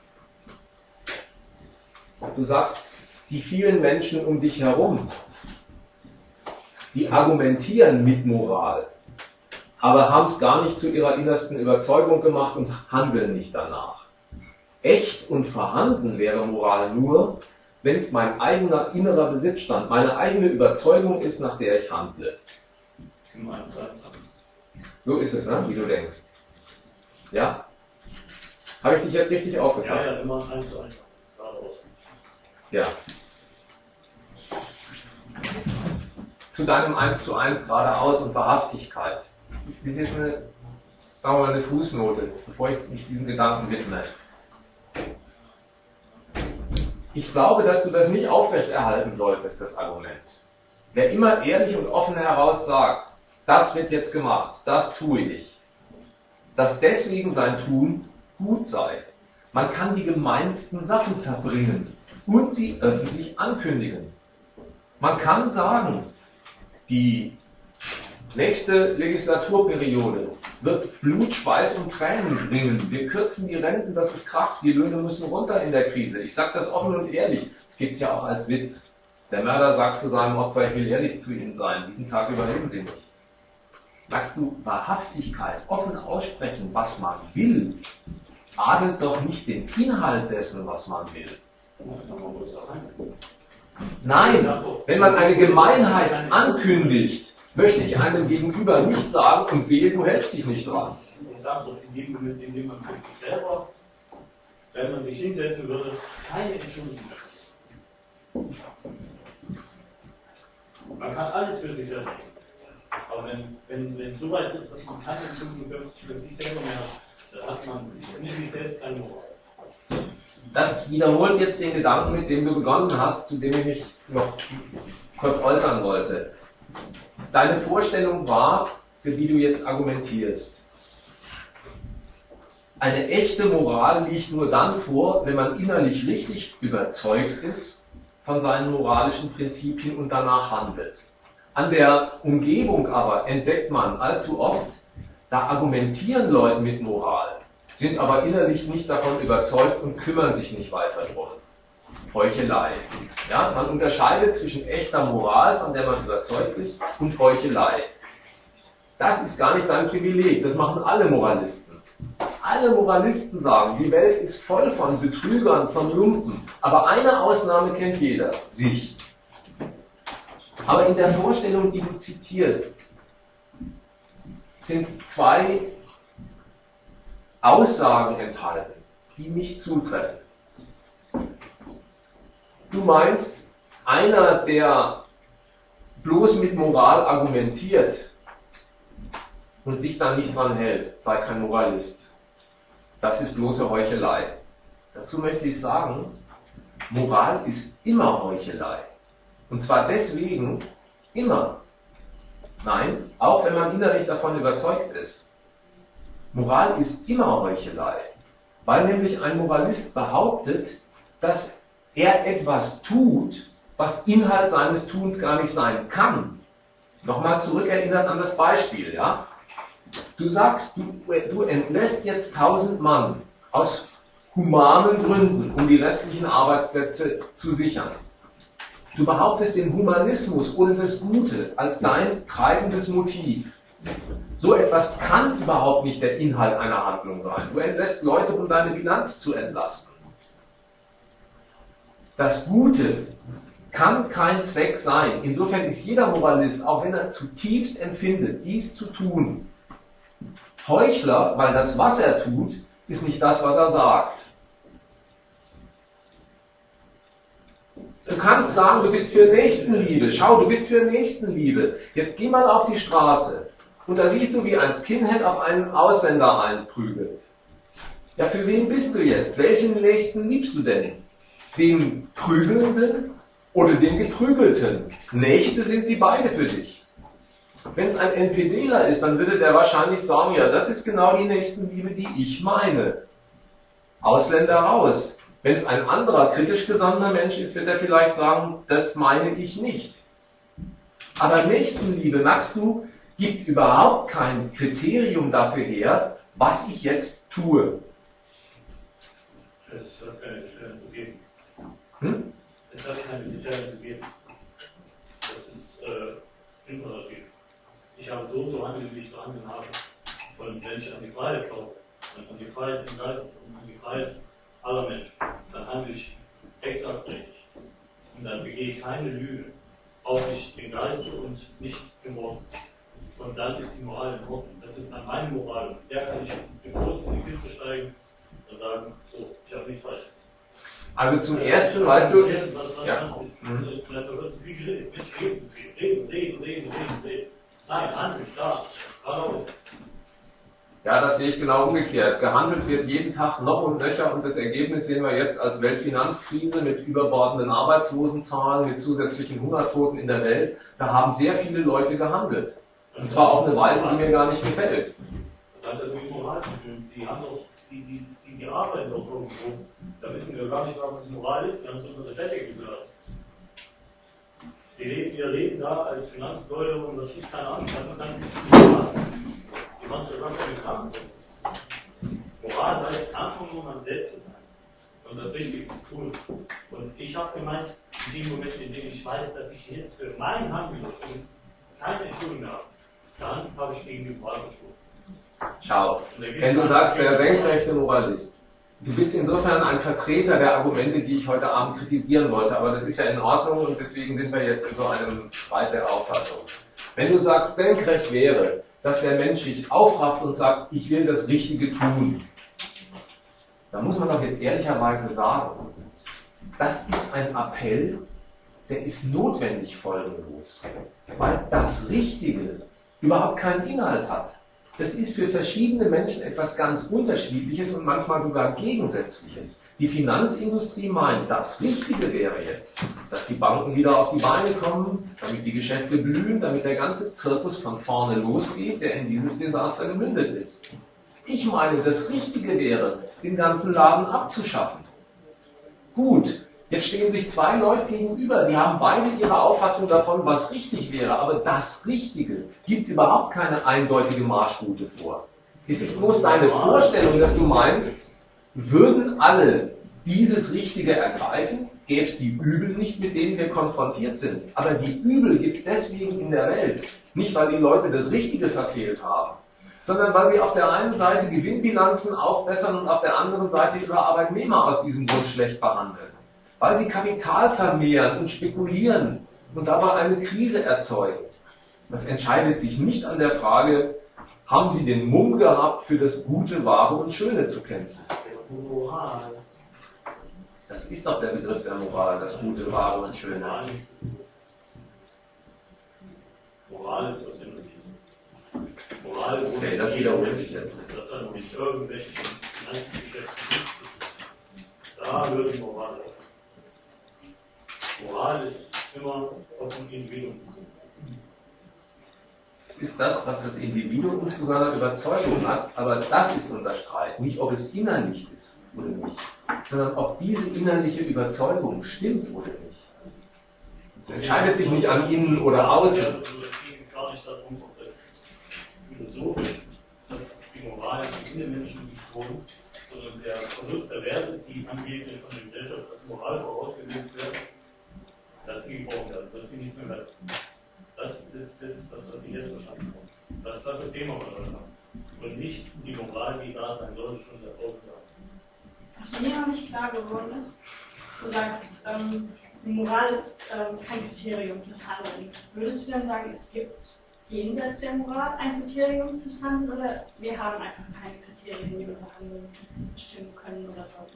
Du sagst, die vielen Menschen um dich herum, die argumentieren mit Moral, aber haben es gar nicht zu ihrer innersten Überzeugung gemacht und handeln nicht danach. Echt und vorhanden wäre Moral nur, wenn es mein eigener innerer Besitzstand, meine eigene Überzeugung ist, nach der ich handle. So ist es, ne? Wie du denkst. Ja? Habe ich dich jetzt richtig aufgefasst? Ja, immer 1:1. Geradeaus. Ja. Zu deinem 1:1 geradeaus und Wahrhaftigkeit. Das ist jetzt sagen wir mal eine Fußnote, bevor ich mich diesem Gedanken widme. Ich glaube, dass du das nicht aufrechterhalten solltest, das Argument. Wer immer ehrlich und offen heraus sagt, das wird jetzt gemacht, das tue ich, dass deswegen sein Tun gut sei. Man kann die gemeinsten Sachen verbringen und sie öffentlich ankündigen. Man kann sagen, die nächste Legislaturperiode wird Blut, Schweiß und Tränen bringen. Wir kürzen die Renten, das ist Krach, die Löhne müssen runter in der Krise. Ich sage das offen und ehrlich, es gibt es ja auch als Witz. Der Mörder sagt zu seinem Opfer, ich will ehrlich zu Ihnen sein, diesen Tag überleben Sie nicht. Sagst du, Wahrhaftigkeit, offen aussprechen, was man will, adelt doch nicht den Inhalt dessen, was man will. Nein, wenn man eine Gemeinheit ankündigt, möchte ich einem Gegenüber nicht sagen, und wehe, du hältst dich nicht dran. Ich sage doch, indem man für sich selber, wenn man sich hinsetzen würde, keine Entschuldigung. Man kann alles für sich selber machen. Aber wenn so weit ist, dass man keine Entschuldigung für sich selber mehr hat, dann hat man in sich selbst keine Moral. Das wiederholt jetzt den Gedanken, mit dem du begonnen hast, zu dem ich mich noch kurz äußern wollte. Deine Vorstellung war, für die du jetzt argumentierst. Eine echte Moral liegt nur dann vor, wenn man innerlich richtig überzeugt ist von seinen moralischen Prinzipien und danach handelt. An der Umgebung aber entdeckt man allzu oft, da argumentieren Leute mit Moral, sind aber innerlich nicht davon überzeugt und kümmern sich nicht weiter drum. Heuchelei. Ja, man unterscheidet zwischen echter Moral, von der man überzeugt ist, und Heuchelei. Das ist gar nicht dein Privileg, das machen alle Moralisten. Alle Moralisten sagen, die Welt ist voll von Betrügern, von Lumpen, aber eine Ausnahme kennt jeder, sich. Aber in der Vorstellung, die du zitierst, sind zwei Aussagen enthalten, die nicht zutreffen. Du meinst, einer, der bloß mit Moral argumentiert und sich dann nicht dran hält, sei kein Moralist. Das ist bloße Heuchelei. Dazu möchte ich sagen, Moral ist immer Heuchelei. Und zwar deswegen immer. Nein, auch wenn man innerlich davon überzeugt ist. Moral ist immer Heuchelei. Weil nämlich ein Moralist behauptet, dass er etwas tut, was Inhalt seines Tuns gar nicht sein kann. Nochmal zurückerinnert an das Beispiel, ja? Du sagst, du entlässt jetzt 1000 Mann aus humanen Gründen, um die restlichen Arbeitsplätze zu sichern. Du behauptest den Humanismus oder das Gute als dein treibendes Motiv. So etwas kann überhaupt nicht der Inhalt einer Handlung sein. Du entlässt Leute, um deine Bilanz zu entlasten. Das Gute kann kein Zweck sein. Insofern ist jeder Moralist, auch wenn er zutiefst empfindet, dies zu tun, Heuchler, weil das, was er tut, ist nicht das, was er sagt. Du kannst sagen, du bist für Nächstenliebe. Schau, du bist für Nächstenliebe. Jetzt geh mal auf die Straße. Und da siehst du, wie ein Skinhead auf einen Ausländer einprügelt. Ja, für wen bist du jetzt? Welchen Nächsten liebst du denn? Den Prügelnden oder den Geprügelten? Nächste sind sie beide für dich. Wenn es ein NPDler ist, dann würde der wahrscheinlich sagen, ja, das ist genau die Nächstenliebe, die ich meine. Ausländer raus. Wenn es ein anderer kritisch gesonnener Mensch ist, wird er vielleicht sagen, das meine ich nicht. Aber Nächstenliebe, merkst du, gibt überhaupt kein Kriterium dafür her, was ich jetzt tue. Es hat keine Kriterien zu geben. Hm? Es hat keine Kriterien zu geben. Das ist imperativ. Ich habe so handelt, wie ich zu handeln habe. Und wenn ich an die Freiheit glaube, an die Freiheit im Geist und an die Freiheit aller Menschen, dann handle ich exakt richtig. Und dann begehe ich keine Lüge, auch nicht im Geiste und nicht im Wort. Und dann ist die Moral in Ordnung. Das ist dann meine Moral. Und der kann ich im Kurs in die Kiste steigen und sagen, so, ich habe nichts falsch. Also zum Ersten, weißt du, ist... Ja. Da wird zu viel geredet. Mensch, reden zu viel. Reden. Nein, handeln, da. Geradeaus. Ja, das sehe ich genau umgekehrt. Gehandelt wird jeden Tag noch und nöcher und das Ergebnis sehen wir jetzt als Weltfinanzkrise mit überbordenden Arbeitslosenzahlen, mit zusätzlichen Hungertoten in der Welt. Da haben sehr viele Leute gehandelt. Und zwar auf eine Weise, die mir gar nicht gefällt. Das hat das mit Moral zu tun. Die haben doch, die arbeiten doch irgendwo. Da wissen wir gar nicht, was Moral ist. Die haben es unter der Decke gehört. Die leben ihr Leben da als Finanzleute und das ist keine Ahnung. Die macht das einfach mit Krankheit. Moral heißt einfach nur man selbst zu sein und das Richtige zu tun. Und ich habe gemeint, in dem Moment, in dem ich weiß, dass ich jetzt für mein Handeln keine Entschuldigung habe, dann habe ich gegen die Moral gesprochen. Schau, wenn du sagst, der senkrechte Moralist, du bist insofern ein Vertreter der Argumente, die ich heute Abend kritisieren wollte, aber das ist ja in Ordnung und deswegen sind wir jetzt in so einem Streit der Auffassung. Wenn du sagst, senkrecht wäre, dass der Mensch sich aufrafft und sagt, ich will das Richtige tun, dann muss man doch jetzt ehrlicherweise sagen, das ist ein Appell, der ist notwendig folgenlos, weil das Richtige überhaupt keinen Inhalt hat. Das ist für verschiedene Menschen etwas ganz Unterschiedliches und manchmal sogar Gegensätzliches. Die Finanzindustrie meint, das Richtige wäre jetzt, dass die Banken wieder auf die Beine kommen, damit die Geschäfte blühen, damit der ganze Zirkus von vorne losgeht, der in dieses Desaster gemündet ist. Ich meine, das Richtige wäre, den ganzen Laden abzuschaffen. Gut, jetzt stehen sich zwei Leute gegenüber, die haben beide ihre Auffassung davon, was richtig wäre, aber das Richtige gibt überhaupt keine eindeutige Marschroute vor. Es ist bloß deine Vorstellung, dass du meinst, würden alle dieses Richtige ergreifen, gäbe es die Übel nicht, mit denen wir konfrontiert sind. Aber die Übel gibt es deswegen in der Welt. Nicht, weil die Leute das Richtige verfehlt haben, sondern weil sie auf der einen Seite Gewinnbilanzen aufbessern und auf der anderen Seite ihre Arbeitnehmer aus diesem Grund schlecht behandeln. Weil sie Kapital vermehren und spekulieren und dabei eine Krise erzeugen. Das entscheidet sich nicht an der Frage, haben sie den Mumm gehabt, für das Gute, Wahre und Schöne zu kämpfen. Moral. Das ist doch der Begriff der Moral, das Gute, Wahre und Schöne. Moral ist was Innerliches. Moral ist okay, das wiederholt sich jetzt. Das hat nicht irgendwelche Finanzgeschäfte. Da hört die Moral auf. Moral ist immer auf ein Individuum zu suchen. Es ist das, was das Individuum zu seiner Überzeugung hat, aber das ist unser Streit. Nicht, ob es innerlich ist oder nicht, sondern ob diese innerliche Überzeugung stimmt oder nicht. Es entscheidet sich nicht an innen oder außen. Es geht jetzt gar nicht darum, ob das philosophisch, dass die Moral in den Menschen wohnt, sondern der Verlust der Werte, die angeblich von der Gesellschaft als Moral vorausgesetzt werden, dass sie gebrochen werden, dass sie nicht mehr leisten. Das ist jetzt das, was ich jetzt verstanden habe. Das ist das Thema von Deutschland. Und nicht die Moral, die da sein sollte, schon der Aufgabe. Was mir noch nicht klar geworden ist, du sagst, die Moral ist kein Kriterium fürs Handeln. Würdest du dann sagen, es gibt jenseits der Moral ein Kriterium fürs Handeln oder wir haben einfach keine Kriterien, die unser Handeln bestimmen können oder sollten?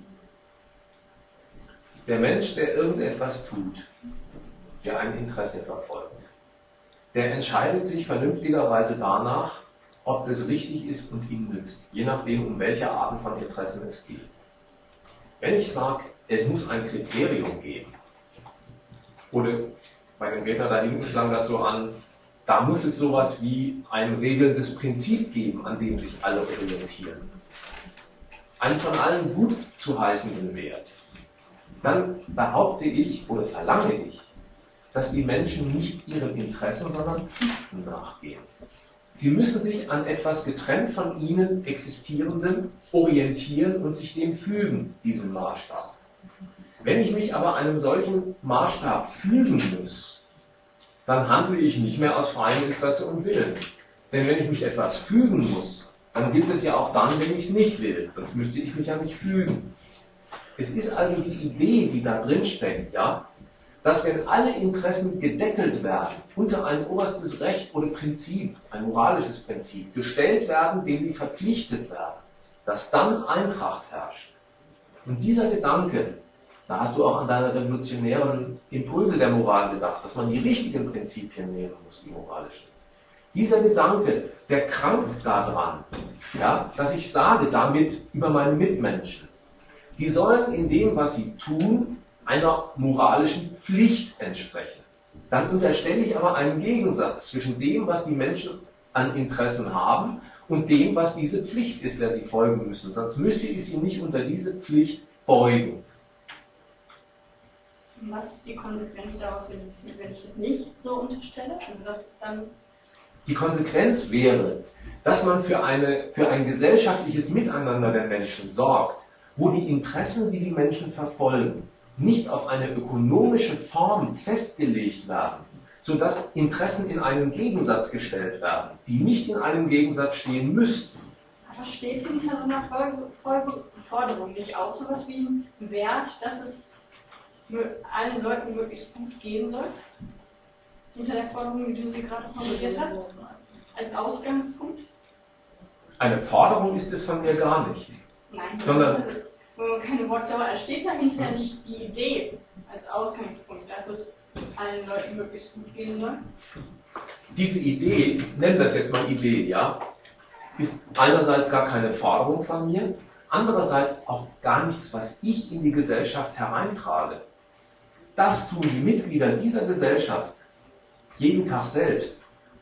Der Mensch, der irgendetwas tut, der ein Interesse verfolgt, der entscheidet sich vernünftigerweise danach, ob es richtig ist und ihm nützt, je nachdem, um welche Arten von Interessen es geht. Wenn ich sage, es muss ein Kriterium geben, oder bei den Rednern da hinten klang das so an, da muss es sowas wie ein regelndes Prinzip geben, an dem sich alle orientieren. Einen von allen gut zu heißenden Wert. Dann behaupte ich oder verlange ich, dass die Menschen nicht ihren Interessen, sondern Pflichten nachgehen. Sie müssen sich an etwas getrennt von ihnen Existierendem orientieren und sich dem fügen, diesem Maßstab. Wenn ich mich aber einem solchen Maßstab fügen muss, dann handle ich nicht mehr aus freiem Interesse und Willen. Denn wenn ich mich etwas fügen muss, dann gilt es ja auch dann, wenn ich es nicht will. Sonst müsste ich mich ja nicht fügen. Es ist also die Idee, die da drin steckt, ja, dass wenn alle Interessen gedeckelt werden, unter ein oberstes Recht oder Prinzip, ein moralisches Prinzip, gestellt werden, dem sie verpflichtet werden, dass dann Eintracht herrscht. Und dieser Gedanke, da hast du auch an deine revolutionären Impulse der Moral gedacht, dass man die richtigen Prinzipien nehmen muss, die moralischen. Dieser Gedanke, der krankt daran, ja, dass ich sage damit über meine Mitmenschen, die sollen in dem, was sie tun, einer moralischen Pflicht entsprechen. Dann unterstelle ich aber einen Gegensatz zwischen dem, was die Menschen an Interessen haben und dem, was diese Pflicht ist, der sie folgen müssen. Sonst müsste ich sie nicht unter diese Pflicht beugen. Was ist die Konsequenz daraus, wenn ich das nicht so unterstelle? Also das ist dann Die Konsequenz wäre, dass man für ein gesellschaftliches Miteinander der Menschen sorgt, wo die Interessen, die die Menschen verfolgen, nicht auf eine ökonomische Form festgelegt werden, sodass Interessen in einen Gegensatz gestellt werden, die nicht in einem Gegensatz stehen müssten. Aber steht hinter so einer Forderung nicht auch sowas wie ein Wert, dass es allen Leuten möglichst gut gehen soll? Hinter der Forderung, wie du sie gerade formuliert hast, als Ausgangspunkt? Eine Forderung ist es von mir gar nicht. Nein, Sondern wenn man keine Worte, aber steht dahinter nicht die Idee als Ausgangspunkt, dass es allen Leuten möglichst gut gehen soll? diese Idee, nennen wir es jetzt mal Idee, ja, ist einerseits gar keine Forderung von mir, andererseits auch gar nichts, was ich in die Gesellschaft hereintrage. Das tun die Mitglieder dieser Gesellschaft jeden Tag selbst.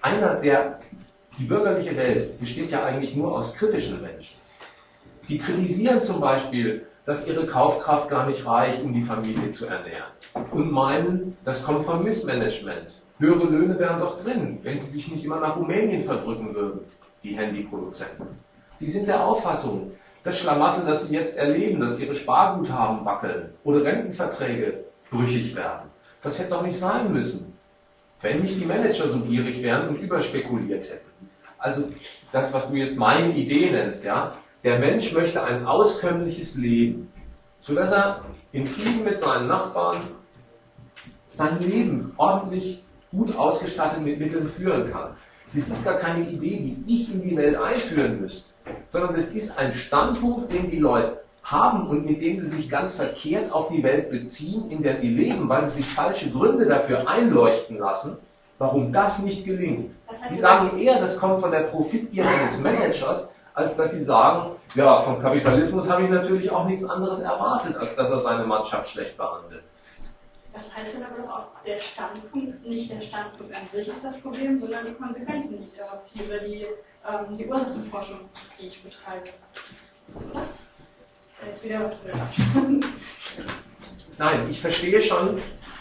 Die bürgerliche Welt besteht ja eigentlich nur aus kritischen Menschen. Die kritisieren zum Beispiel, dass ihre Kaufkraft gar nicht reicht, um die Familie zu ernähren. Und meinen, das kommt vom Missmanagement. Höhere Löhne wären doch drin, wenn sie sich nicht immer nach Rumänien verdrücken würden, die Handyproduzenten. Die sind der Auffassung, das Schlamassel, das sie jetzt erleben, dass ihre Sparguthaben wackeln oder Rentenverträge brüchig werden, das hätte doch nicht sein müssen, wenn nicht die Manager so gierig wären und überspekuliert hätten. Also das, was du jetzt meine Idee nennst, ja, der Mensch möchte ein auskömmliches Leben, sodass er in Frieden mit seinen Nachbarn sein Leben ordentlich gut ausgestattet mit Mitteln führen kann. Das ist gar keine Idee, die ich in die Welt einführen müsste, sondern es ist ein Standpunkt, den die Leute haben und mit dem sie sich ganz verkehrt auf die Welt beziehen, in der sie leben, weil sie sich falsche Gründe dafür einleuchten lassen, warum das nicht gelingt. Die sagen eher, das kommt von der Profitgier eines Managers, als dass sie sagen, ja, vom Kapitalismus habe ich natürlich auch nichts anderes erwartet, als dass er seine Mannschaft schlecht behandelt. Das heißt dann aber doch auch, der Standpunkt, nicht der Standpunkt an sich ist das Problem, sondern die Konsequenzen, die ich daraus ziehe, oder die Ursachenforschung, die ich betreibe. Oder? Jetzt wieder was für den Abstand. Nein, ich verstehe schon,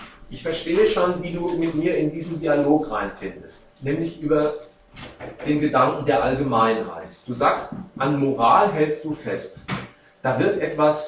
wie du mit mir in diesen Dialog reinfindest, nämlich über den Gedanken der Allgemeinheit. Du sagst, an Moral hältst du fest. Da wird etwas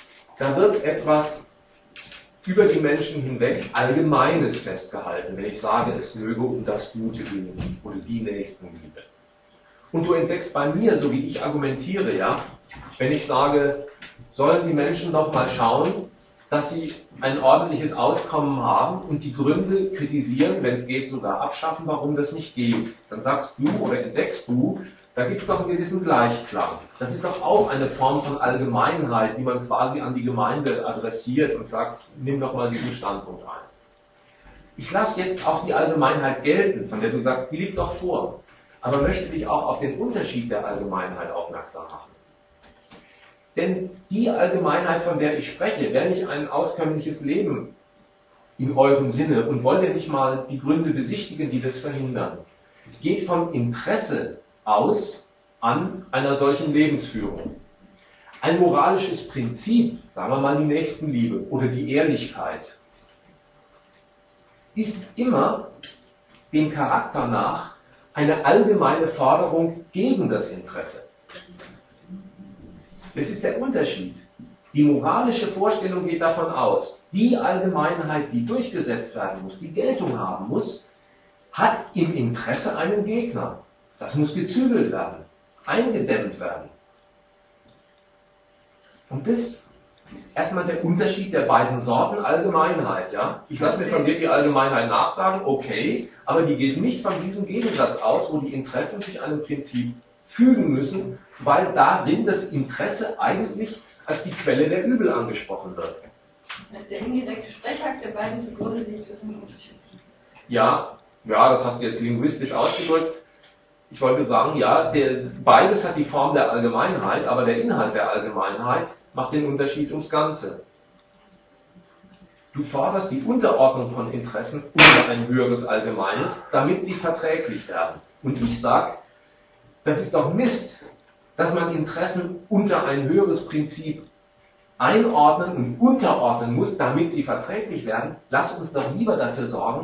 über die Menschen hinweg Allgemeines festgehalten, wenn ich sage, es möge um das Gute gehen oder die Nächstenliebe. Und du entdeckst bei mir, so wie ich argumentiere, ja, wenn ich sage, sollen die Menschen doch mal schauen, dass sie ein ordentliches Auskommen haben und die Gründe kritisieren, wenn es geht, sogar abschaffen, warum das nicht geht. Dann sagst du oder entdeckst du, da gibt es doch einen gewissen Gleichklang. Das ist doch auch eine Form von Allgemeinheit, die man quasi an die Gemeinde adressiert und sagt, nimm doch mal diesen Standpunkt ein. Ich lasse jetzt auch die Allgemeinheit gelten, von der du sagst, die liegt doch vor, aber möchte dich auch auf den Unterschied der Allgemeinheit aufmerksam machen. Denn die Allgemeinheit, von der ich spreche, wäre nicht ein auskömmliches Leben in eurem Sinne und wollt ihr nicht mal die Gründe besichtigen, die das verhindern, geht vom Interesse aus an einer solchen Lebensführung. Ein moralisches Prinzip, sagen wir mal die Nächstenliebe oder die Ehrlichkeit, ist immer dem Charakter nach eine allgemeine Forderung gegen das Interesse. Das ist der Unterschied. Die moralische Vorstellung geht davon aus, die Allgemeinheit, die durchgesetzt werden muss, die Geltung haben muss, hat im Interesse einen Gegner. Das muss gezügelt werden, eingedämmt werden. Und das ist erstmal der Unterschied der beiden Sorten Allgemeinheit. Ja? Ich lasse mir von dir die Allgemeinheit nachsagen, okay, aber die geht nicht von diesem Gegensatz aus, wo die Interessen sich einem Prinzip fügen müssen, weil darin das Interesse eigentlich als die Quelle der Übel angesprochen wird. Das heißt, der indirekte Sprechakt der beiden zugrunde liegt, ist ein Unterschied. Ja, das hast du jetzt linguistisch ausgedrückt. Ich wollte sagen, ja, beides hat die Form der Allgemeinheit, aber der Inhalt der Allgemeinheit macht den Unterschied ums Ganze. Du forderst die Unterordnung von Interessen unter ein höheres Allgemeines, damit sie verträglich werden. Und ich sage, das ist doch Mist, dass man Interessen unter ein höheres Prinzip einordnen und unterordnen muss, damit sie verträglich werden. Lass uns doch lieber dafür sorgen,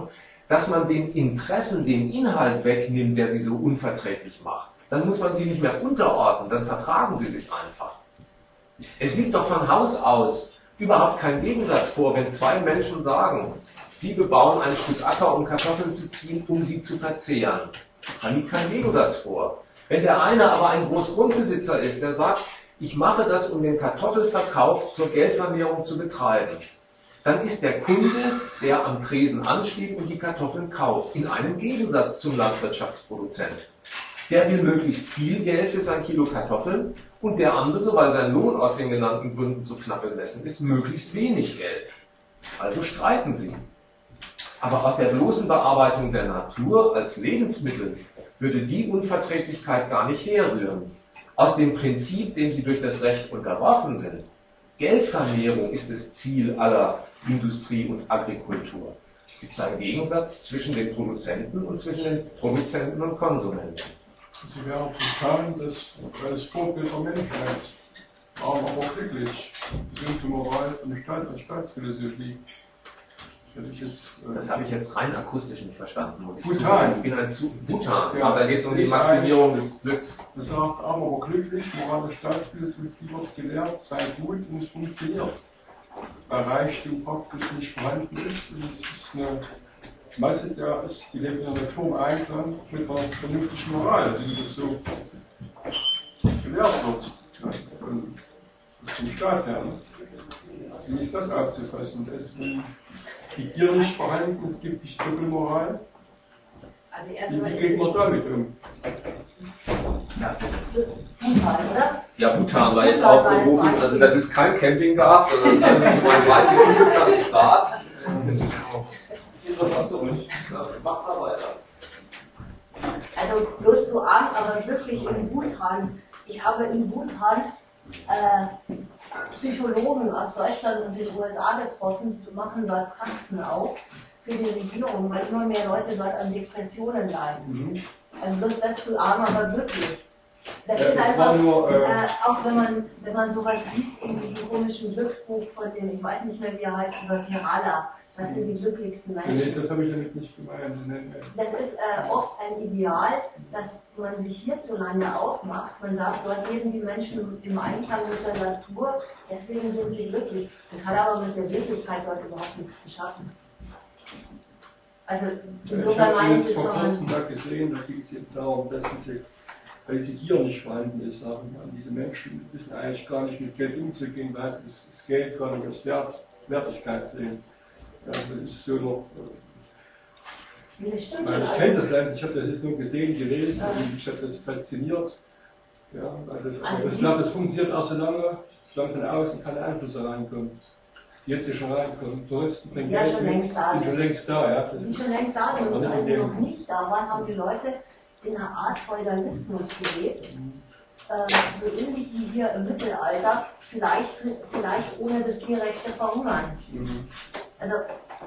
dass man den Interessen den Inhalt wegnimmt, der sie so unverträglich macht, dann muss man sie nicht mehr unterordnen, dann vertragen sie sich einfach. Es liegt doch von Haus aus überhaupt kein Gegensatz vor, wenn zwei Menschen sagen, sie bebauen ein Stück Acker, um Kartoffeln zu ziehen, um sie zu verzehren. Da liegt kein Gegensatz vor. Wenn der eine aber ein Großgrundbesitzer ist, der sagt, ich mache das, um den Kartoffelverkauf zur Geldvermehrung zu betreiben, dann ist der Kunde, der am Tresen ansteht und die Kartoffeln kauft, in einem Gegensatz zum Landwirtschaftsproduzent. Der will möglichst viel Geld für sein Kilo Kartoffeln und der andere, weil sein Lohn aus den genannten Gründen zu knapp bemessen ist, möglichst wenig Geld. Also streiten sie. Aber aus der bloßen Bearbeitung der Natur als Lebensmittel würde die Unverträglichkeit gar nicht herrühren. Aus dem Prinzip, dem sie durch das Recht unterworfen sind. Geldvermehrung ist das Ziel aller Industrie und Agrikultur. Gibt es einen Gegensatz zwischen den Produzenten und zwischen den Produzenten und Konsumenten? Sie wären zu teilen, dass das Vorbild der Menschheit, arm aber glücklich, bestimmte Moral und Staatsphilosophie. Das habe ich jetzt rein akustisch nicht verstanden, muss ich Bhutan. sagen. Ich bin ein Bhutan, Ja, aber da geht es um die Maximierung des Glücks. Das sagt arm aber glücklich, Moral und Staatsphilosophie wird gelehrt, sei gut und es funktioniert. Weil Reichtum praktisch nicht vorhanden ist und es ist eine Masse, die lebt in der Natur im Einklang mit einer vernünftigen Moral, wie das so gelehrt wird. Ja, von dem Staat her. Ne? Wie ist das aufzufassen? Wenn die Gier nicht vorhanden ist, gibt es Doppelmoral. Also Wie geht man damit um? Ja. Das Bhutan, oder? Ja, Bhutan war jetzt auch berufen, also das ist kein Campinggas, sondern das ist ein weit unbekannter Staat. Mach mal weiter. Also bloß zu arm, aber wirklich in Bhutan. Ich habe in Bhutan Psychologen aus Deutschland und den USA getroffen, machen dort Praxen auf für die Regierung, weil immer mehr Leute dort an Depressionen leiden. Also bloß das zu arm, aber wirklich. Das ist einfach, auch wenn man sowas sieht in diesem komischen Glücksbuch von dem, ich weiß nicht mehr wie er heißt, über Kerala, das sind die glücklichsten Menschen. Nee, das habe ich damit nicht gemeint. Das ist oft ein Ideal, dass man sich hierzulande aufmacht. Man sagt, dort leben die Menschen im Einklang mit der Natur, deswegen sind sie glücklich. Das hat aber mit der Wirklichkeit dort überhaupt nichts zu schaffen. Also insofern meine ich, vor kurzem da gesehen, da ging es eben darum, dass weil diese Gier nicht vorhanden ist, sagen diese Menschen wissen eigentlich gar nicht mit Geld umzugehen, weil sie das Geld gar nicht als Wertigkeit sehen. Ja, das ist so noch. Ich kenne das eigentlich, ich habe das jetzt nur gesehen, gelesen und mich hat das fasziniert. Ja, weil das funktioniert auch solange von außen keine Einflüsse reinkommen. Jetzt hier schon reinkommen, Touristen bringen ja, Geld schon mit, längst da. sind schon längst da. Ja. Die sind schon längst da und als sie noch nicht da waren, haben die Leute in einer Art Feudalismus gelebt. So ähnlich wie hier im Mittelalter, vielleicht ohne das direkte Verhungern. Also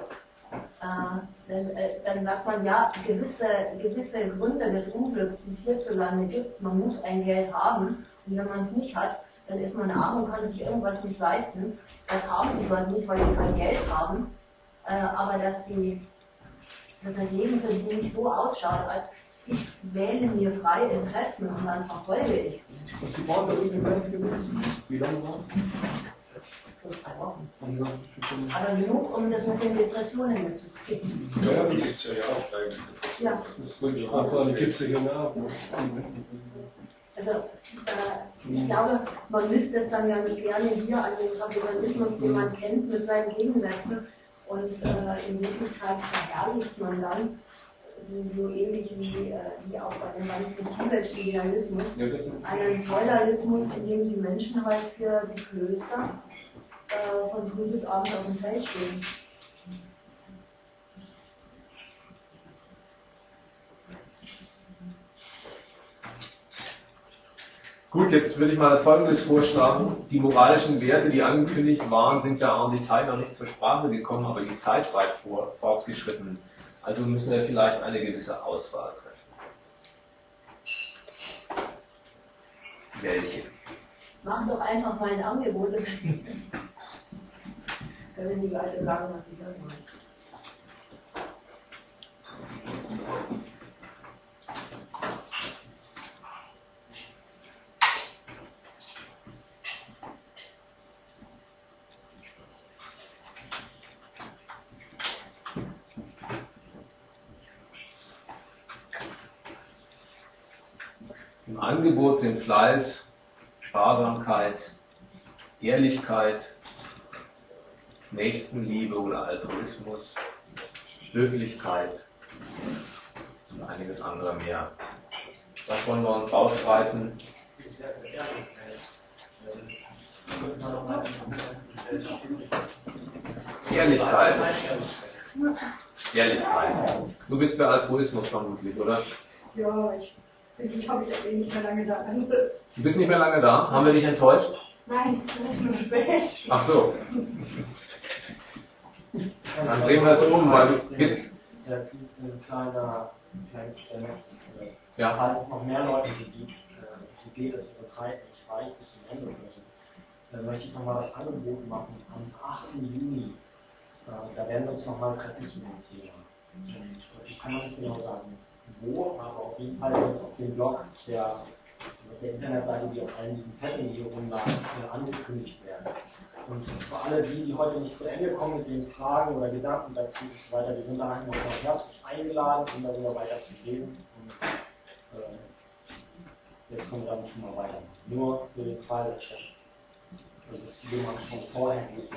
dann sagt man ja, gewisse Gründe des Unglücks, die es hierzulande gibt, man muss ein Geld haben und wenn man es nicht hat, dann ist man arm und kann sich irgendwas nicht leisten. Das haben die dort nicht, weil die kein Geld haben, aber dass das Leben für sie nicht so ausschaut, als ich wähle mir freie Interessen und dann verfolge ich sie. Was die waren da irgendwie gewesen? Wie lange war Plus 3 Wochen. Aber genug, um das mit den Depressionen mitzukriegen. Ja, die gibt es ja auch eigentlich. Ja. Das wollte ich auch sagen, die gibt es ja genau. Also, ich glaube, man müsste es dann ja nicht gerne hier an den Kapitalismus, den man kennt, mit seinen Gegensätzen. Und in Wirklichkeit verherrlicht man dann so ähnlich wie auch bei dem ganzen tibetischen Idealismus, einen Feudalismus, in dem die Menschen halt für die Klöster von früh bis abends auf dem Feld stehen. Gut, jetzt würde ich mal Folgendes vorschlagen. Die moralischen Werte, die angekündigt waren, sind ja en Detail noch nicht zur Sprache gekommen, aber die Zeit weit fortgeschritten. Also müssen wir vielleicht eine gewisse Auswahl treffen. Welche? Mach doch einfach mal ein Angebot. Können die Leute sagen, was sie hören wollen. Im Angebot sind Fleiß, Sparsamkeit, Ehrlichkeit, Nächstenliebe oder Altruismus, Höflichkeit und einiges andere mehr. Das wollen wir uns rausgreifen. Ehrlichkeit. Ehrlichkeit. Du bist für Altruismus vermutlich, oder? Ja, ich habe ja nicht mehr lange da. Du bist nicht mehr lange da? Haben wir dich enttäuscht? Nein, das ist nur spät. Ach so. Dann drehen wir es um, weil du... Ein kleines Ermessen. Ja. Falls es noch mehr Leute gibt, so geht es ihre Zeit nicht reicht bis zum Ende oder so, dann möchte ich nochmal das Angebot machen am 8. Juni. Da werden wir uns nochmal treffen zu dem Thema. Und ich kann noch nicht genau sagen, wo, aber auf jeden Fall wird es auf dem Blog der Internetseite, die auf allen diesen Zetteln hier rumlagen, angekündigt werden. Und für alle die heute nicht zu Ende kommen mit den Fragen oder Gedanken dazu und so weiter, die sind da noch herzlich eingeladen, um darüber weiter zu reden. Und jetzt können wir damit schon mal weiter. Nur für den Fall, dass jemand schon vorher geht,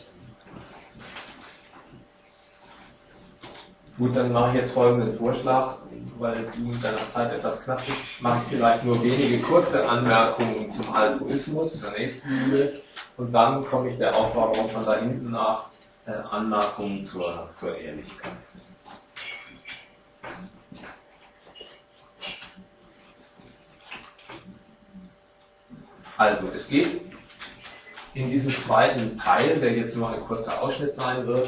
Gut, dann mache ich jetzt folgenden Vorschlag, weil du mit deiner Zeit etwas knapp bist. Mache ich vielleicht nur wenige kurze Anmerkungen zum Altruismus, zur Nächstenliebe, und dann komme ich der Aufforderung von da hinten nach Anmerkungen zur Ehrlichkeit. Also, es geht in diesem zweiten Teil, der jetzt nur ein kurzer Ausschnitt sein wird,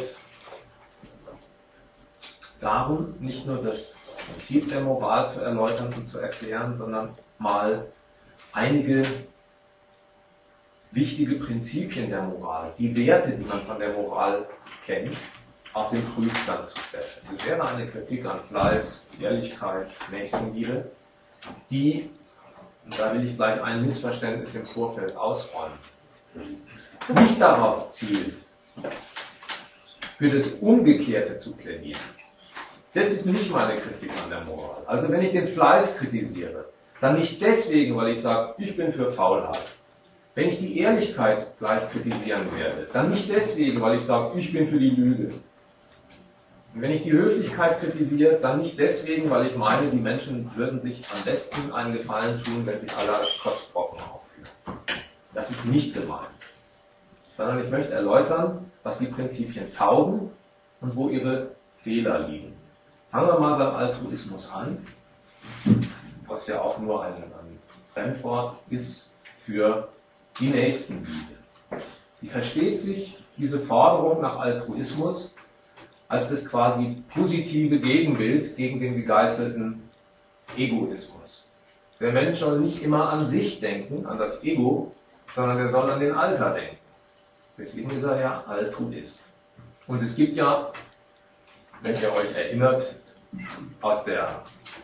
darum, nicht nur das Prinzip der Moral zu erläutern und zu erklären, sondern mal einige wichtige Prinzipien der Moral, die Werte, die man von der Moral kennt, auf den Prüfstand zu stellen. Das wäre eine Kritik an Fleiß, Ehrlichkeit, Nächstenliebe, die, und da will ich gleich ein Missverständnis im Vorfeld ausräumen, nicht darauf zielt, für das Umgekehrte zu plädieren. Das ist nicht meine Kritik an der Moral. Also wenn ich den Fleiß kritisiere, dann nicht deswegen, weil ich sage, ich bin für Faulheit. Wenn ich die Ehrlichkeit gleich kritisieren werde, dann nicht deswegen, weil ich sage, ich bin für die Lüge. Und wenn ich die Höflichkeit kritisiere, dann nicht deswegen, weil ich meine, die Menschen würden sich am besten einen Gefallen tun, wenn sie alle als Kotzbrocken aufführen. Das ist nicht gemeint. Sondern ich möchte erläutern, was die Prinzipien taugen und wo ihre Fehler liegen. Fangen wir mal beim Altruismus an, was ja auch nur ein Fremdwort ist für die Nächstenliebe. Wie versteht sich diese Forderung nach Altruismus als das quasi positive Gegenbild gegen den begeisterten Egoismus? Der Mensch soll nicht immer an sich denken, an das Ego, sondern er soll an den Alter denken. Deswegen ist er ja Altruist. Und es gibt ja, wenn ihr euch erinnert, aus der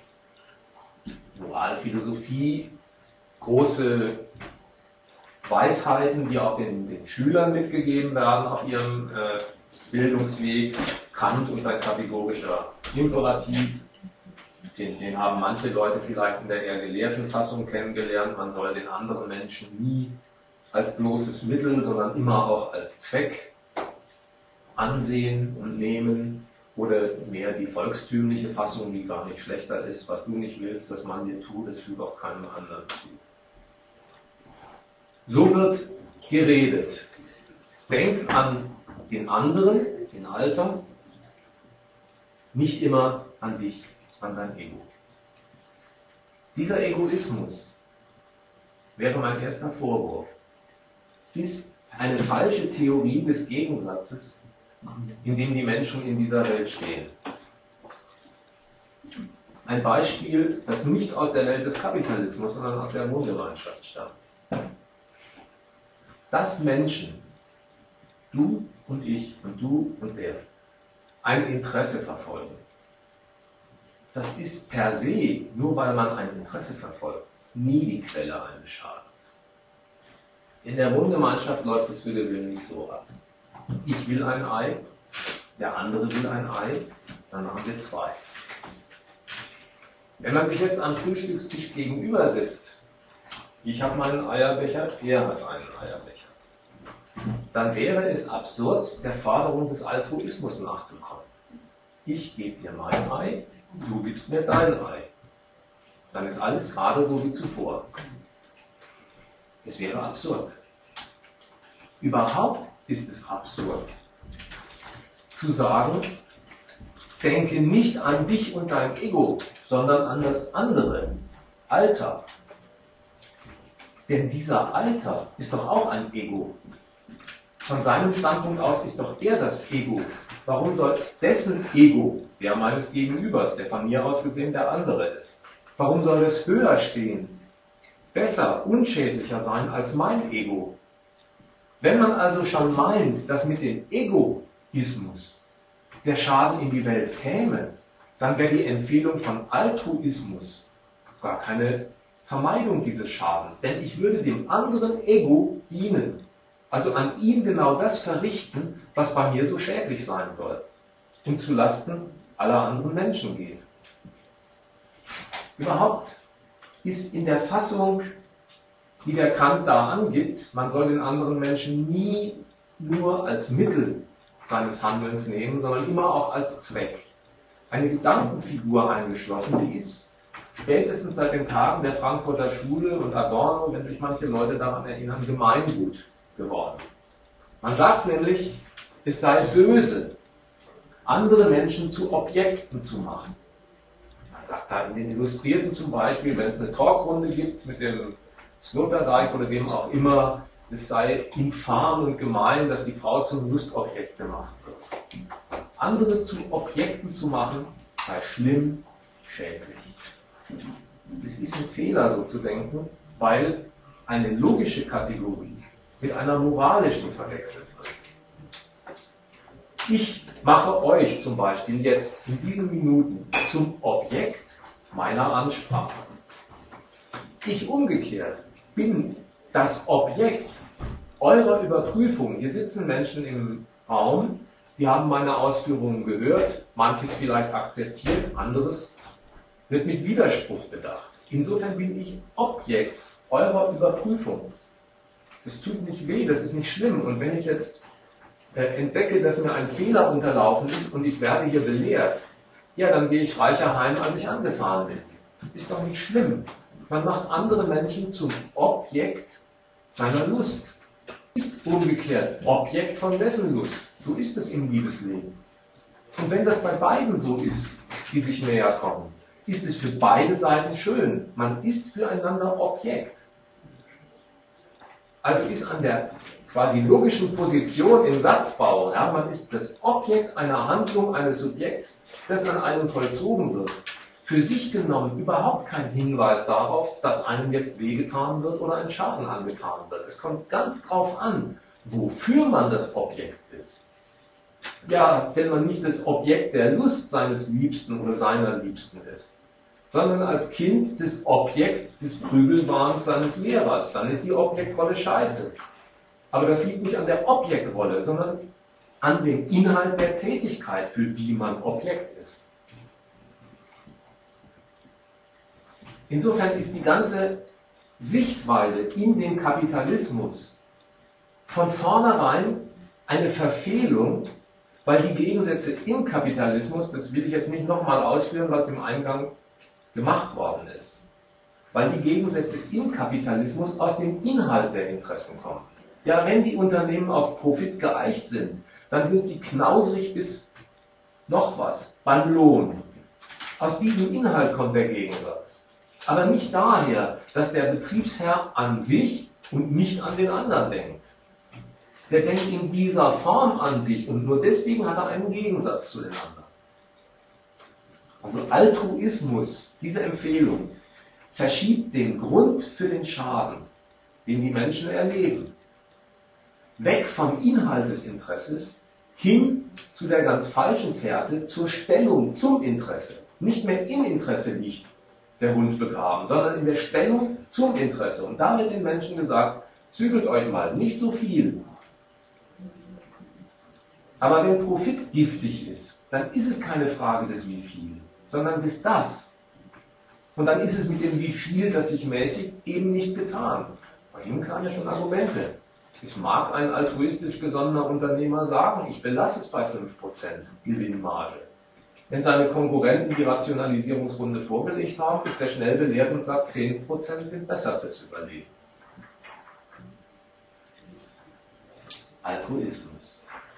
Moralphilosophie große Weisheiten, die auch den Schülern mitgegeben werden auf ihrem Bildungsweg. Kant und sein kategorischer Imperativ, den haben manche Leute vielleicht in der eher gelehrten Fassung kennengelernt. Man soll den anderen Menschen nie als bloßes Mittel, sondern immer auch als Zweck ansehen und nehmen. Oder mehr die volkstümliche Fassung, die gar nicht schlechter ist. Was du nicht willst, dass man dir tut, das fügt auch keinem anderen zu. So wird geredet. Denk an den anderen, den Alter, nicht immer an dich, an dein Ego. Dieser Egoismus wäre mein erster Vorwurf. Ist eine falsche Theorie des Gegensatzes, in dem die Menschen in dieser Welt stehen. Ein Beispiel, das nicht aus der Welt des Kapitalismus, sondern aus der Wohngemeinschaft stammt. Dass Menschen, du und ich und du und der, ein Interesse verfolgen, das ist per se, nur weil man ein Interesse verfolgt, nie die Quelle eines Schadens. In der Wohngemeinschaft läuft es für gewöhnlich so ab. Ich will ein Ei, der andere will ein Ei, dann haben wir zwei. Wenn man sich jetzt am Frühstückstisch gegenüber sitzt, ich habe meinen Eierbecher, er hat einen Eierbecher, dann wäre es absurd, der Forderung des Altruismus nachzukommen. Ich gebe dir mein Ei, du gibst mir dein Ei. Dann ist alles gerade so wie zuvor. Es wäre absurd. Überhaupt ist es absurd, zu sagen, denke nicht an dich und dein Ego, sondern an das andere, Alter. Denn dieser Alter ist doch auch ein Ego. Von seinem Standpunkt aus ist doch er das Ego. Warum soll dessen Ego, der meines Gegenübers, der von mir aus gesehen der andere ist, warum soll es höher stehen, besser, unschädlicher sein als mein Ego? Wenn man also schon meint, dass mit dem Egoismus der Schaden in die Welt käme, dann wäre die Empfehlung von Altruismus gar keine Vermeidung dieses Schadens. Denn ich würde dem anderen Ego dienen, also an ihm genau das verrichten, was bei mir so schädlich sein soll und zu Lasten aller anderen Menschen geht. Überhaupt ist in der Fassung, die der Kant da angibt, man soll den anderen Menschen nie nur als Mittel seines Handelns nehmen, sondern immer auch als Zweck, eine Gedankenfigur eingeschlossen, die ist spätestens seit den Tagen der Frankfurter Schule und Adorno, wenn sich manche Leute daran erinnern, Gemeingut geworden. Man sagt nämlich, es sei böse, andere Menschen zu Objekten zu machen. Man sagt da in den Illustrierten zum Beispiel, wenn es eine Talkrunde gibt mit dem Sloterdijk oder wem auch immer, es sei infam und gemein, dass die Frau zum Lustobjekt gemacht wird. Andere zu Objekten zu machen, sei schlimm, schädlich. Es ist ein Fehler, so zu denken, weil eine logische Kategorie mit einer moralischen verwechselt wird. Ich mache euch zum Beispiel jetzt in diesen Minuten zum Objekt meiner Ansprache. Ich umgekehrt bin das Objekt eurer Überprüfung. Hier sitzen Menschen im Raum, die haben meine Ausführungen gehört, manches vielleicht akzeptiert, anderes wird mit Widerspruch bedacht. Insofern bin ich Objekt eurer Überprüfung. Das tut nicht weh, das ist nicht schlimm. Und wenn ich jetzt entdecke, dass mir ein Fehler unterlaufen ist und ich werde hier belehrt, ja, dann gehe ich reicher heim, als ich angefahren bin. Ist doch nicht schlimm. Man macht andere Menschen zum Objekt seiner Lust. Ist umgekehrt Objekt von dessen Lust. So ist es im Liebesleben. Und wenn das bei beiden so ist, die sich näher kommen, ist es für beide Seiten schön. Man ist füreinander Objekt. Also ist an der quasi logischen Position im Satzbau, ja, man ist das Objekt einer Handlung eines Subjekts, das an einem vollzogen wird, für sich genommen überhaupt kein Hinweis darauf, dass einem jetzt wehgetan wird oder ein Schaden angetan wird. Es kommt ganz drauf an, wofür man das Objekt ist. Ja, wenn man nicht das Objekt der Lust seines Liebsten oder seiner Liebsten ist, sondern als Kind das Objekt des Prügelwahns seines Lehrers, dann ist die Objektrolle scheiße. Aber das liegt nicht an der Objektrolle, sondern an dem Inhalt der Tätigkeit, für die man Objekt ist. Insofern ist die ganze Sichtweise in den Kapitalismus von vornherein eine Verfehlung, weil die Gegensätze im Kapitalismus, das will ich jetzt nicht nochmal ausführen, weil es im Eingang gemacht worden ist, weil die Gegensätze im Kapitalismus aus dem Inhalt der Interessen kommen. Ja, wenn die Unternehmen auf Profit geeicht sind, dann sind sie knausrig bis noch was beim Lohn. Aus diesem Inhalt kommt der Gegensatz. Aber nicht daher, dass der Betriebsherr an sich und nicht an den anderen denkt. Der denkt in dieser Form an sich und nur deswegen hat er einen Gegensatz zu den anderen. Also Altruismus, diese Empfehlung, verschiebt den Grund für den Schaden, den die Menschen erleben, weg vom Inhalt des Interesses hin zu der ganz falschen Fährte, zur Stellung zum Interesse. Nicht mehr im Interesse liegt der Hund begraben, sondern in der Stellung zum Interesse. Und da wird den Menschen gesagt, zügelt euch mal, nicht so viel. Aber wenn Profit giftig ist, dann ist es keine Frage des wie viel, sondern des das. Und dann ist es mit dem wie viel, das sich mäßigt, eben nicht getan. Bei ihm kamen ja schon Argumente. Es mag ein altruistisch gesonnener Unternehmer sagen, ich belasse es bei 5% Gewinnmarge. Wenn seine Konkurrenten die Rationalisierungsrunde vorgelegt haben, ist er schnell belehrt und sagt, 10% sind besser fürs Überleben. Altruismus.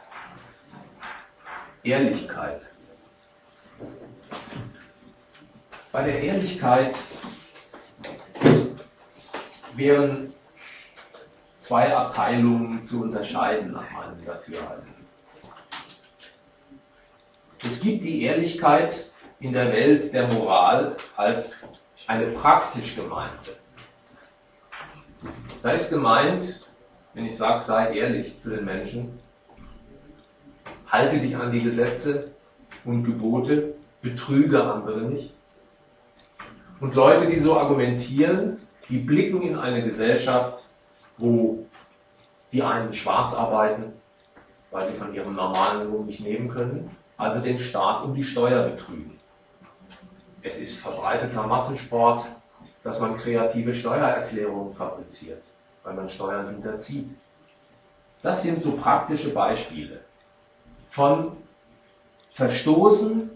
Ehrlichkeit. Bei der Ehrlichkeit wären zwei Abteilungen zu unterscheiden nach meinem Dafürhalten. Es gibt die Ehrlichkeit in der Welt der Moral als eine praktisch gemeinte. Da ist gemeint, wenn ich sage, sei ehrlich zu den Menschen, halte dich an die Gesetze und Gebote, betrüge andere nicht. Und Leute, die so argumentieren, die blicken in eine Gesellschaft, wo die einen schwarz arbeiten, weil sie von ihrem normalen Lohn nicht nehmen können, also den Staat um die Steuer betrügen. Es ist verbreiteter Massensport, dass man kreative Steuererklärungen fabriziert, weil man Steuern hinterzieht. Das sind so praktische Beispiele von Verstößen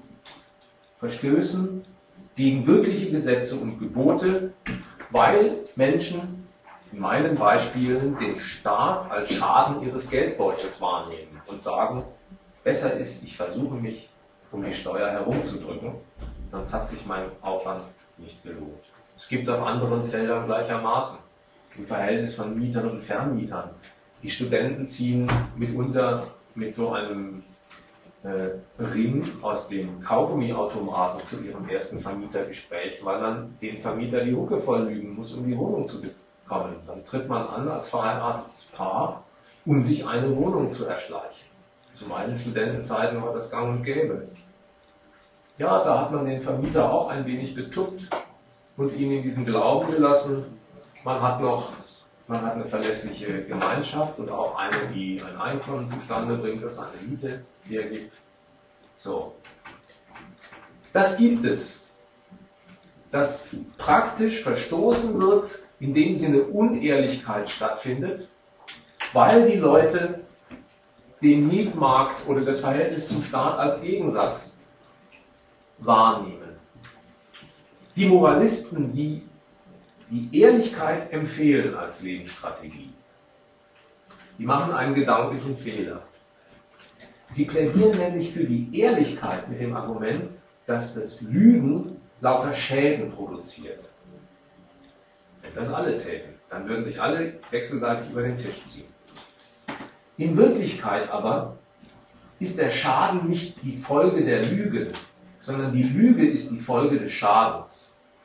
gegen wirkliche Gesetze und Gebote, weil Menschen in meinen Beispielen den Staat als Schaden ihres Geldbeutels wahrnehmen und sagen, besser ist, ich versuche mich um die Steuer herumzudrücken, sonst hat sich mein Aufwand nicht gelohnt. Es gibt es auf anderen Feldern gleichermaßen. Im Verhältnis von Mietern und Vermietern. Die Studenten ziehen mitunter mit so einem Ring aus dem Kaugummiautomaten zu ihrem ersten Vermietergespräch, weil man den Vermieter die Hucke voll lügen muss, um die Wohnung zu bekommen. Dann tritt man an als verheiratetes Paar, um sich eine Wohnung zu erschleichen. Zu meinen Studentenzeiten war das gang und gäbe. Ja, da hat man den Vermieter auch ein wenig betuppt und ihn in diesem Glauben gelassen, man hat eine verlässliche Gemeinschaft und auch eine, die ein Einkommen zustande bringt, das eine Miete hergibt. So. Das gibt es. Dass praktisch verstoßen wird, in dem Sinne Unehrlichkeit stattfindet, weil die Leute den Mietmarkt oder das Verhältnis zum Staat als Gegensatz wahrnehmen. Die Moralisten, die Ehrlichkeit empfehlen als Lebensstrategie, die machen einen gedanklichen Fehler. Sie plädieren nämlich für die Ehrlichkeit mit dem Argument, dass das Lügen lauter Schäden produziert. Wenn das alle täten, dann würden sich alle wechselseitig über den Tisch ziehen. In Wirklichkeit aber ist der Schaden nicht die Folge der Lüge, sondern die Lüge ist die Folge des Schadens.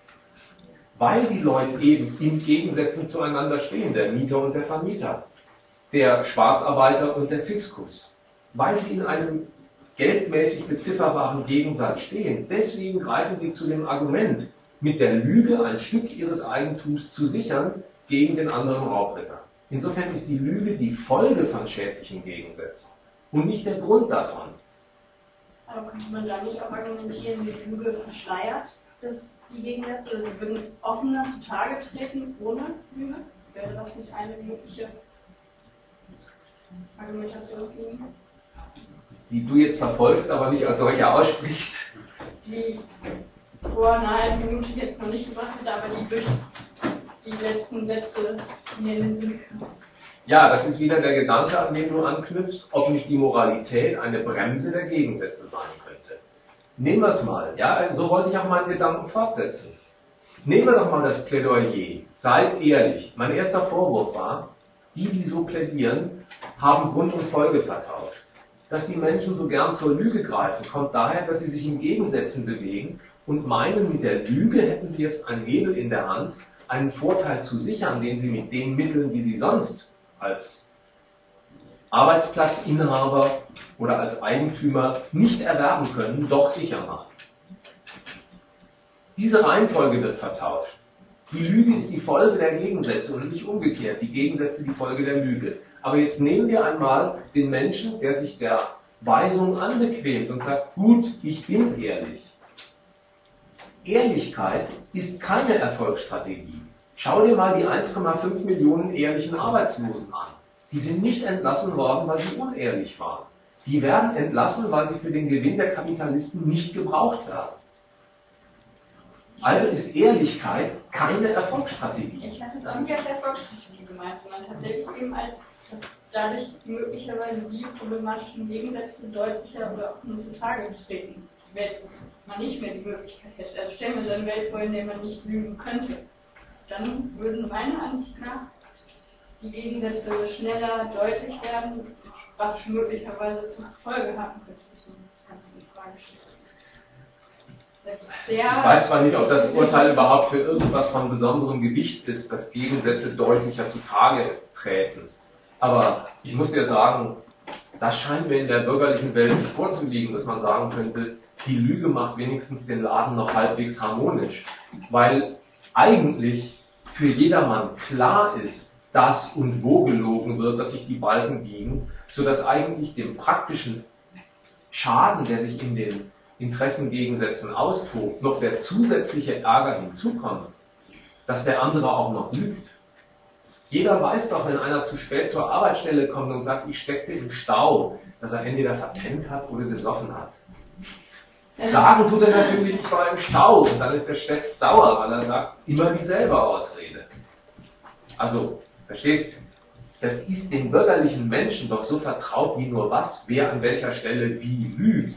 Weil die Leute eben in Gegensätzen zueinander stehen, der Mieter und der Vermieter, der Schwarzarbeiter und der Fiskus. Weil sie in einem geldmäßig bezifferbaren Gegensatz stehen. Deswegen greifen sie zu dem Argument, mit der Lüge ein Stück ihres Eigentums zu sichern gegen den anderen Raubritter. Insofern ist die Lüge die Folge von schädlichen Gegensätzen und nicht der Grund davon. Aber könnte man da nicht auch argumentieren, die Lüge verschleiert die Gegensätze, oder sie würden offener zutage treten ohne Lüge? Wäre das nicht eine mögliche Argumentationslinie? Die du jetzt verfolgst, aber nicht als solche aussprichst. Die ich vor einer Minute jetzt noch nicht gemacht hätte, aber die durch die letzten Sätze mir in den Sinn kamen. Ja, das ist wieder der Gedanke, an den du anknüpfst, ob nicht die Moralität eine Bremse der Gegensätze sein könnte. Nehmen wir es mal, ja, so wollte ich auch meinen Gedanken fortsetzen. Nehmen wir doch mal das Plädoyer, seid ehrlich. Mein erster Vorwurf war, die so plädieren, haben Grund und Folge vertauscht. Dass die Menschen so gern zur Lüge greifen, kommt daher, dass sie sich in Gegensätzen bewegen und meinen, mit der Lüge hätten sie jetzt einen Hebel in der Hand, einen Vorteil zu sichern, den sie mit den Mitteln, die sie sonst als Arbeitsplatzinhaber oder als Eigentümer nicht erwerben können, doch sicher machen. Diese Reihenfolge wird vertauscht. Die Lüge ist die Folge der Gegensätze und nicht umgekehrt, die Gegensätze die Folge der Lüge. Aber jetzt nehmen wir einmal den Menschen, der sich der Weisung anbequemt und sagt, gut, ich bin ehrlich. Ehrlichkeit ist keine Erfolgsstrategie. Schau dir mal die 1,5 Millionen ehrlichen Arbeitslosen an. Die sind nicht entlassen worden, weil sie unehrlich waren. Die werden entlassen, weil sie für den Gewinn der Kapitalisten nicht gebraucht werden. Also ist Ehrlichkeit keine Erfolgsstrategie. Ich hatte es auch nicht als Erfolgsstrategie gemeint, sondern tatsächlich eben als, dass dadurch möglicherweise die problematischen Gegensätze deutlicher oder auch nur zutage treten, wenn man nicht mehr die Möglichkeit hätte. Also stellen wir so eine Welt vor, in der man nicht lügen könnte. Dann würden meiner Ansicht nach die Gegensätze schneller deutlich werden, was möglicherweise zur Folge haben könnte, dass man das Ganze in Frage stellt. Ich weiß zwar nicht, ob das Urteil überhaupt für irgendwas von besonderem Gewicht ist, dass Gegensätze deutlicher zutage treten. Aber ich muss dir sagen, das scheint mir in der bürgerlichen Welt nicht vorzuliegen, dass man sagen könnte, die Lüge macht wenigstens den Laden noch halbwegs harmonisch. Weil eigentlich für jedermann klar ist, dass und wo gelogen wird, dass sich die Balken biegen, sodass eigentlich dem praktischen Schaden, der sich in den Interessengegensätzen austobt, noch der zusätzliche Ärger hinzukommt, dass der andere auch noch lügt. Jeder weiß doch, wenn einer zu spät zur Arbeitsstelle kommt und sagt, ich steckte im Stau, dass er entweder verpennt hat oder gesoffen hat. Sagen tut er natürlich, ich war im Stau, und dann ist der Chef sauer, weil er sagt, immer dieselbe Ausrede. Also, verstehst, das ist den bürgerlichen Menschen doch so vertraut wie nur was, wer an welcher Stelle wie lügt.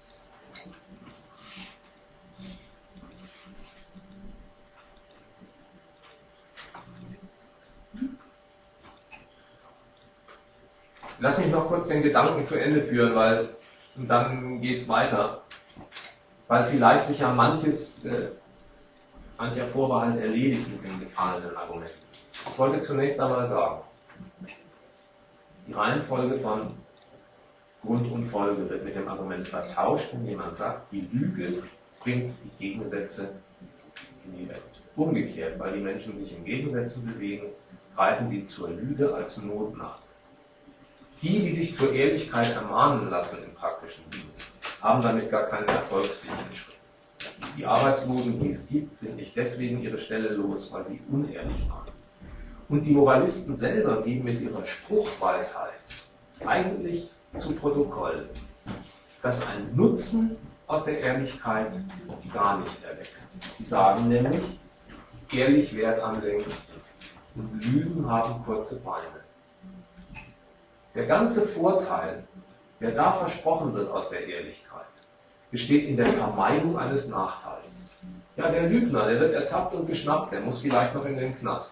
Lass mich noch kurz den Gedanken zu Ende führen, weil und dann geht's weiter. Weil vielleicht sich ja mancher Vorbehalt erledigt mit den gefallenen Argumenten. Ich wollte zunächst einmal sagen, die Reihenfolge von Grund und Folge wird mit dem Argument vertauscht, wenn jemand sagt, die Lüge bringt die Gegensätze in die Welt. Umgekehrt, weil die Menschen sich in Gegensätzen bewegen, greifen sie zur Lüge als Notmacht. Die sich zur Ehrlichkeit ermahnen lassen im praktischen Leben, haben damit gar keinen Erfolgsweg beschritten. Die Arbeitslosen, die es gibt, sind nicht deswegen ihre Stelle los, weil sie unehrlich waren. Und die Moralisten selber geben mit ihrer Spruchweisheit eigentlich zu Protokoll, dass ein Nutzen aus der Ehrlichkeit gar nicht erwächst. Die sagen nämlich, ehrlich währt am längsten und Lügen haben kurze Beine. Der ganze Vorteil, der da versprochen wird aus der Ehrlichkeit, besteht in der Vermeidung eines Nachteils. Ja, der Lügner, der wird ertappt und geschnappt, der muss vielleicht noch in den Knast.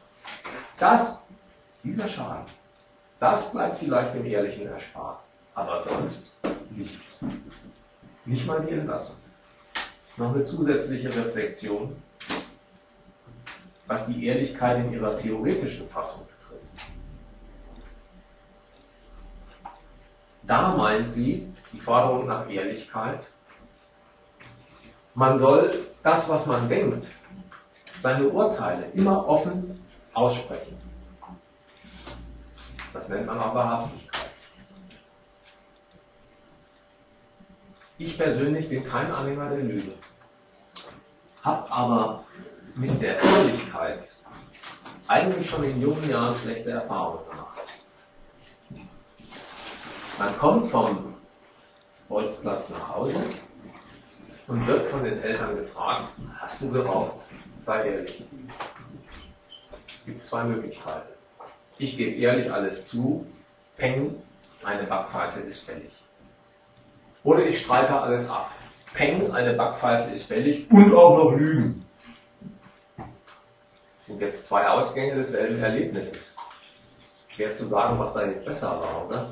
Dieser Schaden, das bleibt vielleicht dem Ehrlichen erspart, aber sonst nichts. Nicht mal die Entlassung. Noch eine zusätzliche Reflexion, was die Ehrlichkeit in ihrer theoretischen Fassung betrifft. Da meint sie, die Forderung nach Ehrlichkeit, man soll das, was man denkt, seine Urteile immer offen aussprechen. Das nennt man auch Wahrhaftigkeit. Ich persönlich bin kein Anhänger der Lüge, habe aber mit der Ehrlichkeit eigentlich schon in jungen Jahren schlechte Erfahrungen gemacht. Man kommt vom Bolzplatz nach Hause und wird von den Eltern gefragt, hast du geraucht? Sei ehrlich. Es gibt zwei Möglichkeiten. Ich gebe ehrlich alles zu, peng, eine Backpfeife ist fällig. Oder ich streite alles ab. Peng, eine Backpfeife ist fällig und auch noch lügen. Das sind jetzt zwei Ausgänge desselben Erlebnisses. Schwer zu sagen, was da jetzt besser war, oder?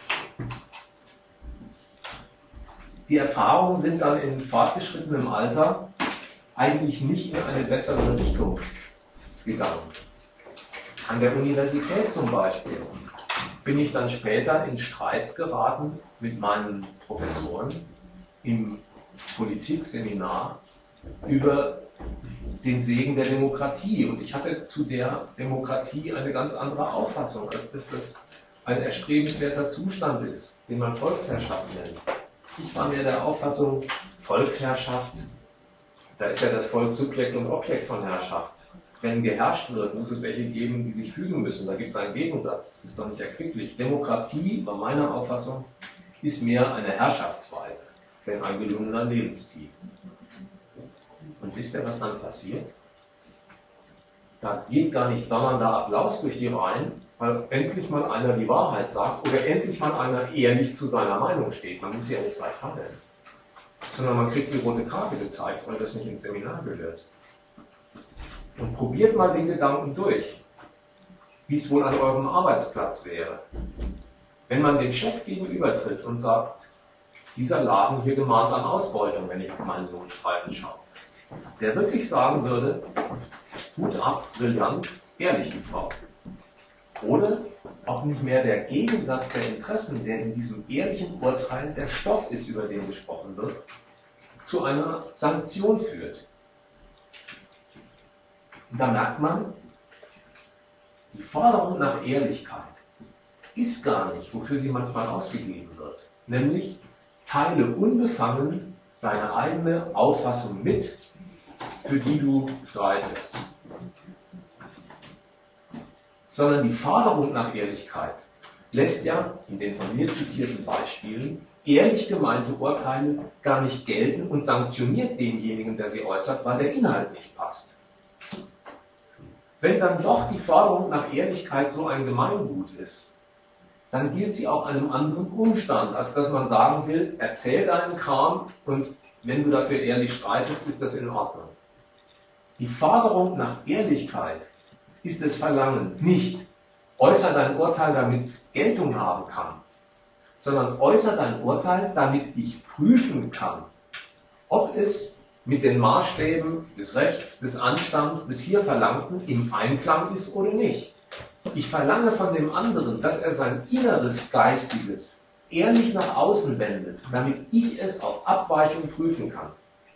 Die Erfahrungen sind dann in fortgeschrittenem Alter eigentlich nicht in eine bessere Richtung gegangen. An der Universität zum Beispiel bin ich dann später in Streits geraten mit meinen Professoren im Politikseminar über den Segen der Demokratie. Und ich hatte zu der Demokratie eine ganz andere Auffassung, als dass das ein erstrebenswerter Zustand ist, den man Volksherrschaft nennt. Ich war mehr der Auffassung, Volksherrschaft Da ist ja das Volk Subjekt und Objekt von Herrschaft. Wenn geherrscht wird, muss es welche geben, die sich fügen müssen. Da gibt es einen Gegensatz. Das ist doch nicht erquicklich. Demokratie, bei meiner Auffassung, ist mehr eine Herrschaftsweise, denn ein gelungener Lebensstil. Und wisst ihr, was dann passiert? Da geht gar nicht donnernder Applaus durch die Reihen, weil endlich mal einer die Wahrheit sagt oder endlich mal einer ehrlich zu seiner Meinung steht. Man muss ja nicht gleich handeln. Sondern man kriegt die rote Karte gezeigt, weil das nicht ins Seminar gehört. Und probiert mal den Gedanken durch, wie es wohl an eurem Arbeitsplatz wäre. Wenn man dem Chef gegenübertritt und sagt, dieser Laden hier gemahnt an Ausbeutung, wenn ich auf meinen Lohnstreifen schaue. Der wirklich sagen würde, Hut ab, brillant, ehrlich die Frau. Oder auch nicht mehr der Gegensatz der Interessen, der in diesem ehrlichen Urteil der Stoff ist, über den gesprochen wird, zu einer Sanktion führt. Und da merkt man, die Forderung nach Ehrlichkeit ist gar nicht, wofür sie manchmal ausgegeben wird. Nämlich, teile unbefangen deine eigene Auffassung mit, für die du streitest. Sondern die Forderung nach Ehrlichkeit lässt ja in den von mir zitierten Beispielen ehrlich gemeinte Urteile gar nicht gelten und sanktioniert denjenigen, der sie äußert, weil der Inhalt nicht passt. Wenn dann doch die Forderung nach Ehrlichkeit so ein Gemeingut ist, dann gilt sie auch einem anderen Umstand, als dass man sagen will, erzähl deinen Kram und wenn du dafür ehrlich streitest, ist das in Ordnung. Die Forderung nach Ehrlichkeit ist das Verlangen nicht, äußer dein Urteil, damit es Geltung haben kann, sondern äußer dein Urteil, damit ich prüfen kann, ob es mit den Maßstäben des Rechts, des Anstands, des hier Verlangten im Einklang ist oder nicht. Ich verlange von dem anderen, dass er sein inneres Geistiges ehrlich nach außen wendet, damit ich es auf Abweichung prüfen kann.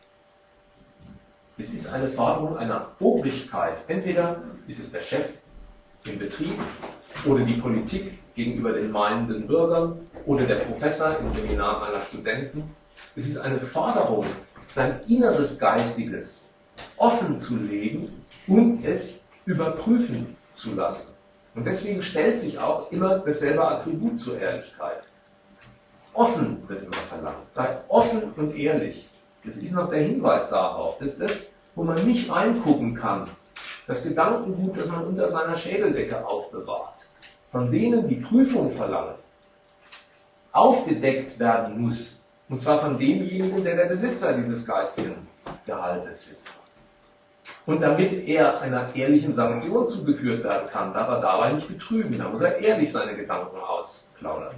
Es ist eine Forderung einer Obrigkeit. Entweder ist es der Chef im Betrieb oder die Politik gegenüber den meinenden Bürgern oder der Professor im Seminar seiner Studenten. Es ist eine Forderung, sein inneres Geistiges offen zu legen und es überprüfen zu lassen. Und deswegen stellt sich auch immer dasselbe Attribut zur Ehrlichkeit. Offen wird immer verlangt. Sei offen und ehrlich. Das ist noch der Hinweis darauf. Das ist das, wo man nicht reingucken kann. Das Gedankengut, das man unter seiner Schädeldecke aufbewahrt. Von denen die Prüfung verlangen, aufgedeckt werden muss. Und zwar von demjenigen, der der Besitzer dieses geistigen Gehaltes ist. Und damit er einer ehrlichen Sanktion zugeführt werden kann, darf er dabei nicht betrügen. Da muss er ehrlich seine Gedanken ausplaudern.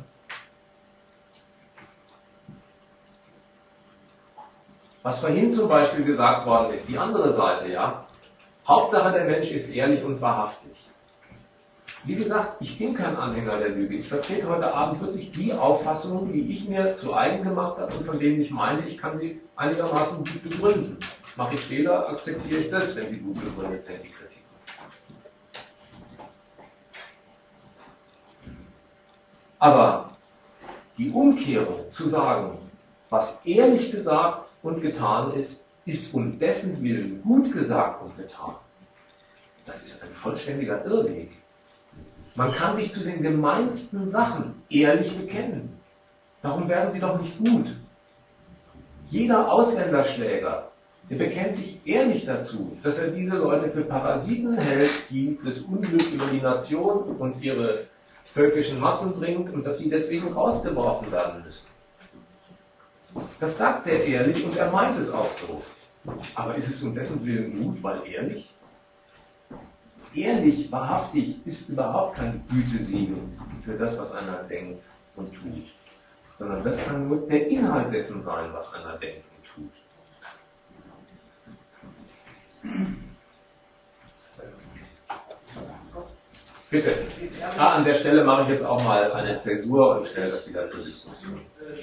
Was vorhin zum Beispiel gesagt worden ist, die andere Seite, ja. Hauptsache der Mensch ist ehrlich und wahrhaftig. Wie gesagt, ich bin kein Anhänger der Lüge. Ich vertrete heute Abend wirklich die Auffassungen, die ich mir zu eigen gemacht habe und von denen ich meine, ich kann sie einigermaßen gut begründen. Mache ich Fehler, akzeptiere ich das, wenn sie gut begründet sind, die Kritiken. Aber die Umkehrung zu sagen, was ehrlich gesagt und getan ist, ist um dessen Willen gut gesagt und getan. Das ist ein vollständiger Irrweg. Man kann sich zu den gemeinsten Sachen ehrlich bekennen. Darum werden sie doch nicht gut. Jeder Ausländerschläger, der bekennt sich ehrlich dazu, dass er diese Leute für Parasiten hält, die das Unglück über die Nation und ihre völkischen Massen bringt und dass sie deswegen rausgeworfen werden müssen. Das sagt er ehrlich und er meint es auch so. Aber ist es um dessen Willen gut, weil ehrlich? Ehrlich, wahrhaftig ist überhaupt kein Gütesiegel für das, was einer denkt und tut. Sondern das kann nur der Inhalt dessen sein, was einer denkt und tut. Bitte. An der Stelle mache ich jetzt auch mal eine Zäsur und stelle das wieder zur Diskussion.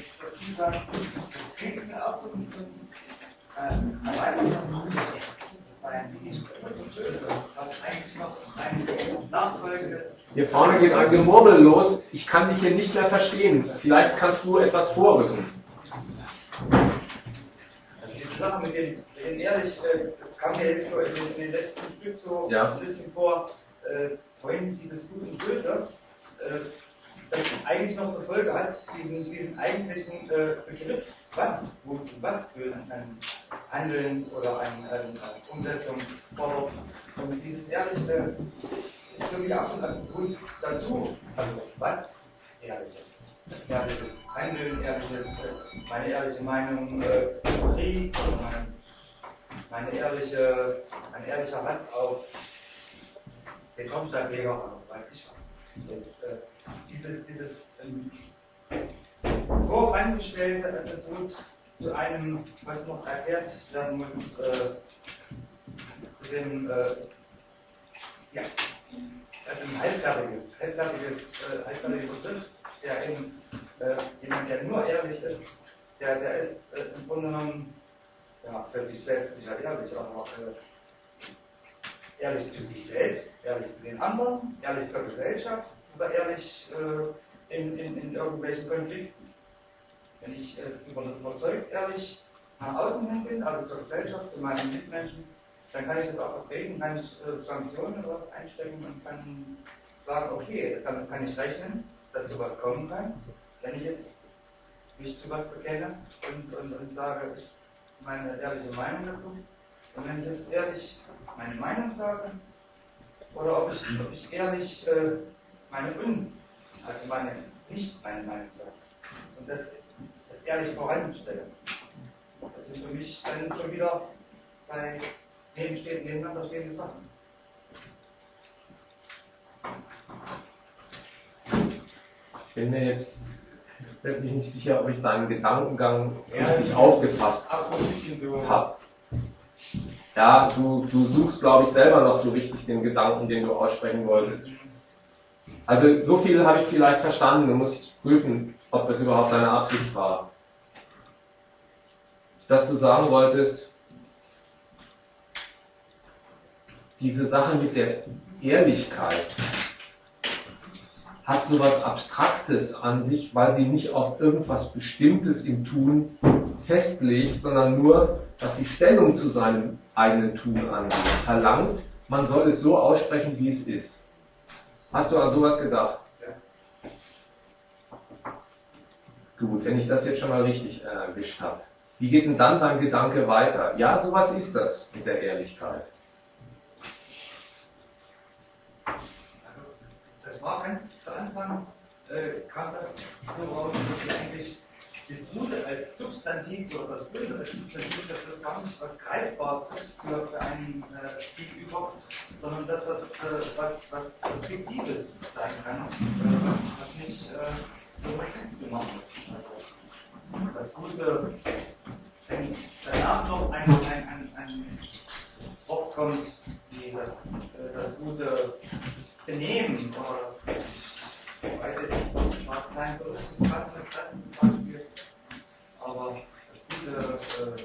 Hier vorne geht ein Gemurmel los. Ich kann dich hier nicht mehr verstehen. Vielleicht kannst du etwas vorrücken. Die Sache mit dem ehrlich, das kam mir jetzt so in den letzten Stück so ein bisschen vor, vorhin dieses Gut und Böse, das eigentlich noch zur Folge hat, diesen eigentlichen Begriff, was Gut und was Böse an Handeln oder an Umsetzung fordert. Und dieses Ehrliche ist irgendwie absolut gut dazu. Also was Ehrliches. Ehrliches Handeln, meine ehrliche Meinung, Krieg, mein ehrlicher Hass auf den Kopfsteinleger, weiß ich was. Und, dieses vorangestellte Attribut zu einem, was noch erklärt werden muss, zu dem, ein halbfertiges Begriff, der eben jemand, der nur ehrlich ist, der ist im Grunde genommen für sich selbst sicher ehrlich, aber ehrlich zu sich selbst, ehrlich zu den anderen, ehrlich zur Gesellschaft oder ehrlich in irgendwelchen Konflikten. Wenn ich überzeugt ehrlich nach außen hin bin, also zur Gesellschaft, zu meinen Mitmenschen, dann kann ich das auch vertreten, kann ich Sanktionen oder was einstecken und kann sagen, okay, damit kann ich rechnen, dass sowas kommen kann, wenn ich jetzt mich zu was bekenne und sage, meine ehrliche Meinung dazu. Und wenn ich jetzt ehrlich meine Meinung sage, oder ob ich ehrlich nicht meine Meinung sage. Und das ehrlich voranstelle. Das sind für mich dann schon wieder zwei nebeneinander stehende Sachen. Ich bin mir jetzt wirklich nicht sicher, ob ich deinen Gedankengang richtig aufgefasst habe. Ja, du suchst, glaube ich, selber noch so richtig den Gedanken, den du aussprechen wolltest. Also so viel habe ich vielleicht verstanden, du musst prüfen, ob das überhaupt deine Absicht war. Dass du sagen wolltest, diese Sache mit der Ehrlichkeit hat so was Abstraktes an sich, weil sie nicht auf irgendwas Bestimmtes im Tun festlegt, sondern nur, dass die Stellung zu seinem eigenen Tun angeht, verlangt, man soll es so aussprechen, wie es ist. Hast du an sowas gedacht? Ja. Gut, wenn ich das jetzt schon mal richtig erwischt habe. Wie geht denn dann dein Gedanke weiter? Ja, sowas ist das mit der Ehrlichkeit. Das war ganz zu Anfang, kam das so raus, dass wir eigentlich das Gute als Substantiv oder das Böse als Substantiv, dass das gar nicht was Greifbares ist für einen Gegenüber, sondern das, was Fiktives sein kann, was nicht so zu machen ist. Also, das Gute, wenn danach noch ein Wort kommt, wie das gute Benehmen oder ich weiß jetzt nicht, mag sein so richtig passendes Beispiel, aber das gute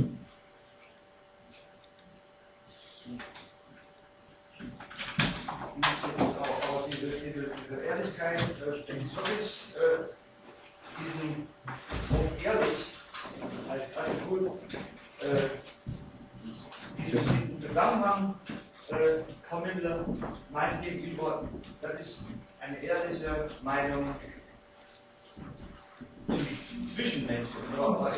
aber diese Ehrlichkeit, wenn ich wirklich diesen Punkt ehrlich als Attribut diesen Zusammenhang vermittle meinem Gegenüber, dass ich eine ehrliche Meinung zwischen Menschen oder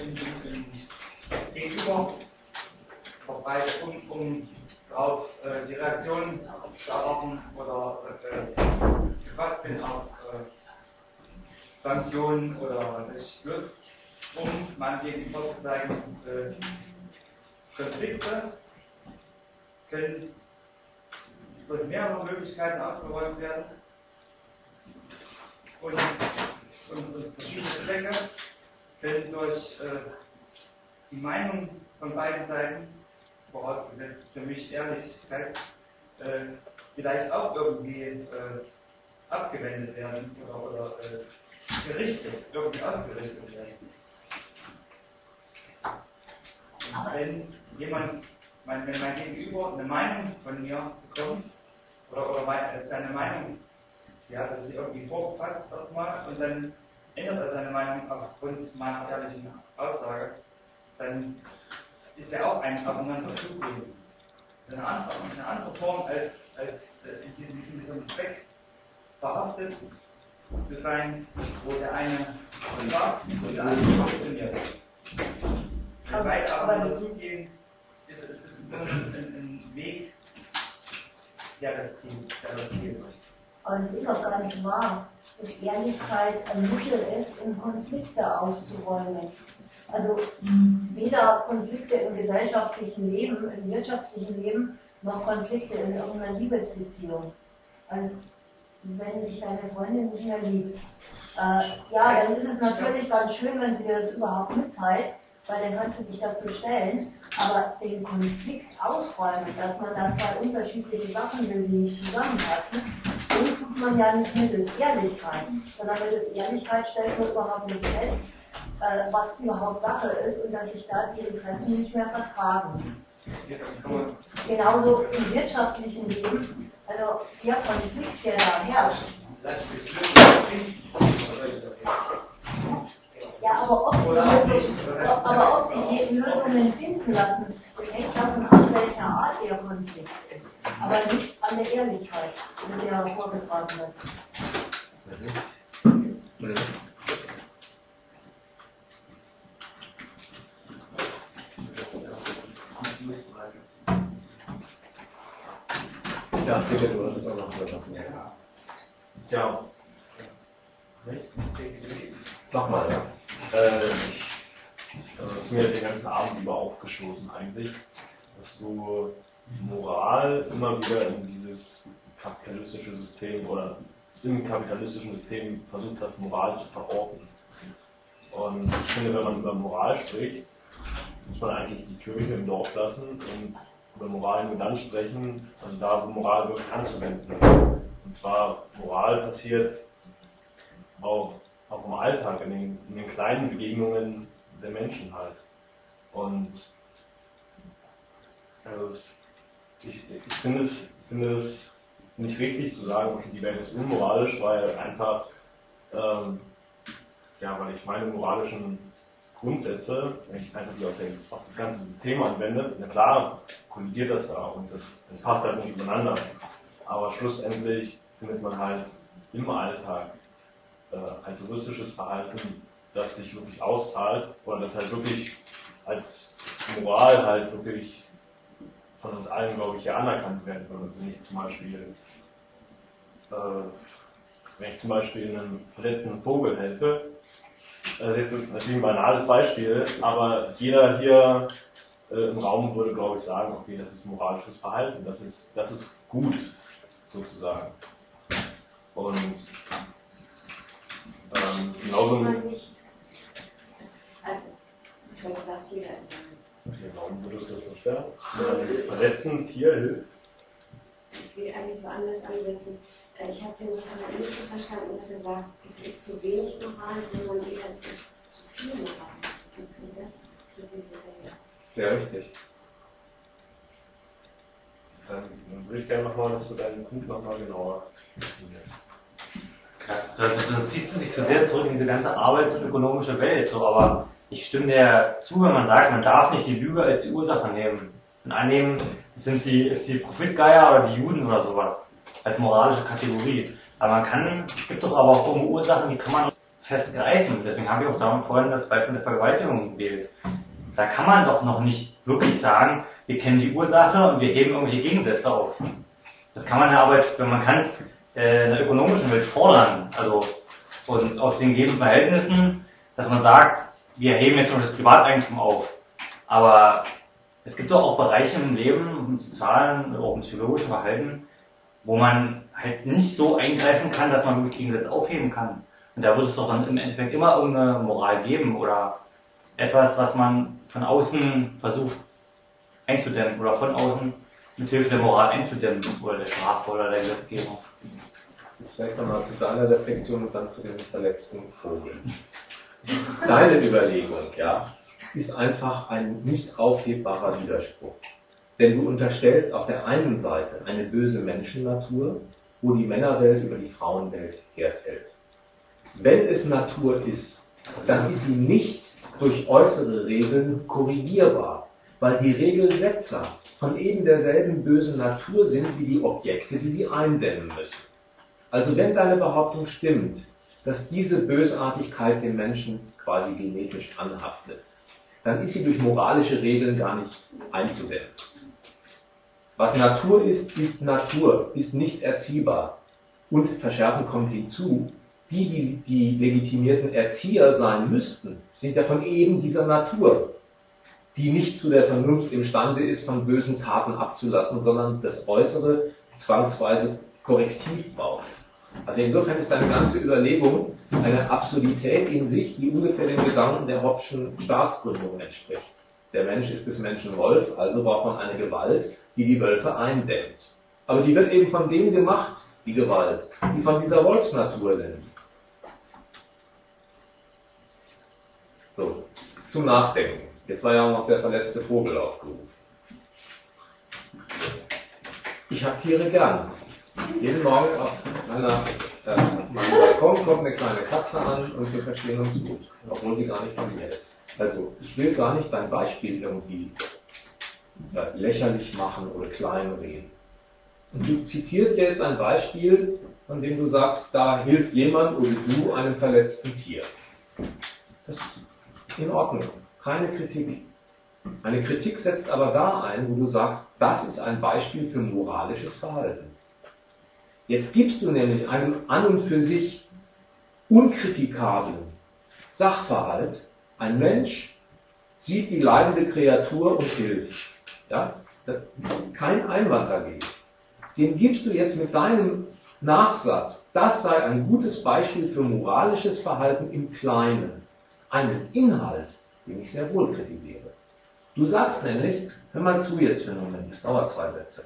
gegenüber verbreite, um auf die Reaktion zu erwarten oder gefasst bin auf Sanktionen oder was ich bloß, um meinem Gegenüber zu sagen, Konflikte können durch mehrere Möglichkeiten ausgeräumt werden und verschiedene Zwecke können durch die Meinung von beiden Seiten, vorausgesetzt für mich Ehrlichkeit, vielleicht auch irgendwie abgewendet werden oder gerichtet, irgendwie ausgerichtet werden. Wenn mein Gegenüber eine Meinung von mir bekommt, oder seine Meinung, die hat er sich irgendwie vorgefasst erstmal, und dann ändert er seine Meinung aufgrund meiner ehrlichen Aussage, dann ist ja auch ein aufeinander zugehen. Das ist eine andere Form als in diesem besonderen Zweck verhaftet zu sein, wo der eine sagt und der andere funktioniert. Wenn beide aufeinander zugehen, ist es ein Weg, der das Ziel ist. Aber das ist auch gar nicht wahr, dass Ehrlichkeit ein Mittel ist, um Konflikte auszuräumen. Also weder Konflikte im gesellschaftlichen Leben, im wirtschaftlichen Leben, noch Konflikte in irgendeiner Liebesbeziehung. Also, wenn sich deine Freundin nicht mehr liebt, ja, dann ist es natürlich ganz schön, wenn sie dir das überhaupt mitteilt, weil dann kannst du dich dazu stellen, aber den Konflikt ausräumen, dass man da zwei unterschiedliche Sachen will, die nicht zusammenpassen, den tut man ja nicht mittels Ehrlichkeit, sondern mittels Ehrlichkeit stellt man überhaupt nicht fest, was überhaupt Sache ist und dass sich da die Interessen nicht mehr vertragen. Genauso im wirtschaftlichen Leben, also der Konflikt, der da herrscht. Ja, aber ob sich die Lösungen finden lassen, das hängt davon ab, welcher Art der Konflikt ist. Aber nicht an der Ehrlichkeit, mit der vorgetragen wird. Ja, bitte, du hattest auch noch was. Ja. Mach mal, ja. Also das ist mir den ganzen Abend über aufgestoßen eigentlich, dass du Moral immer wieder in dieses kapitalistische System oder im kapitalistischen System versucht hast, Moral zu verorten. Und ich finde, wenn man über Moral spricht, muss man eigentlich die Kirche im Dorf lassen und über Moral nur dann sprechen, also da, wo Moral wirklich anzuwenden ist. Und zwar, Moral passiert auch im Alltag, in den kleinen Begegnungen der Menschen halt. Und also ich finde es nicht richtig zu sagen, okay, die Welt ist unmoralisch, weil einfach, weil ich meine moralischen Grundsätze, wenn ich einfach die auf das ganze System anwende, na klar, kollidiert das da und das passt halt nicht übereinander. Aber schlussendlich findet man halt im Alltag ein touristisches Verhalten, das sich wirklich auszahlt oder das halt wirklich als Moral halt wirklich von uns allen, glaube ich, hier anerkannt werden würde. Wenn ich zum Beispiel einem verletzten Vogel helfe, das ist natürlich ein banales Beispiel, aber jeder hier im Raum würde, glaube ich, sagen, okay, das ist moralisches Verhalten, das ist gut, sozusagen. Und genauso. Warum würdest du das verstehen? Einem verletzten Tier hilft? Ich will eigentlich woanders ansetzen. Ich habe den Sachen nicht so verstanden, dass er sagt, es ist zu wenig Moral, sondern eher zu viel Moral. Sehr richtig. Dann würde ich gerne nochmal, dass du deinen Punkt nochmal genauer definierst. Da ziehst du dich zu sehr zurück in diese ganze arbeits- und ökonomische Welt, so, aber ich stimme dir zu, wenn man sagt, man darf nicht die Lüge als die Ursache nehmen. Und annehmen, ist die Profitgeier oder die Juden oder sowas, als moralische Kategorie. Aber es gibt doch aber auch Ursachen, die kann man festgreifen. Deswegen habe ich auch damit vorhin das Beispiel der Vergewaltigung gewählt. Da kann man doch noch nicht wirklich sagen, wir kennen die Ursache und wir heben irgendwelche Gegensätze auf. Das kann man ja aber, man kann es in der ökonomischen Welt fordern, also, und aus den gegebenen Verhältnissen, dass man sagt, wir heben jetzt schon das Privateigentum auf. Aber es gibt doch auch Bereiche im Leben, im sozialen oder auch im psychologischen Verhalten, wo man halt nicht so eingreifen kann, dass man wirklich Gegensätze aufheben kann. Und da wird es doch dann im Endeffekt immer irgendeine Moral geben oder etwas, was man von außen versucht einzudämmen oder von außen mit Hilfe der Moral einzudämmen oder der Strafe oder der Gesetzgebung. Jetzt vielleicht nochmal zu deiner Reflexion und dann zu dem verletzten Vogel. Deine Überlegung, ja, ist einfach ein nicht aufhebbarer Widerspruch. Denn du unterstellst auf der einen Seite eine böse Menschennatur, wo die Männerwelt über die Frauenwelt herfällt. Wenn es Natur ist, dann ist sie nicht durch äußere Regeln korrigierbar. weil die Regelsetzer von eben derselben bösen Natur sind wie die Objekte, die sie eindämmen müssen. Also wenn deine Behauptung stimmt, dass diese Bösartigkeit dem Menschen quasi genetisch anhaftet, dann ist sie durch moralische Regeln gar nicht einzudämmen. Was Natur ist, ist Natur, ist nicht erziehbar. Und verschärfen kommt hinzu, die legitimierten Erzieher sein müssten, sind ja von eben dieser Natur, die nicht zu der Vernunft imstande ist, von bösen Taten abzulassen, sondern das Äußere zwangsweise korrektiv braucht. Also insofern ist deine ganze Überlegung eine Absurdität in sich, die ungefähr den Gedanken der Hobbes'schen Staatsgründung entspricht. Der Mensch ist des Menschen Wolf, also braucht man eine Gewalt, die die Wölfe eindämmt. Aber die wird eben von denen gemacht, die Gewalt, die von dieser Wolfsnatur sind. So, zum Nachdenken. Jetzt war ja auch noch der verletzte Vogel aufgerufen. Ich habe Tiere gern. Jeden Morgen auf meinem Balkon kommt eine kleine Katze an und wir verstehen uns gut, obwohl sie gar nicht von mir ist. Also, ich will gar nicht dein Beispiel irgendwie lächerlich machen oder kleinreden. Und du zitierst dir jetzt ein Beispiel, von dem du sagst, da hilft jemand oder du einem verletzten Tier. Das ist in Ordnung, keine Kritik. Eine Kritik setzt aber da ein, wo du sagst, das ist ein Beispiel für moralisches Verhalten. Jetzt gibst du nämlich einem an und für sich unkritikablen Sachverhalt, ein Mensch sieht die leidende Kreatur und hilft. Ja? Kein Einwand dagegen. Den gibst du jetzt mit deinem Nachsatz, das sei ein gutes Beispiel für moralisches Verhalten im Kleinen, einen Inhalt, den ich sehr wohl kritisiere. Du sagst nämlich, hör mal zu jetzt für einen Moment, das dauert 2 Sätze.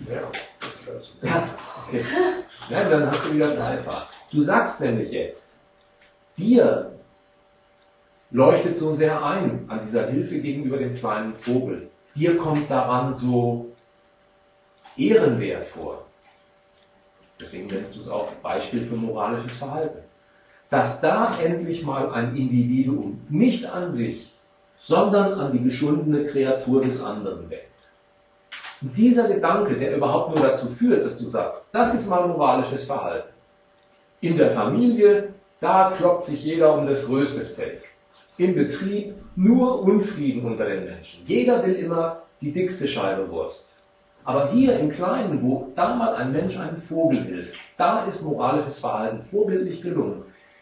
Ja, okay. Ja, dann hast du wieder dreifach. Du sagst nämlich jetzt, dir leuchtet so sehr ein an dieser Hilfe gegenüber dem kleinen Vogel. Dir kommt daran so ehrenwert vor. Deswegen nennst du es auch Beispiel für moralisches Verhalten. Dass da endlich mal ein Individuum nicht an sich, sondern an die geschundene Kreatur des anderen denkt. Und dieser Gedanke, der überhaupt nur dazu führt, dass du sagst, das ist mal moralisches Verhalten. In der Familie, da kloppt sich jeder um das größte Steak. Im Betrieb nur Unfrieden unter den Menschen. Jeder will immer die dickste Scheibe Wurst. Aber hier im Kleinen, wo da mal ein Mensch einem Vogel hilft, da ist moralisches Verhalten vorbildlich gelungen.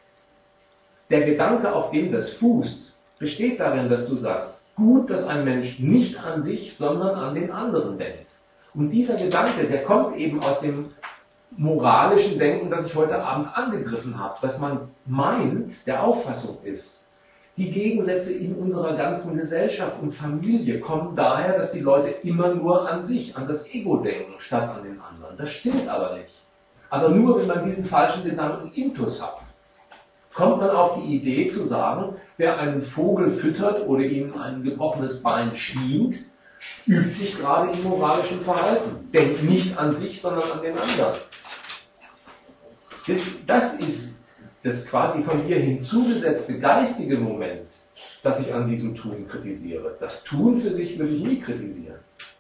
Der Gedanke, auf dem das fußt, besteht darin, dass du sagst, gut, dass ein Mensch nicht an sich, sondern an den anderen denkt. Und dieser Gedanke, der kommt eben aus dem moralischen Denken, das ich heute Abend angegriffen habe, dass man meint, der Auffassung ist, die Gegensätze in unserer ganzen Gesellschaft und Familie kommen daher, dass die Leute immer nur an sich, an das Ego denken, statt an den anderen. Das stimmt aber nicht. Aber nur, wenn man diesen falschen Gedanken intus hat, kommt man auf die Idee zu sagen, wer einen Vogel füttert oder ihm ein gebrochenes Bein schient, übt sich gerade im moralischen Verhalten. Denkt nicht an sich, sondern an den anderen. Das ist das quasi von dir hinzugesetzte geistige Moment, das ich an diesem Tun kritisiere. Das Tun für sich würde ich nie kritisieren.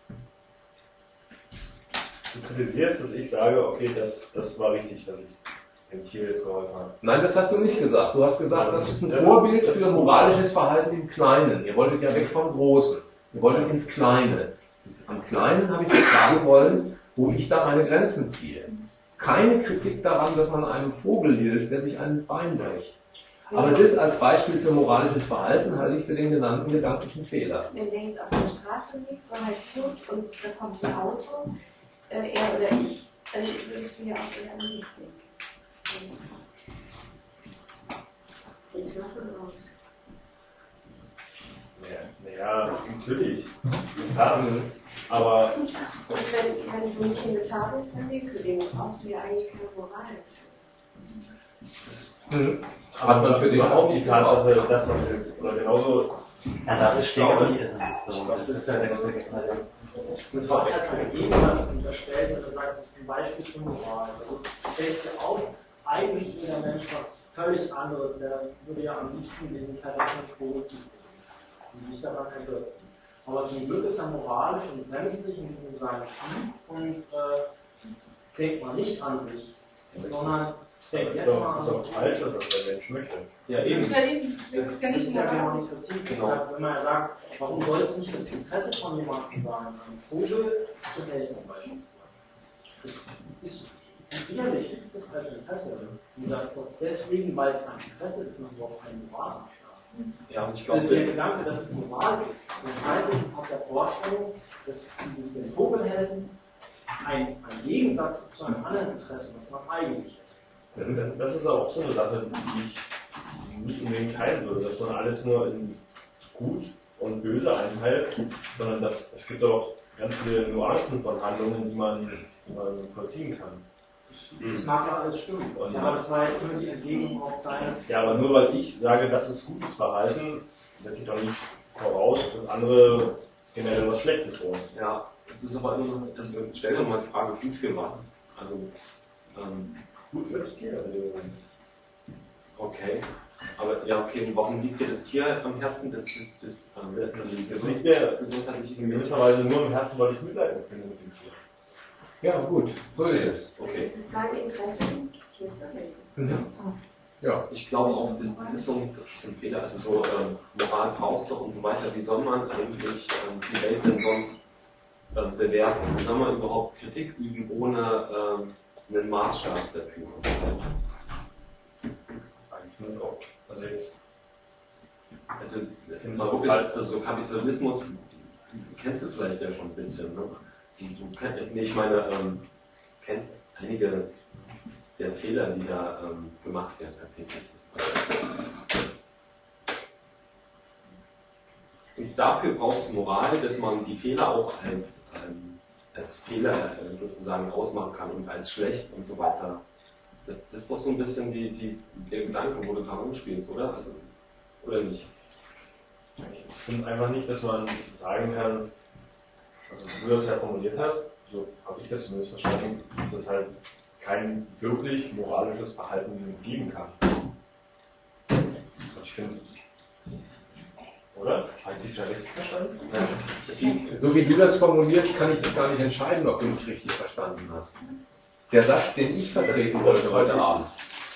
Du kritisierst, dass ich sage, okay, das war richtig, dass ich dem Tier jetzt geholfen habe. Nein, das hast du nicht gesagt. Du hast gesagt, das ist ein Vorbild für moralisches Verhalten im Kleinen. Ihr wolltet ja weg vom Großen. Ihr wolltet ins Kleine. Am Kleinen habe ich fragen wollen, wo ich da meine Grenzen ziehe. Keine Kritik daran, dass man einem Vogel hilft, der sich ein Bein bricht. Aber das als Beispiel für moralisches Verhalten halte ich für den genannten gedanklichen Fehler. Wenn der jetzt auf der Straße liegt, so halt gut, und da kommt ein Auto, er oder ich, dann würdest du ja auch eher an mich denken. Ich mache raus. Naja, natürlich. Aber. Und wenn du nicht in Gefahr bist, dann lebst du dem. Brauchst du ja eigentlich keine Moral. Hat man für den auch nicht Tatsache, dass man hilft. Oder genauso. Ja, das ist Stegerie. Das ist das war erst eine Gegenwart unterstellt, wenn er sagt, das ist ein Beispiel für Moral. Also stellt dir aus, eigentlich will der Mensch was völlig anderes. Der würde ja am liebsten diesen verletzten Vogel zubringen und nicht daran ergötzen. Aber zum Glück ist er moralisch und bremst sich in diesem seinen Kampf und denkt man nicht an sich, sondern denkt jetzt mal an sich. Das ist auch falsch, dass das der Mensch möchte. Ja, eben. Das ist ja genau die Kritik. Genau. Wenn man sagt, warum soll es nicht das Interesse von jemandem sein, einem Vogel zu helfen beispielsweise? Das ist sicherlich gibt es als Interesse. Und das ist doch deswegen, weil es ein Interesse ist, noch überhaupt keine Moral am Start. Ja, und ich glaube, der Gedanke, dass es Moral ist, entscheidet sich aus der Vorstellung, dass dieses dem Vogel helfen ein Gegensatz ist zu einem anderen Interesse, was man eigentlich hätte. Das ist auch so eine Sache, die ich nicht unbedingt teilen würde, dass man alles nur in gut und böse einteilt, sondern es gibt auch ganz viele Nuancen von Handlungen, die man vollziehen kann. Das mag ja alles stimmen. Ja, aber das war jetzt nur die Entgegnung auf deine. Ja, aber nur weil ich sage, das ist gutes Verhalten, setze ich doch nicht voraus, dass andere generell was Schlechtes wollen. Ja, das ist aber immer, also stell doch mal die Frage, gut für was? Also, gut für das Tier. Okay. Aber ja, okay, und warum liegt dir das Tier am Herzen? Das liegt mir gesundheitlich in gewisser Weise nur am Herzen, weil ich Mitleid empfinde mit dem Tier. Ja, gut, so ist es. Okay. Es ist dein Interesse, dem Tier zu helfen. Ja, ich glaube auch, das ist so ein Fehler, also so Moral brauchst du und so weiter. Wie soll man eigentlich die Welt denn sonst bewerten? Wie soll man überhaupt Kritik üben ohne einen Maßstab dafür? Eigentlich auch. Also mal wirklich, also Kapitalismus kennst du vielleicht ja schon ein bisschen, ne? Ich meine, kennst einige der Fehler, die da gemacht werden, und dafür brauchst du Moral, dass man die Fehler auch als Fehler sozusagen ausmachen kann und als schlecht und so weiter. Das ist doch so ein bisschen der Gedanke, wo du dran umspielst, oder? Also, oder nicht? Ich finde einfach nicht, dass man sagen kann, also wie du das ja formuliert hast, so habe ich das zumindest verstanden, dass es halt kein wirklich moralisches Verhalten geben kann. Ich finde, oder? Habe ich das ja richtig verstanden? So wie du das formulierst, kann ich das gar nicht entscheiden, ob du mich richtig verstanden hast. Der Satz, den ich vertreten wollte heute Abend.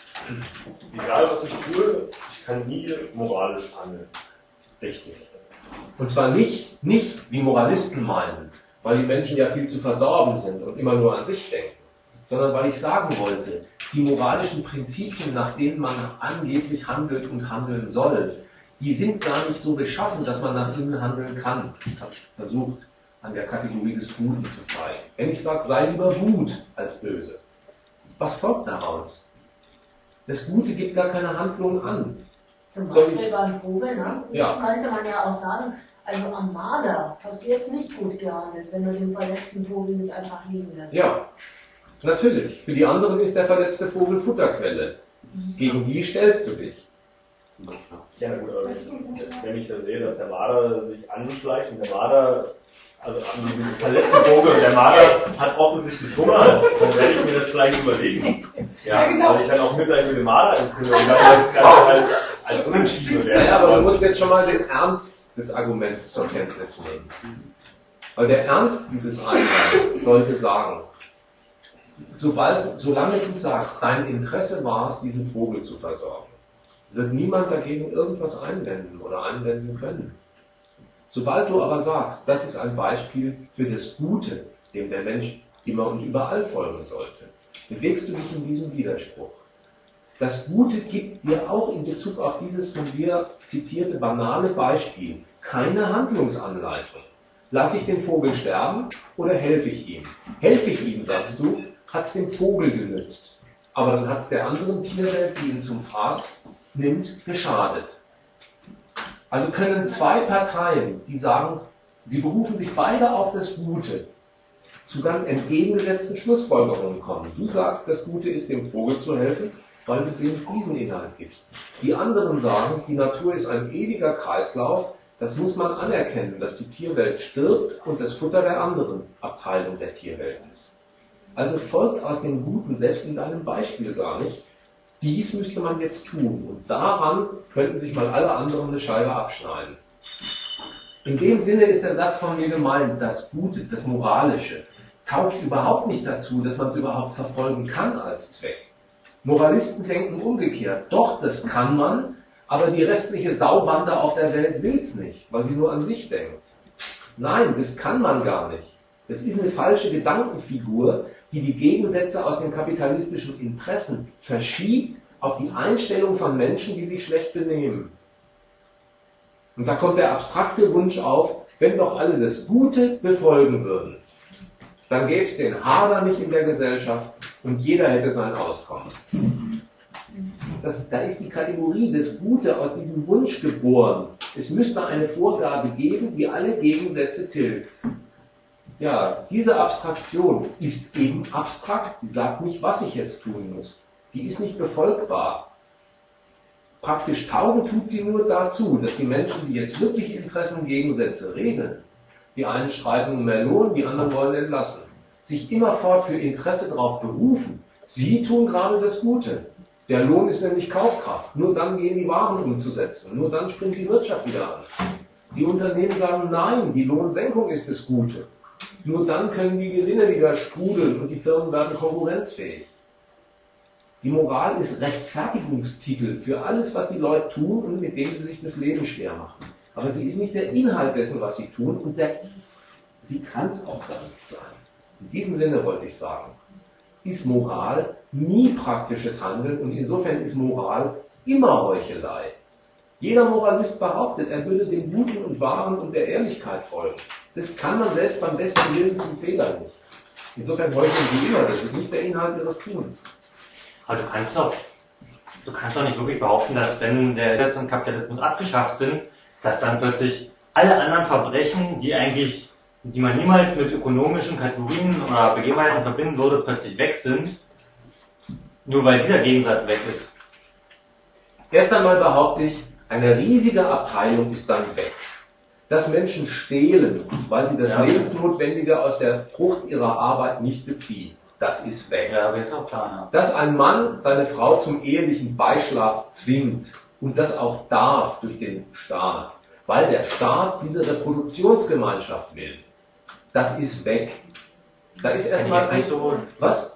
Egal was ich tue, ich kann nie moralisch handeln. Richtig. Und zwar nicht, wie Moralisten meinen, weil die Menschen ja viel zu verdorben sind und immer nur an sich denken, sondern weil ich sagen wollte, die moralischen Prinzipien, nach denen man angeblich handelt und handeln soll, die sind gar nicht so beschaffen, dass man nach ihnen handeln kann. Das habe ich versucht, an der Kategorie des Guten zu zeigen. Wenn ich sage, sei lieber gut als böse, was folgt daraus? Das Gute gibt gar keine Handlung an. Zum Beispiel beim Vogel, ne? Ja. Könnte man ja auch sagen, also am Marder hast du jetzt nicht gut gehandelt, wenn du den verletzten Vogel nicht einfach liegen lässt. Ja, natürlich. Für die anderen ist der verletzte Vogel Futterquelle. Gegen die stellst du dich. Ja, gut, aber wenn ich da sehe, dass der Marder sich anschleicht und der Marder, also an diesem verletzten Vogel, und der Marder hat offensichtlich Hunger, dann werde ich mir das vielleicht überlegen. Ja, genau. Weil ich dann auch Mitleid mit dem Marder empfinde und dann das Ganze halt als unentschieden bewerten. Naja, aber du musst jetzt schon mal den Ernst des Arguments zur Kenntnis nehmen. Weil der Ernst dieses Einwands sollte sagen, solange du sagst, dein Interesse war es, diesen Vogel zu versorgen, wird niemand dagegen irgendwas einwenden oder einwenden können. Sobald du aber sagst, das ist ein Beispiel für das Gute, dem der Mensch immer und überall folgen sollte, bewegst du dich in diesem Widerspruch. Das Gute gibt dir auch in Bezug auf dieses von dir zitierte banale Beispiel keine Handlungsanleitung. Lass ich den Vogel sterben oder helfe ich ihm? Helfe ich ihm, sagst du, hat es dem Vogel genützt. Aber dann hat es der anderen Tierwelt, die ihn zum Fraß nimmt, geschadet. Also können zwei Parteien, die sagen, sie berufen sich beide auf das Gute, zu ganz entgegengesetzten Schlussfolgerungen kommen. Du sagst, das Gute ist, dem Vogel zu helfen, weil du dem diesen Inhalt gibst. Die anderen sagen, die Natur ist ein ewiger Kreislauf, das muss man anerkennen, dass die Tierwelt stirbt und das Futter der anderen Abteilung der Tierwelt ist. Also folgt aus dem Guten, selbst in deinem Beispiel gar nicht, dies müsste man jetzt tun und daran könnten sich mal alle anderen eine Scheibe abschneiden. In dem Sinne ist der Satz von mir gemeint, das Gute, das Moralische, taugt überhaupt nicht dazu, dass man es überhaupt verfolgen kann als Zweck. Moralisten denken umgekehrt. Doch, das kann man, aber die restliche Saubande auf der Welt will es nicht, weil sie nur an sich denkt. Nein, das kann man gar nicht. Das ist eine falsche Gedankenfigur, die die Gegensätze aus den kapitalistischen Interessen verschiebt auf die Einstellung von Menschen, die sich schlecht benehmen. Und da kommt der abstrakte Wunsch auf, wenn doch alle das Gute befolgen würden, dann gäbe es den Hader nicht in der Gesellschaft und jeder hätte sein Auskommen. Da ist die Kategorie des Gute aus diesem Wunsch geboren. Es müsste eine Vorgabe geben, die alle Gegensätze tilgt. Ja, diese Abstraktion ist eben abstrakt. Sie sagt nicht, was ich jetzt tun muss. Die ist nicht befolgbar. Praktisch taugen tut sie nur dazu, dass die Menschen, die jetzt wirklich Interessen und Gegensätze regeln, die einen streiten um mehr Lohn, die anderen wollen entlassen, sich immerfort für Interesse darauf berufen. Sie tun gerade das Gute. Der Lohn ist nämlich Kaufkraft. Nur dann gehen die Waren umzusetzen. Nur dann springt die Wirtschaft wieder an. Die Unternehmen sagen, nein, die Lohnsenkung ist das Gute. Nur dann können die Gewinne wieder sprudeln und die Firmen werden konkurrenzfähig. Die Moral ist Rechtfertigungstitel für alles, was die Leute tun und mit dem sie sich das Leben schwer machen. Aber sie ist nicht der Inhalt dessen, was sie tun, und sie kann es auch gar nicht sein. In diesem Sinne wollte ich sagen, ist Moral nie praktisches Handeln und insofern ist Moral immer Heuchelei. Jeder Moralist behauptet, er würde dem Guten und Wahren und der Ehrlichkeit folgen. Das kann man selbst beim besten Willen zum Fehler nicht. Insofern heucheln sie immer, das ist nicht der Inhalt ihres Tuns. Aber du kannst doch nicht wirklich behaupten, dass wenn der Gesetz und Kapitalismus abgeschafft sind, dass dann plötzlich alle anderen Verbrechen, die man niemals mit ökonomischen Kategorien oder Begebenheiten verbinden würde, plötzlich weg sind, nur weil dieser Gegensatz weg ist. Erst einmal behaupte ich, eine riesige Abteilung ist dann weg. Dass Menschen stehlen, weil sie das Lebensnotwendige aus der Frucht ihrer Arbeit nicht beziehen, das ist weg. Ja, aber ist auch klar, ja. Dass ein Mann seine Frau zum ehelichen Beischlaf zwingt und das auch darf durch den Staat, weil der Staat diese Reproduktionsgemeinschaft will, das ist weg. Da ist erstmal ein... Was?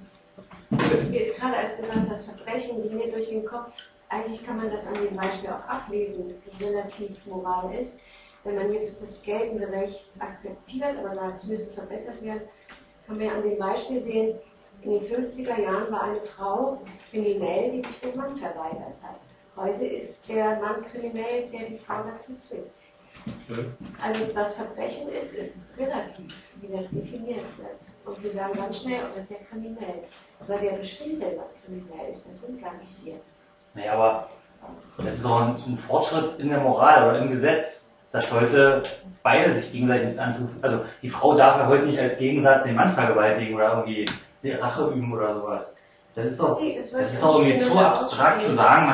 Gerade als du gesagt hast, Verbrechen, die mir durch den Kopf, eigentlich kann man das an dem Beispiel auch ablesen, wie relativ Moral ist. Wenn man jetzt das geltende Recht akzeptiert, aber sagt, es müsste verbessert werden, kann man ja an dem Beispiel sehen, in den 50er Jahren war eine Frau kriminell, die sich dem Mann verweigert hat. Heute ist der Mann kriminell, der die Frau dazu zwingt. Also was Verbrechen ist, ist relativ, wie das definiert wird. Und wir sagen ganz schnell, oh, das ist ja kriminell. Aber wer bestimmt denn, was kriminell ist? Das sind gar nicht wir. Naja, aber das ist doch ein Fortschritt in der Moral oder im Gesetz, dass heute beide sich gegenseitig antun. Also die Frau darf ja heute nicht als Gegensatz den Mann vergewaltigen oder irgendwie die Rache üben oder sowas. Das ist doch irgendwie zu abstrakt zu sagen,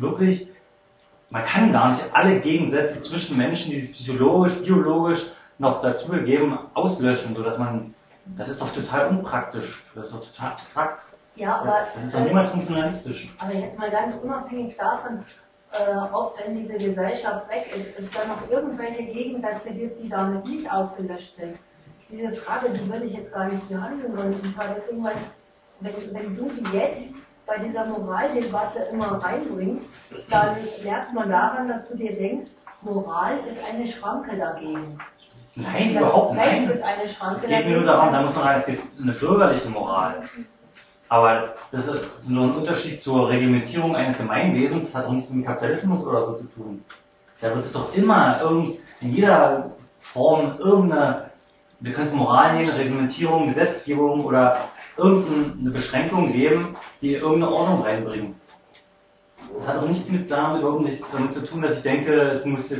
man kann gar nicht alle Gegensätze zwischen Menschen, die sich psychologisch, biologisch noch dazugegeben, auslöschen, sodass das ist doch total unpraktisch, das ist doch total abstrakt. Ja, aber das ist doch niemals funktionalistisch. Aber jetzt mal ganz unabhängig davon, ob denn diese Gesellschaft weg ist, es da noch irgendwelche Gegensätze gibt, die damit nicht ausgelöscht sind. Diese Frage, die würde ich jetzt gar nicht behandeln wollen. Und zwar deswegen, weil wenn du die jetzt bei dieser Moraldebatte immer reinbringst, dann merkt man daran, dass du dir denkst, Moral ist eine Schranke dagegen. Nein, überhaupt nicht. Es geht mir nur darum, da muss man sagen, es gibt eine bürgerliche Moral. Aber das ist nur ein Unterschied zur Reglementierung eines Gemeinwesens, das hat auch nichts mit Kapitalismus oder so zu tun. Da wird es doch immer in jeder Form wir können es Moral nehmen, Reglementierung, Gesetzgebung oder irgendeine Beschränkung geben, die irgendeine Ordnung reinbringen. Das hat auch nicht überhaupt nichts damit zu tun, dass ich denke,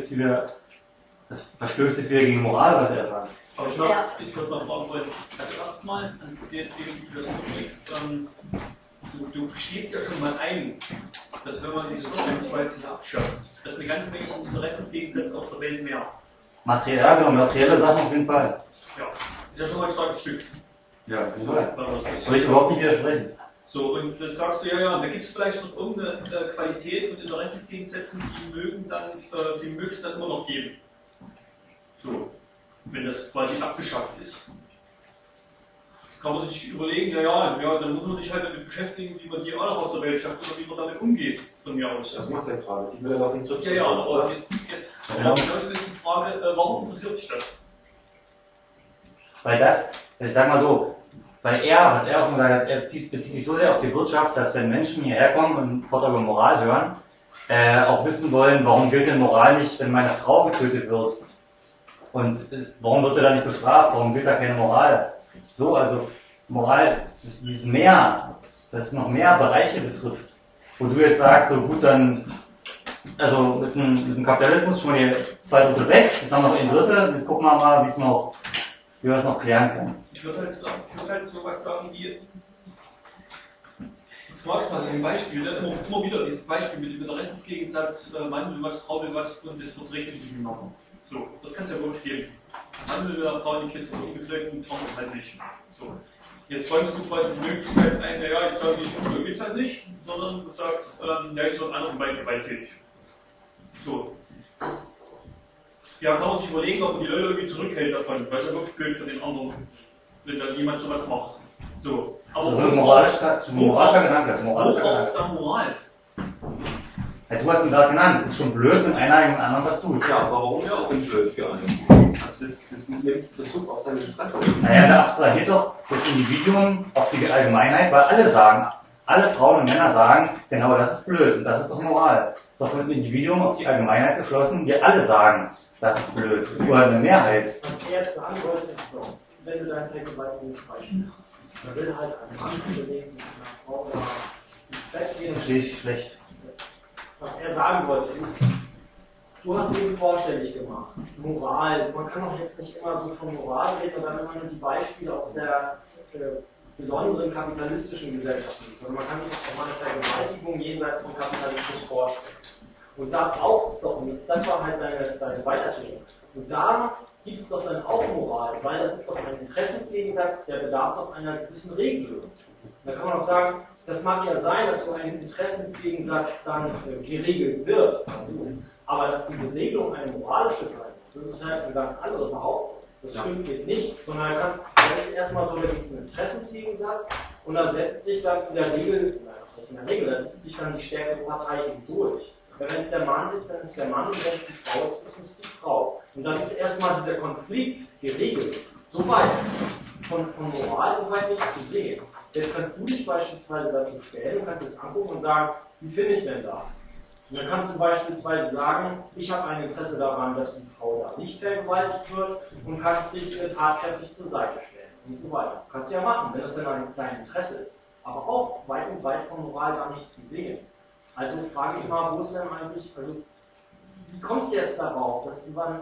das verstößt jetzt wieder gegen Moral, was er sagt. Aber ich würde mal fragen wollen, also erstmal an dem, wie du das überlegst, du schließt ja schon mal ein, dass wenn man diese Urteilsweise abschafft, dass eine ganze Menge Interessen Gegensätze auf der Welt mehr. Materielle Sachen auf jeden Fall. Ja, ist ja schon mal ein starkes Stück. Ja, auf jeden Fall. Soll ich überhaupt nicht widersprechen. So, und das sagst du ja, da gibt es vielleicht noch irgendeine Qualität und Interessensgegensätze, die mögen es dann immer noch geben. So, wenn das quasi abgeschafft ist. Kann man sich überlegen, ja, dann muss man sich halt damit beschäftigen, wie man die auch noch aus der Welt schafft oder wie man damit umgeht, von mir aus. Das macht er gerade, die will er doch nicht so. Ja, aber jetzt ist die Frage, warum interessiert dich das? Weil das, ich sag mal so, weil was er auch gesagt hat, er bezieht sich so sehr auf die Wirtschaft, dass wenn Menschen hierher kommen und Vortrag über Moral hören, auch wissen wollen, warum gilt denn Moral nicht, wenn meine Frau getötet wird? Und warum wird er da nicht bestraft? Warum gilt da keine Moral? So, also Moral ist dieses mehr, das noch mehr Bereiche betrifft. Wo du jetzt sagst, so gut, dann, also mit dem Kapitalismus schon mal die 2/3 weg, jetzt haben wir noch 1/3, jetzt gucken wir mal, wie wir es noch klären können. Ich würde halt so was sagen wie, das mag ich mal ein Beispiel, immer wieder dieses Beispiel mit dem Interessensgegensatz, Mann will was, Frau will was und es wird rechtlich nicht genommen. So, das kann es ja wirklich geben. Mann will der Frau die Kiste aufgekriegt und Frau ist halt nicht. So. Jetzt räumst du quasi die Möglichkeit ein, ja, jetzt sage ich, so geht's halt nicht, sondern du sagst, ja, jetzt wird anderen beiden gewalttätig. So. Ja, kann man sich überlegen, ob man die Leute irgendwie zurückhält davon, weil es ja wirklich blöd für den anderen, wenn dann jemand sowas macht. So. Aber moralischer Gedanke. Worauf ist da Moral? Ja, du hast ihn gerade genannt, es ist schon blöd, wenn einer jemand anderen was tut. Ja, aber warum ist das denn blöd für einen? Also das nimmt Bezug auf seine Stress. Naja, da abstrahiert doch das Individuum auf die Allgemeinheit, weil alle sagen, alle Frauen und Männer sagen, genau das ist blöd und das ist doch Moral. Das ist doch von dem Individuum auf die Allgemeinheit geschlossen, wir alle sagen, das ist blöd. Nur eine Mehrheit. Was er jetzt sagen wollte, ist so, wenn du dein Vergewaltigungsbeispiel hast, dann will halt ein Mann überlegen, mit einer Frau da ins Bett gehen. Verstehe ich schlecht. Was er sagen wollte ist, du hast eben vorstellig gemacht, Moral, man kann auch jetzt nicht immer so von Moral reden und dann immer nur die Beispiele aus der besonderen kapitalistischen Gesellschaft nehmen, sondern man kann sich auch mal eine Vergewaltigung jenseits vom Kapitalismus vorstellen. Und da braucht es doch nicht, das war halt deine Weiterführung. Und da gibt es doch dann auch Moral, weil das ist doch ein Interessensgegensatz, der bedarf doch einer gewissen Regelung. Da kann man auch sagen, das mag ja sein, dass so ein Interessensgegensatz dann geregelt wird, aber dass diese Regelung eine moralische sein muss, das ist halt eine ganz andere Behauptung. Das stimmt geht nicht, sondern da ist erstmal so, da gibt es einen Interessensgegensatz und da setzt sich dann in der Regel, was heißt in der Regel, da setzt sich dann die stärkere Partei eben durch. Wenn es der Mann ist, dann ist der Mann, und wenn es die Frau ist, ist es die Frau. Und dann ist erstmal dieser Konflikt geregelt. Soweit von Moral soweit nicht zu sehen. Jetzt kannst du dich beispielsweise dazu stellen und kannst es angucken und sagen, wie finde ich denn das? Und dann kannst du beispielsweise sagen, ich habe ein Interesse daran, dass die Frau da nicht vergewaltigt wird und kannst dich tatkräftig zur Seite stellen und so weiter. Kannst du ja machen, wenn das dann dein Interesse ist. Aber auch weit und weit von Moral gar nicht zu sehen. Also frage ich mal, wo ist denn eigentlich, also wie kommst du jetzt darauf, dass du dann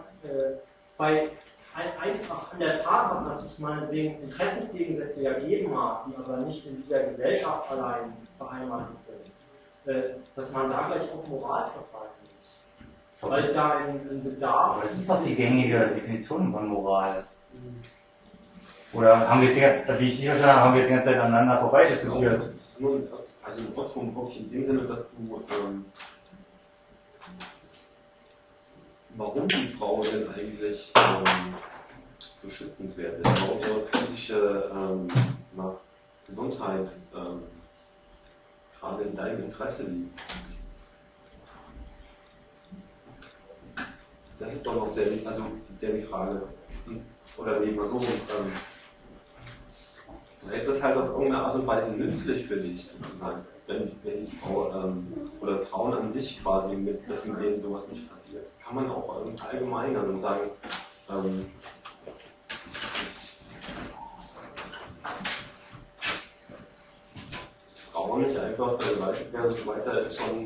einfach an der Tatsache, dass es meinetwegen Interessensgegensätze ja geben mag, die aber nicht in dieser Gesellschaft allein beheimatet sind, dass man da gleich auf Moral verfallen muss. Weil es ja ein Bedarf. Aber das ist doch die gängige Definition von Moral. Oder haben wir jetzt, wie ich dich verstanden habe, haben wir jetzt die ganze Zeit aneinander vorbei diskutiert? Also wirklich in dem Sinne, dass du warum die Frau denn eigentlich so schützenswert ist, warum ihre physische Gesundheit gerade in deinem Interesse liegt. Das ist doch noch sehr die Frage. Oder nee, mal so, vielleicht ist das halt auf irgendeine Art und Weise nützlich für dich, sozusagen, wenn die Frau oder Frauen an sich quasi, dass mit denen sowas nicht passiert. Kann man auch allgemeinern und sagen, Frauen nicht einfach vergewaltigt werden und so weiter, ist schon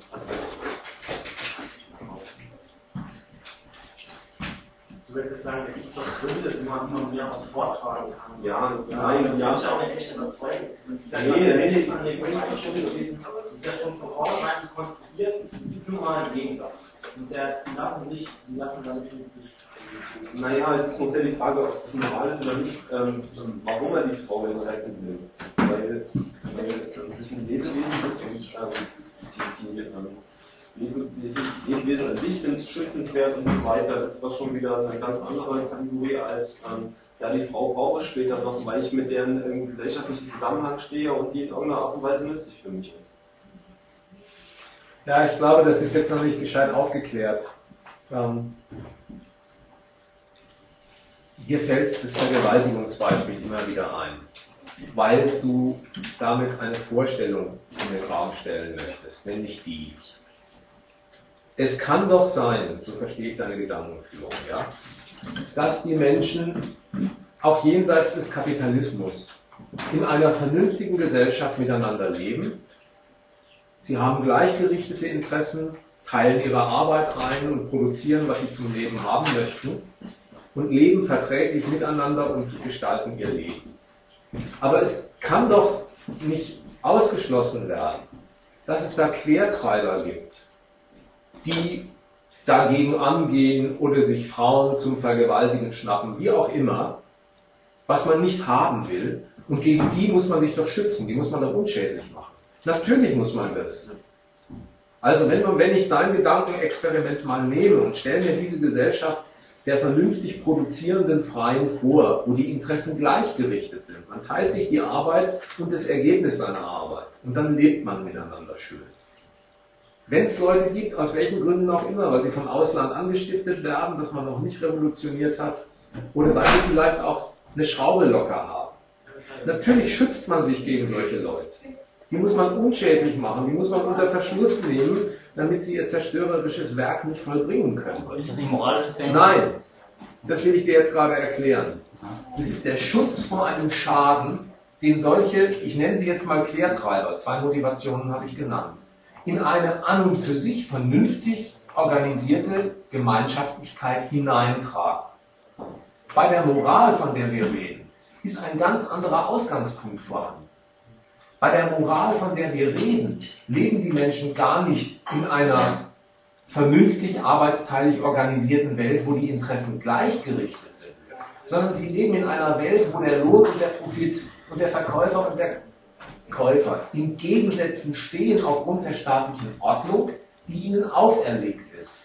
Du würdest sagen, da gibt es doch Gründe, die man immer mehr aus vortragen kann. Ja, nein, ja. Das ist ja auch eine echte Überzeugung. Das ist ja Nee. an der Grundeinstellung gewesen. Das ist ja schon von vornherein so konstruiert, das ist nur mal ein Gegensatz. Und die lassen damit nicht. Naja, es ist noch sehr die Frage, ob es moral ist oder nicht, warum er die Frau in retten will. Weil es ein Lebewesen ist und Lebewesen an sich sind schützenswert und so weiter. Das ist doch schon wieder eine ganz andere Kategorie als die Frau brauche ich später noch, weil ich mit deren im gesellschaftlichen Zusammenhang stehe und die in irgendeiner Art und Weise nützlich für mich ist. Ja, ich glaube, das ist jetzt noch nicht gescheit aufgeklärt. Hier fällt das Vergewaltigungsbeispiel immer wieder ein, weil du damit eine Vorstellung in den Raum stellen möchtest, nämlich die. Es kann doch sein, so verstehe ich deine Gedankenführung, ja, dass die Menschen auch jenseits des Kapitalismus in einer vernünftigen Gesellschaft miteinander leben. Sie haben gleichgerichtete Interessen, teilen ihre Arbeit ein und produzieren, was sie zum Leben haben möchten und leben verträglich miteinander und gestalten ihr Leben. Aber es kann doch nicht ausgeschlossen werden, dass es da Quertreiber gibt, die dagegen angehen oder sich Frauen zum Vergewaltigen schnappen, wie auch immer, was man nicht haben will. Und gegen die muss man sich doch schützen, die muss man doch unschädlich machen. Natürlich muss man das. Also wenn ich dein Gedankenexperiment mal nehme und stelle mir diese Gesellschaft der vernünftig produzierenden Freien vor, wo die Interessen gleichgerichtet sind. Man teilt sich die Arbeit und das Ergebnis seiner Arbeit. Und dann lebt man miteinander schön. Wenn es Leute gibt, aus welchen Gründen auch immer, weil sie vom Ausland angestiftet werden, dass man noch nicht revolutioniert hat, oder weil sie vielleicht auch eine Schraube locker haben. Natürlich schützt man sich gegen solche Leute. Die muss man unschädlich machen, die muss man unter Verschluss nehmen, damit sie ihr zerstörerisches Werk nicht vollbringen können. Ist das nicht moralisches Denken? Nein, das will ich dir jetzt gerade erklären. Das ist der Schutz vor einem Schaden, den solche, ich nenne sie jetzt mal Quertreiber, 2 Motivationen habe ich genannt, in eine an und für sich vernünftig organisierte Gemeinschaftlichkeit hineintragen. Bei der Moral, von der wir reden, ist ein ganz anderer Ausgangspunkt vorhanden. Bei der Moral, von der wir reden, leben die Menschen gar nicht in einer vernünftig arbeitsteilig organisierten Welt, wo die Interessen gleichgerichtet sind, sondern sie leben in einer Welt, wo der Lohn und der Profit und der Verkäufer und der Käufer in Gegensätzen stehen aufgrund der staatlichen Ordnung, die ihnen auferlegt ist.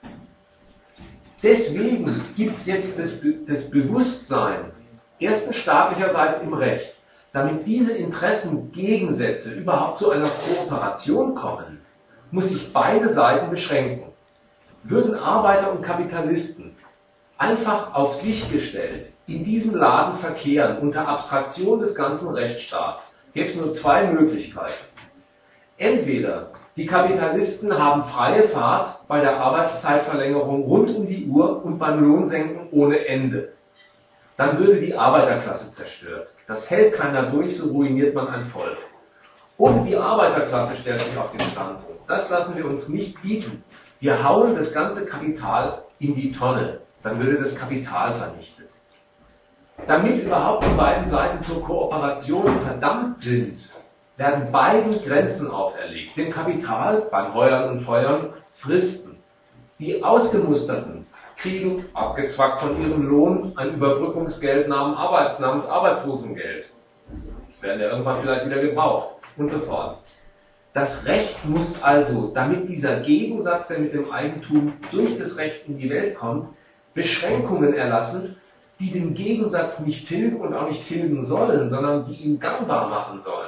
Deswegen gibt es jetzt das Bewusstsein, erstens staatlicherseits im Recht, damit diese Interessengegensätze überhaupt zu einer Kooperation kommen, muss sich beide Seiten beschränken. Würden Arbeiter und Kapitalisten einfach auf sich gestellt in diesem Laden verkehren unter Abstraktion des ganzen Rechtsstaats, gäbe es nur 2 Möglichkeiten. Entweder die Kapitalisten haben freie Fahrt bei der Arbeitszeitverlängerung rund um die Uhr und beim Lohnsenken ohne Ende. Dann würde die Arbeiterklasse zerstört. Das hält keiner durch, so ruiniert man ein Volk. Und die Arbeiterklasse stellt sich auf den Standpunkt. Das lassen wir uns nicht bieten. Wir hauen das ganze Kapital in die Tonne. Dann würde das Kapital vernichtet. Damit überhaupt die beiden Seiten zur Kooperation verdammt sind, werden beiden Grenzen auferlegt. Dem Kapital beim Heuern und Feuern Fristen. Die Ausgemusterten kriegen, abgezwackt von ihrem Lohn, ein Überbrückungsgeld namens Arbeitslosengeld. Das werden ja irgendwann vielleicht wieder gebraucht und so fort. Das Recht muss also, damit dieser Gegensatz, der mit dem Eigentum durch das Recht in die Welt kommt, Beschränkungen erlassen, die den Gegensatz nicht tilgen und auch nicht tilgen sollen, sondern die ihn gangbar machen sollen.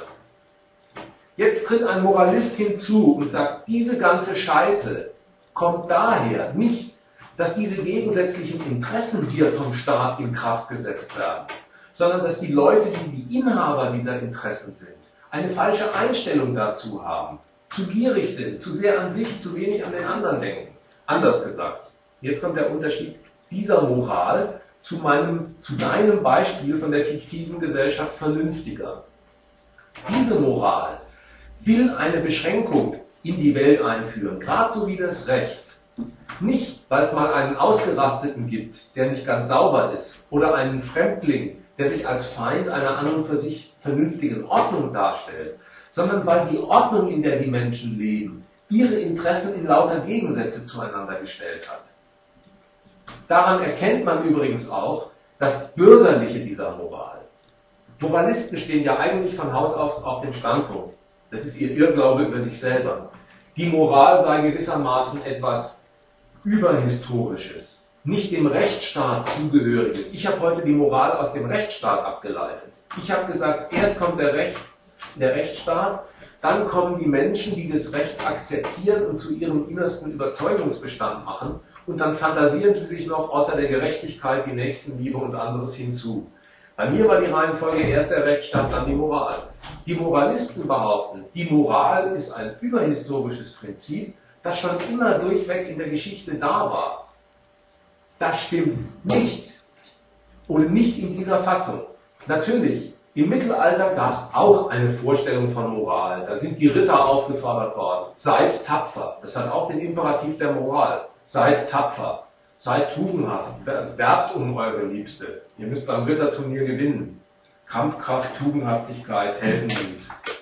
Jetzt tritt ein Moralist hinzu und sagt, diese ganze Scheiße kommt daher nicht, dass diese gegensätzlichen Interessen hier vom Staat in Kraft gesetzt werden, sondern dass die Leute, die die Inhaber dieser Interessen sind, eine falsche Einstellung dazu haben, zu gierig sind, zu sehr an sich, zu wenig an den anderen denken. Anders gesagt, jetzt kommt der Unterschied dieser Moral zu deinem Beispiel von der fiktiven Gesellschaft vernünftiger. Diese Moral will eine Beschränkung in die Welt einführen, gerade so wie das Recht. Nicht, weil es mal einen Ausgerasteten gibt, der nicht ganz sauber ist, oder einen Fremdling, der sich als Feind einer an und für sich vernünftigen Ordnung darstellt, sondern weil die Ordnung, in der die Menschen leben, ihre Interessen in lauter Gegensätze zueinander gestellt hat. Daran erkennt man übrigens auch das Bürgerliche dieser Moral. Moralisten stehen ja eigentlich von Haus aus auf dem Standpunkt, das ist ihr Irrglaube über sich selber. die Moral sei gewissermaßen etwas Überhistorisches, nicht dem Rechtsstaat zugehöriges. Ich habe heute die Moral aus dem Rechtsstaat abgeleitet. Ich habe gesagt, erst kommt der Rechtsstaat, dann kommen die Menschen, die das Recht akzeptieren und zu ihrem innersten Überzeugungsbestand machen, und dann fantasieren sie sich noch außer der Gerechtigkeit die Nächstenliebe und anderes hinzu. Bei mir war die Reihenfolge erst der Rechtsstaat, dann die Moral. Die Moralisten behaupten, die Moral ist ein überhistorisches Prinzip, das schon immer durchweg in der Geschichte da war. Das stimmt nicht. Und nicht in dieser Fassung. Natürlich, im Mittelalter gab es auch eine Vorstellung von Moral. Da sind die Ritter aufgefordert worden. Seid tapfer. Das hat auch den Imperativ der Moral. Seid tapfer. Seid tugendhaft. Werbt um eure Liebste. Ihr müsst beim Ritterturnier gewinnen. Kampfkraft, Tugendhaftigkeit, Heldenmut.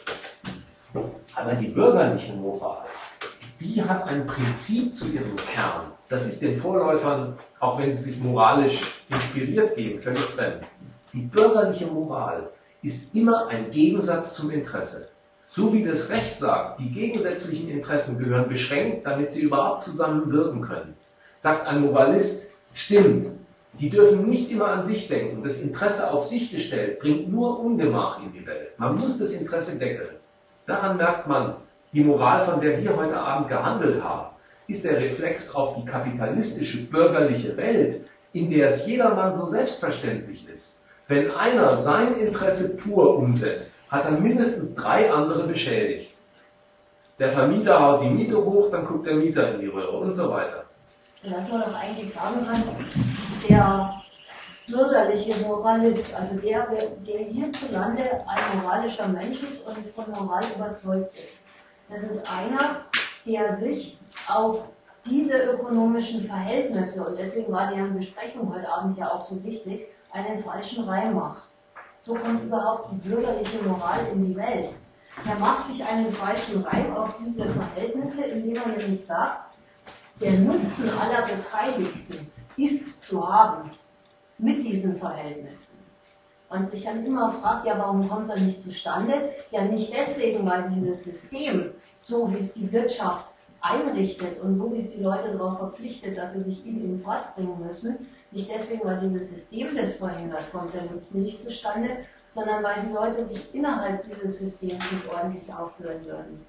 Aber die bürgerliche Moral, die hat ein Prinzip zu ihrem Kern. Das ist den Vorläufern, auch wenn sie sich moralisch inspiriert geben, völlig fremd. Die bürgerliche Moral ist immer ein Gegensatz zum Interesse. So wie das Recht sagt, die gegensätzlichen Interessen gehören beschränkt, damit sie überhaupt zusammen wirken können. Sagt ein Moralist, stimmt, die dürfen nicht immer an sich denken. Das Interesse auf sich gestellt bringt nur Ungemach in die Welt. Man muss das Interesse deckeln. Daran merkt man, die Moral, von der wir heute Abend gehandelt haben, ist der Reflex auf die kapitalistische, bürgerliche Welt, in der es jedermann so selbstverständlich ist. Wenn einer sein Interesse pur umsetzt, hat er mindestens 3 andere beschädigt. Der Vermieter haut die Miete hoch, dann guckt der Mieter in die Röhre und so weiter. Sodass man doch eigentlich sagen kann, der bürgerliche Moralist, also der hierzulande ein moralischer Mensch ist und von Moral überzeugt ist. Das ist einer, der sich auf diese ökonomischen Verhältnisse, und deswegen war deren Besprechung heute Abend ja auch so wichtig, einen falschen Reim macht. So kommt überhaupt die bürgerliche Moral in die Welt. Er macht sich einen falschen Reim auf diese Verhältnisse, indem er nämlich sagt, der Nutzen aller Beteiligten ist zu haben mit diesen Verhältnissen. Und sich dann immer fragt, ja, warum kommt er nicht zustande? Ja, nicht deswegen, weil dieses System, so wie es die Wirtschaft einrichtet und so wie es die Leute darauf verpflichtet, dass sie sich ihm fortbringen müssen, nicht deswegen, weil dieses System das verhindert, kommt der Nutzen nicht zustande, sondern weil die Leute sich innerhalb dieses Systems nicht ordentlich aufführen würden.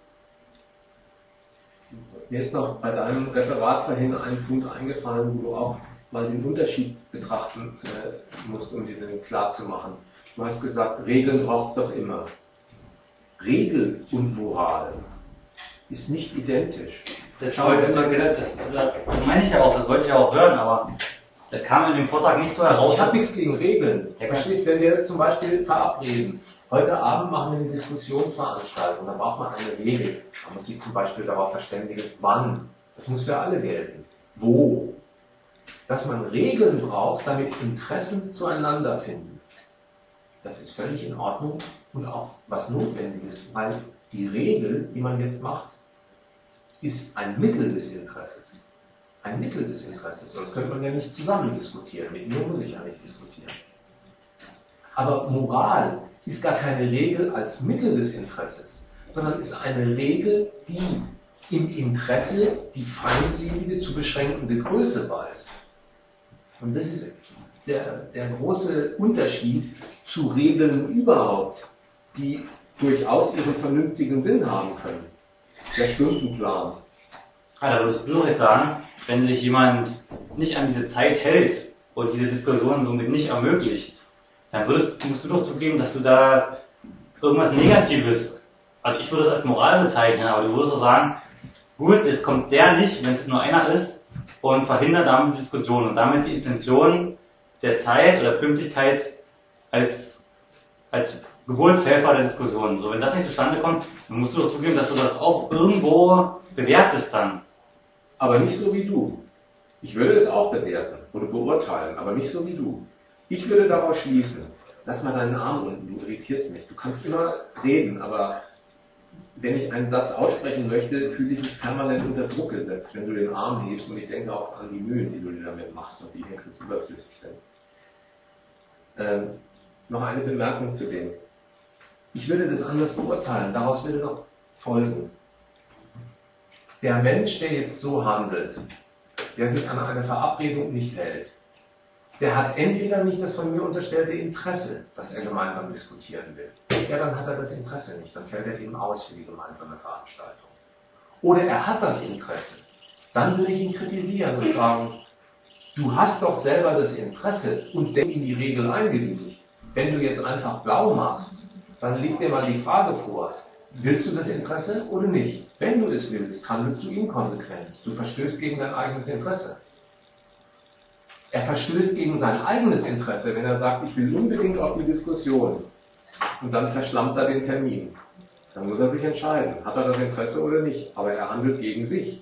Mir ist noch bei deinem Referat vorhin ein Punkt eingefallen, wo du auch mal den Unterschied betrachten musst, um dir den klar zu machen. Du hast gesagt, Regeln braucht es doch immer. Regel und Moral ist nicht identisch. Das meine ich ja auch, das wollte ich ja auch hören, aber das kam in dem Vortrag nicht so heraus. Ich habe nichts gegen Regeln. Versteht, wenn wir zum Beispiel verabreden, heute Abend machen wir eine Diskussionsveranstaltung, da braucht man eine Regel. Man muss sich zum Beispiel darauf verständigen, wann. Das muss für alle gelten. Wo. Dass man Regeln braucht, damit Interessen zueinander finden. Das ist völlig in Ordnung und auch was Notwendiges, weil die Regel, die man jetzt macht, ist ein Mittel des Interesses. Ein Mittel des Interesses, sonst könnte man ja nicht zusammen diskutieren. Mit mir muss ich ja nicht diskutieren. Aber Moral ist gar keine Regel als Mittel des Interesses, sondern ist eine Regel, die im Interesse die feindselige zu beschränkende Größe weiß. Und das ist der große Unterschied zu Regeln überhaupt, die durchaus ihren vernünftigen Sinn haben können. Der Stundenplan. Da würdest du jetzt sagen, wenn sich jemand nicht an diese Zeit hält und diese Diskussion somit nicht ermöglicht, dann musst du doch zugeben, dass du da irgendwas Negatives, also ich würde es als Moral bezeichnen, aber du würdest doch sagen, gut, es kommt der nicht, wenn es nur einer ist, und verhindert damit die Diskussion und damit die Intention der Zeit oder Pünktlichkeit als Geburtshelfer der Diskussion. So, wenn das nicht zustande kommt, dann musst du doch zugeben, dass du das auch irgendwo bewertest dann. Aber nicht so wie du. Ich würde es auch bewerten oder beurteilen, aber nicht so wie du. Ich würde daraus schließen, lass mal deinen Arm unten, du irritierst mich. Du kannst immer reden, aber wenn ich einen Satz aussprechen möchte, fühle ich mich permanent unter Druck gesetzt, wenn du den Arm hebst, und ich denke auch an die Mühen, die du dir damit machst und die eigentlich überflüssig sind. Noch eine Bemerkung zu dem. Ich würde das anders beurteilen, daraus würde doch folgen. der Mensch, der jetzt so handelt, der sich an eine Verabredung nicht hält, der hat entweder nicht das von mir unterstellte Interesse, das er gemeinsam diskutieren will. Ja, dann hat er das Interesse nicht, dann fällt er eben aus für die gemeinsame Veranstaltung. Oder er hat das Interesse. Dann würde ich ihn kritisieren und sagen, du hast doch selber das Interesse und denk in die Regel eingewilligt. Wenn du jetzt einfach blau machst, dann liegt dir mal die Frage vor, willst du das Interesse oder nicht? Wenn du es willst, handelst du inkonsequent. Du verstößt gegen dein eigenes Interesse. Er verstößt gegen sein eigenes Interesse, wenn er sagt, ich will unbedingt auf die Diskussion. Und dann verschlammt er den Termin. Dann muss er sich entscheiden, hat er das Interesse oder nicht. Aber er handelt gegen sich.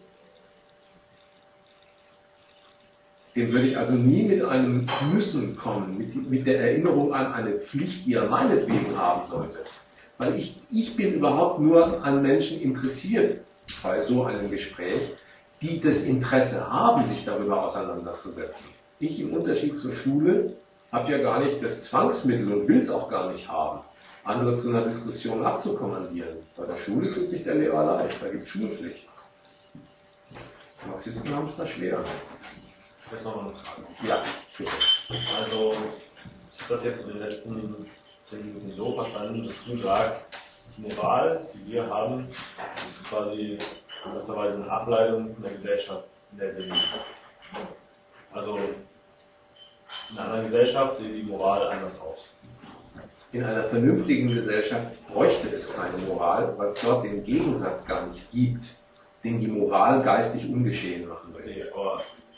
Dem würde ich also nie mit einem Müssen kommen, mit der Erinnerung an eine Pflicht, die er meinetwegen haben sollte. Weil ich bin überhaupt nur an Menschen interessiert bei so einem Gespräch, die das Interesse haben, sich darüber auseinanderzusetzen. Ich im Unterschied zur Schule habe ja gar nicht das Zwangsmittel und will es auch gar nicht haben, andere zu einer Diskussion abzukommandieren. Bei der Schule tut sich der Lehrer leicht, da gibt es Schulpflicht. Marxisten haben es da schwer. Jetzt noch mal eine Frage. Ja, bitte. Also, ich habe das jetzt in den letzten 10 Minuten so verstanden, dass du sagst, die Moral, die wir haben, ist quasi in gewisser Weise eine Ableitung von der Gesellschaft, in der wir leben. Also, in einer Gesellschaft sieht die Moral anders aus. In einer vernünftigen Gesellschaft bräuchte es keine Moral, weil es dort den Gegensatz gar nicht gibt, den die Moral geistig ungeschehen machen will. Nee, aber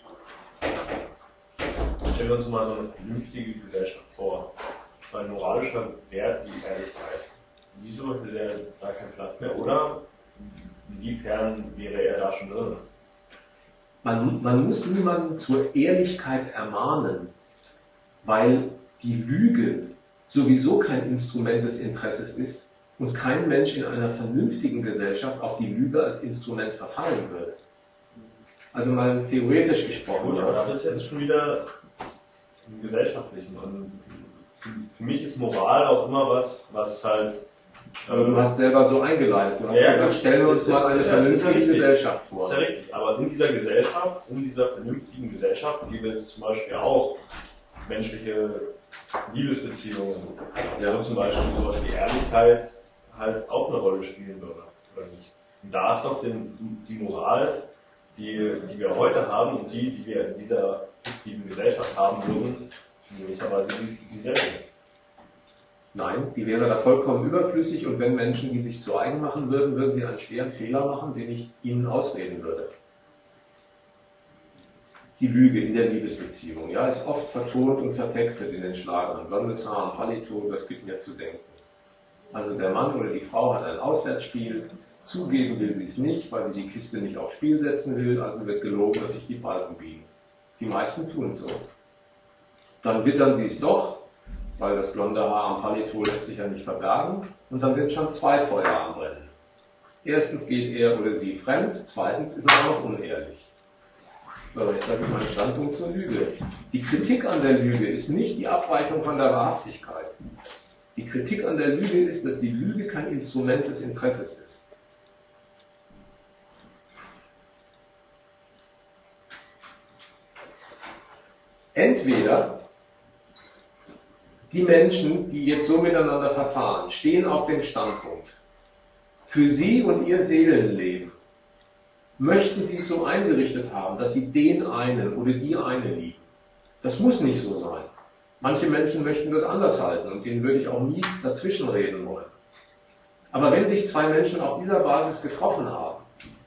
stellen wir uns mal so eine vernünftige Gesellschaft vor. So ein moralischer Wert wie Ehrlichkeit. Wieso hätte der da keinen Platz mehr? Oder inwiefern wäre er da schon drin? Man muss niemanden zur Ehrlichkeit ermahnen, weil die Lüge sowieso kein Instrument des Interesses ist und kein Mensch in einer vernünftigen Gesellschaft auf die Lüge als Instrument verfallen würde. Also mal theoretisch gesprochen. Gut, aber da ist jetzt schon wieder im Gesellschaftlichen. Und für mich ist Moral auch immer was halt. Aber du hast selber so eingeleitet. Du hast gesagt, stellen wir uns mal eine vernünftige Gesellschaft vor. Das ist ja richtig. Aber in dieser Gesellschaft, in dieser vernünftigen Gesellschaft, die wir jetzt zum Beispiel auch menschliche Liebesbeziehungen, ja, zum Beispiel sowas wie Ehrlichkeit halt auch eine Rolle spielen würde, oder nicht? Und da ist doch die Moral, die wir heute haben und die wir in dieser fiktiven Gesellschaft haben würden, in gewisser Weise dieselbe. Nein, die wäre da vollkommen überflüssig und wenn Menschen die sich zu eigen machen würden, würden sie einen schweren Fehler machen, den ich ihnen ausreden würde. Die Lüge in der Liebesbeziehung, ja, ist oft vertont und vertextet in den Schlagern. Blondes Haar und Halliton, das gibt mir zu denken. Also der Mann oder die Frau hat ein Auswärtsspiel, zugeben will sie es nicht, weil sie die Kiste nicht aufs Spiel setzen will, also wird gelogen, dass sich die Balken biegen. Die meisten tun es so. Dann wittern sie es doch, weil das blonde Haar am Halliton lässt sich ja nicht verbergen, und dann wird schon 2 Feuer anbrennen. Erstens geht er oder sie fremd, zweitens ist er auch noch unehrlich. So, jetzt habe ich meinen Standpunkt zur Lüge. Die Kritik an der Lüge ist nicht die Abweichung von der Wahrhaftigkeit. Die Kritik an der Lüge ist, dass die Lüge kein Instrument des Interesses ist. Entweder die Menschen, die jetzt so miteinander verfahren, stehen auf dem Standpunkt, für sie und ihr Seelenleben möchten sie es so eingerichtet haben, dass sie den einen oder die eine lieben. Das muss nicht so sein. Manche Menschen möchten das anders halten und denen würde ich auch nie dazwischenreden wollen. Aber wenn sich 2 Menschen auf dieser Basis getroffen haben,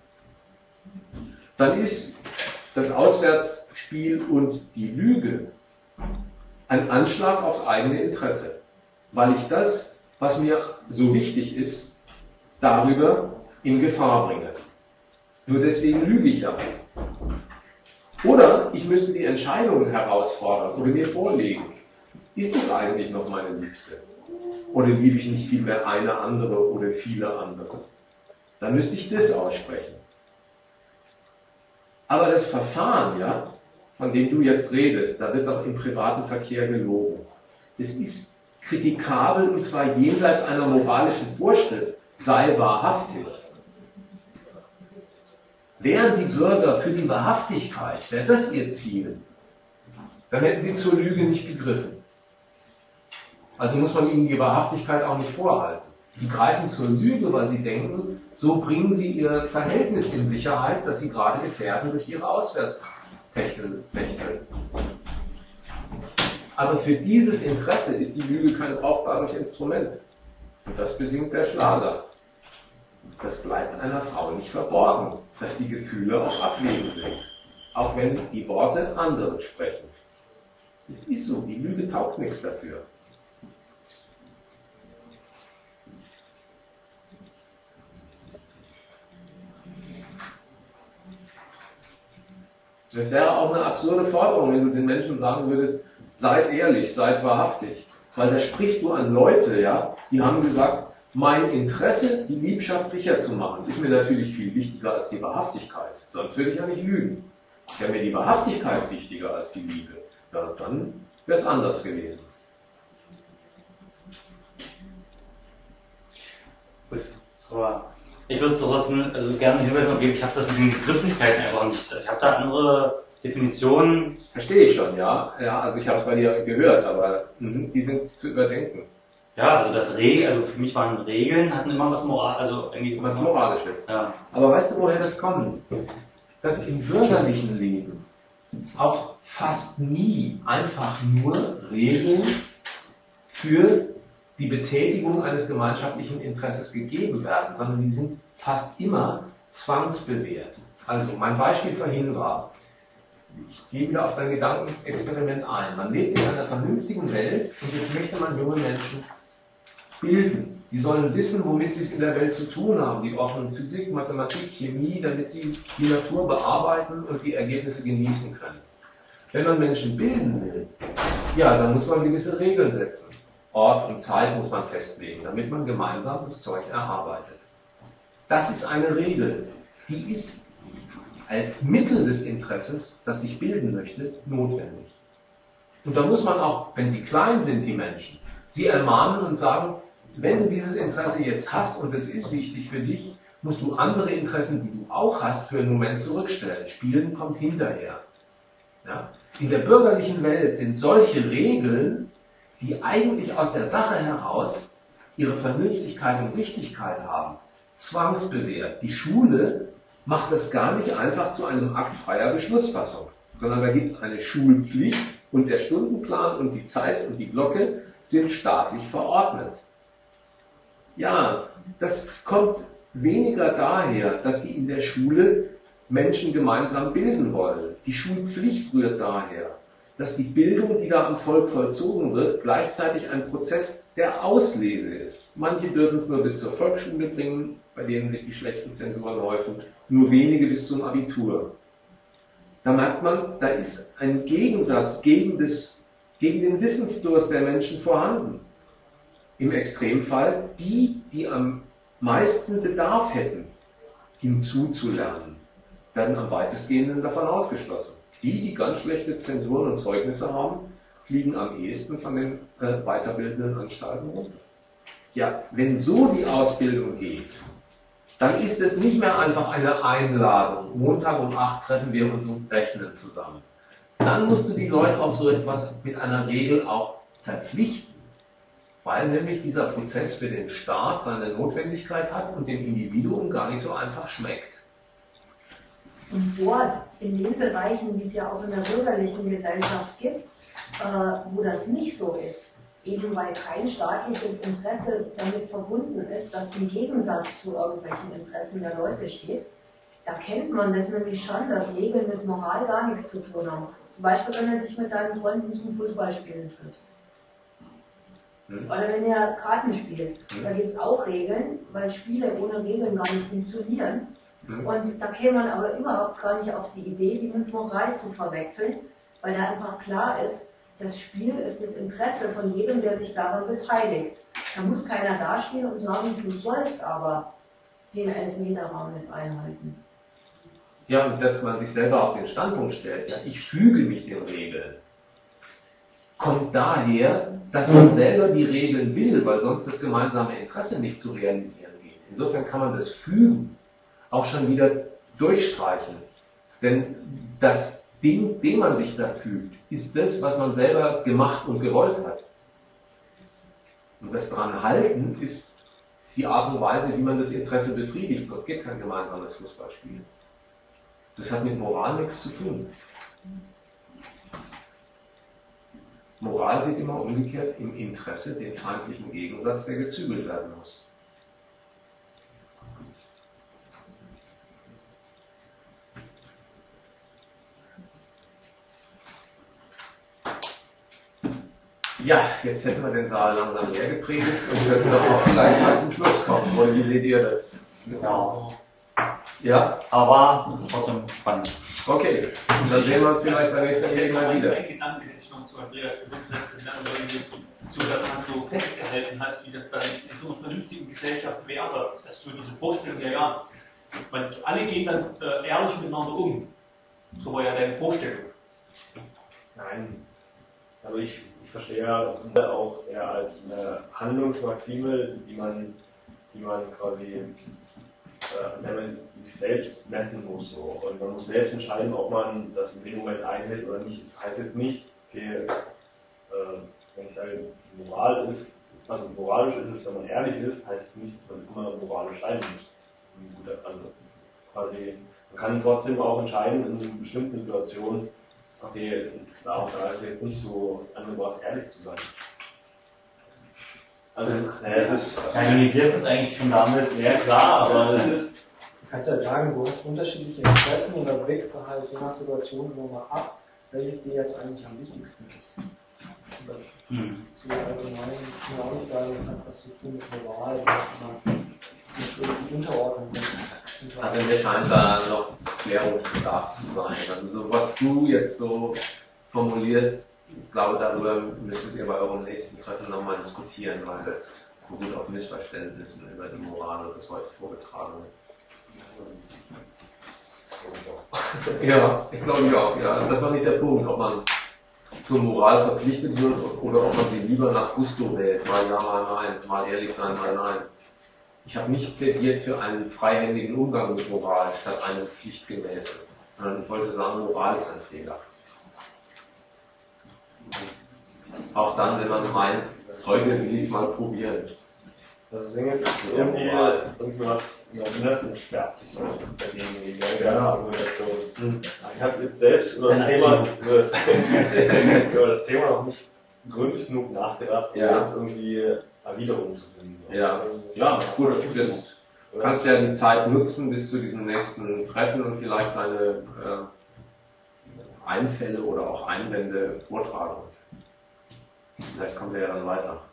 dann ist das Auswärtsspiel und die Lüge ein Anschlag aufs eigene Interesse, weil ich das, was mir so wichtig ist, darüber in Gefahr bringe. Nur deswegen lüge ich ja. Oder ich müsste die Entscheidung herausfordern oder mir vorlegen. Ist es eigentlich noch meine Liebste? Oder liebe ich nicht vielmehr eine andere oder viele andere? Dann müsste ich das aussprechen. Aber das Verfahren, ja, von dem du jetzt redest, da wird doch im privaten Verkehr gelogen. Es ist kritikabel und zwar jenseits einer moralischen Vorschrift, sei wahrhaftig. Wären die Bürger für die Wahrhaftigkeit, wäre das ihr Ziel, dann hätten sie zur Lüge nicht gegriffen. Also muss man ihnen die Wahrhaftigkeit auch nicht vorhalten. Die greifen zur Lüge, weil sie denken, so bringen sie ihr Verhältnis in Sicherheit, das sie gerade gefährden durch ihre Auswärtspächtel. Aber für dieses Interesse ist die Lüge kein brauchbares Instrument. Und das besingt der Schlager. Das bleibt einer Frau nicht verborgen, dass die Gefühle auch abwesend sind, auch wenn die Worte andere sprechen. Es ist so, die Lüge taugt nichts dafür. Das wäre auch eine absurde Forderung, wenn du den Menschen sagen würdest, seid ehrlich, seid wahrhaftig. Weil da sprichst du an Leute, ja, die haben gesagt, mein Interesse, die Liebschaft sicher zu machen, ist mir natürlich viel wichtiger als die Wahrhaftigkeit. Sonst würde ich ja nicht lügen. Wäre mir die Wahrhaftigkeit wichtiger als die Liebe, ja, dann wäre es anders gewesen. Gut, aber ich würde trotzdem gerne einen Hinweis geben, ich habe das mit den Begrifflichkeiten einfach nicht. Ich habe da andere Definitionen. Verstehe ich schon, ja. Ja, also ich habe es bei dir gehört, aber die sind zu überdenken. Ja, also für mich waren Regeln, hatten immer was was Moralisches. Ja. Aber weißt du, woher das kommt? Dass im bürgerlichen Leben auch fast nie einfach nur Regeln für die Betätigung eines gemeinschaftlichen Interesses gegeben werden, sondern die sind fast immer zwangsbewehrt. Also mein Beispiel vorhin war, ich gehe wieder auf dein Gedankenexperiment ein. Man lebt in einer vernünftigen Welt und jetzt möchte man junge Menschen bilden. Die sollen wissen, womit sie es in der Welt zu tun haben. Die brauchen Physik, Mathematik, Chemie, damit sie die Natur bearbeiten und die Ergebnisse genießen können. Wenn man Menschen bilden will, ja, dann muss man gewisse Regeln setzen. Ort und Zeit muss man festlegen, damit man gemeinsam das Zeug erarbeitet. Das ist eine Regel, die ist als Mittel des Interesses, das sich bilden möchte, notwendig. Und da muss man auch, wenn sie klein sind, die Menschen, sie ermahnen und sagen, wenn du dieses Interesse jetzt hast und es ist wichtig für dich, musst du andere Interessen, die du auch hast, für einen Moment zurückstellen. Spielen kommt hinterher. Ja? In der bürgerlichen Welt sind solche Regeln, die eigentlich aus der Sache heraus ihre Vernünftigkeit und Wichtigkeit haben, zwangsbewehrt. Die Schule macht das gar nicht einfach zu einem Akt freier Beschlussfassung, sondern da gibt es eine Schulpflicht und der Stundenplan und die Zeit und die Glocke sind staatlich verordnet. Ja, das kommt weniger daher, dass die in der Schule Menschen gemeinsam bilden wollen. Die Schulpflicht rührt daher, dass die Bildung, die da am Volk vollzogen wird, gleichzeitig ein Prozess der Auslese ist. Manche dürfen es nur bis zur Volksschule bringen, bei denen sich die schlechten Zensuren häufen, nur wenige bis zum Abitur. Da merkt man, da ist ein Gegensatz gegen den Wissensdurst der Menschen vorhanden. Im Extremfall die am meisten Bedarf hätten, hinzuzulernen, werden am weitestgehenden davon ausgeschlossen. Die ganz schlechte Zensuren und Zeugnisse haben, fliegen am ehesten von den weiterbildenden Anstalten runter. Ja, wenn so die Ausbildung geht, dann ist es nicht mehr einfach eine Einladung. Montag um 8 treffen wir uns und rechnen zusammen. Dann musst du die Leute auf so etwas mit einer Regel auch verpflichten, weil nämlich dieser Prozess für den Staat seine Notwendigkeit hat und dem Individuum gar nicht so einfach schmeckt. Und dort, in den Bereichen, die es ja auch in der bürgerlichen Gesellschaft gibt, wo das nicht so ist, eben weil kein staatliches Interesse damit verbunden ist, das im Gegensatz zu irgendwelchen Interessen der Leute steht, da kennt man das nämlich schon, dass Regeln mit Moral gar nichts zu tun haben. Zum Beispiel, wenn du dich mit deinen Freunden zum Fußballspielen triffst. Oder wenn ihr Karten spielt, da gibt es auch Regeln, weil Spiele ohne Regeln gar nicht funktionieren. Und da käme man aber überhaupt gar nicht auf die Idee, die mit Moral zu verwechseln, weil da einfach klar ist, das Spiel ist das Interesse von jedem, der sich daran beteiligt. Da muss keiner dastehen und sagen, du sollst aber den Elfmeterraum jetzt einhalten. Ja, und dass man sich selber auf den Standpunkt stellt, ja, ich füge mich den Regeln, kommt daher, dass man selber die Regeln will, weil sonst das gemeinsame Interesse nicht zu realisieren geht. Insofern kann man das Fügen auch schon wieder durchstreichen. Denn das Ding, dem man sich da fügt, ist das, was man selber gemacht und gewollt hat. Und das dran halten ist die Art und Weise, wie man das Interesse befriedigt. Sonst geht kein gemeinsames Fußballspiel. Das hat mit Moral nichts zu tun. Moral sieht immer umgekehrt im Interesse den feindlichen Gegensatz, der gezügelt werden muss. Ja, jetzt hätten wir den Saal langsam leer gepredigt und könnten doch auch vielleicht mal zum Schluss kommen. Oder wie seht ihr das? Genau. Ja? Aber trotzdem spannend. Okay, dann sehen wir uns vielleicht beim nächsten Gelegenheit wieder. Ein Gedanke hätte ich noch zu Andreas Zuhörer so festgehalten hat, wie das dann in so einer vernünftigen Gesellschaft wäre, dass so diese Vorstellung, ja, alle gehen dann ehrlich miteinander um. So war ja deine Vorstellung. Nein. Also ich verstehe ja auch eher als eine Handlungsmaxime, die man quasi wenn man sich selbst messen muss. So. Und man muss selbst entscheiden, ob man das in dem Moment einhält oder nicht. Das heißt jetzt nicht, okay, wenn ich sage, Moral ist, also moralisch ist es, wenn man ehrlich ist, heißt es nicht, dass man immer moralisch sein muss. Also quasi, man kann trotzdem auch entscheiden in bestimmten Situationen, okay, da ist es jetzt nicht so angebracht, ehrlich zu sein. Also, das ist, Kommunizierst es eigentlich schon damit, ja klar, aber das ist. Du kannst halt sagen, du hast unterschiedliche Interessen und dann wächst du halt je nach Situation nur mal ab, welches dir jetzt eigentlich am wichtigsten ist. Zu allgemein kann man auch nicht sagen, das hat was zu tun mit Moral, weil man sich irgendwie unterordnen muss. Also mir scheint da noch Klärungsbedarf zu sein. Also so, was du jetzt so formulierst, ich glaube, darüber müsstet ihr bei eurem nächsten Treffen nochmal diskutieren, weil das beruht auf Missverständnissen über die Moral und das heute vorgetragene. Ja, ich glaube auch. Ja. Das war nicht der Punkt, ob man zur Moral verpflichtet wird oder ob man sie lieber nach Gusto wählt. Mal ja, mal nein, mal ehrlich sein, mal nein. Ich habe nicht plädiert für einen freihändigen Umgang mit Moral statt einem pflichtgemäßen, sondern ich wollte sagen, Moral ist ein Fehler. Auch dann, wenn man meint, heute will ich es mal probieren. Das Ding ist, irgendwie was Inneres sperrt sich dagegen gegen die ganze Argumentation. Ich habe jetzt selbst über das Thema noch nicht gründlich genug nachgedacht, um jetzt irgendwie Erwiderung zu finden. Ja, gut, du kannst ja die Zeit nutzen bis zu diesem nächsten Treffen und vielleicht deine Einfälle oder auch Einwände vortragen. Vielleicht kommen wir ja dann weiter.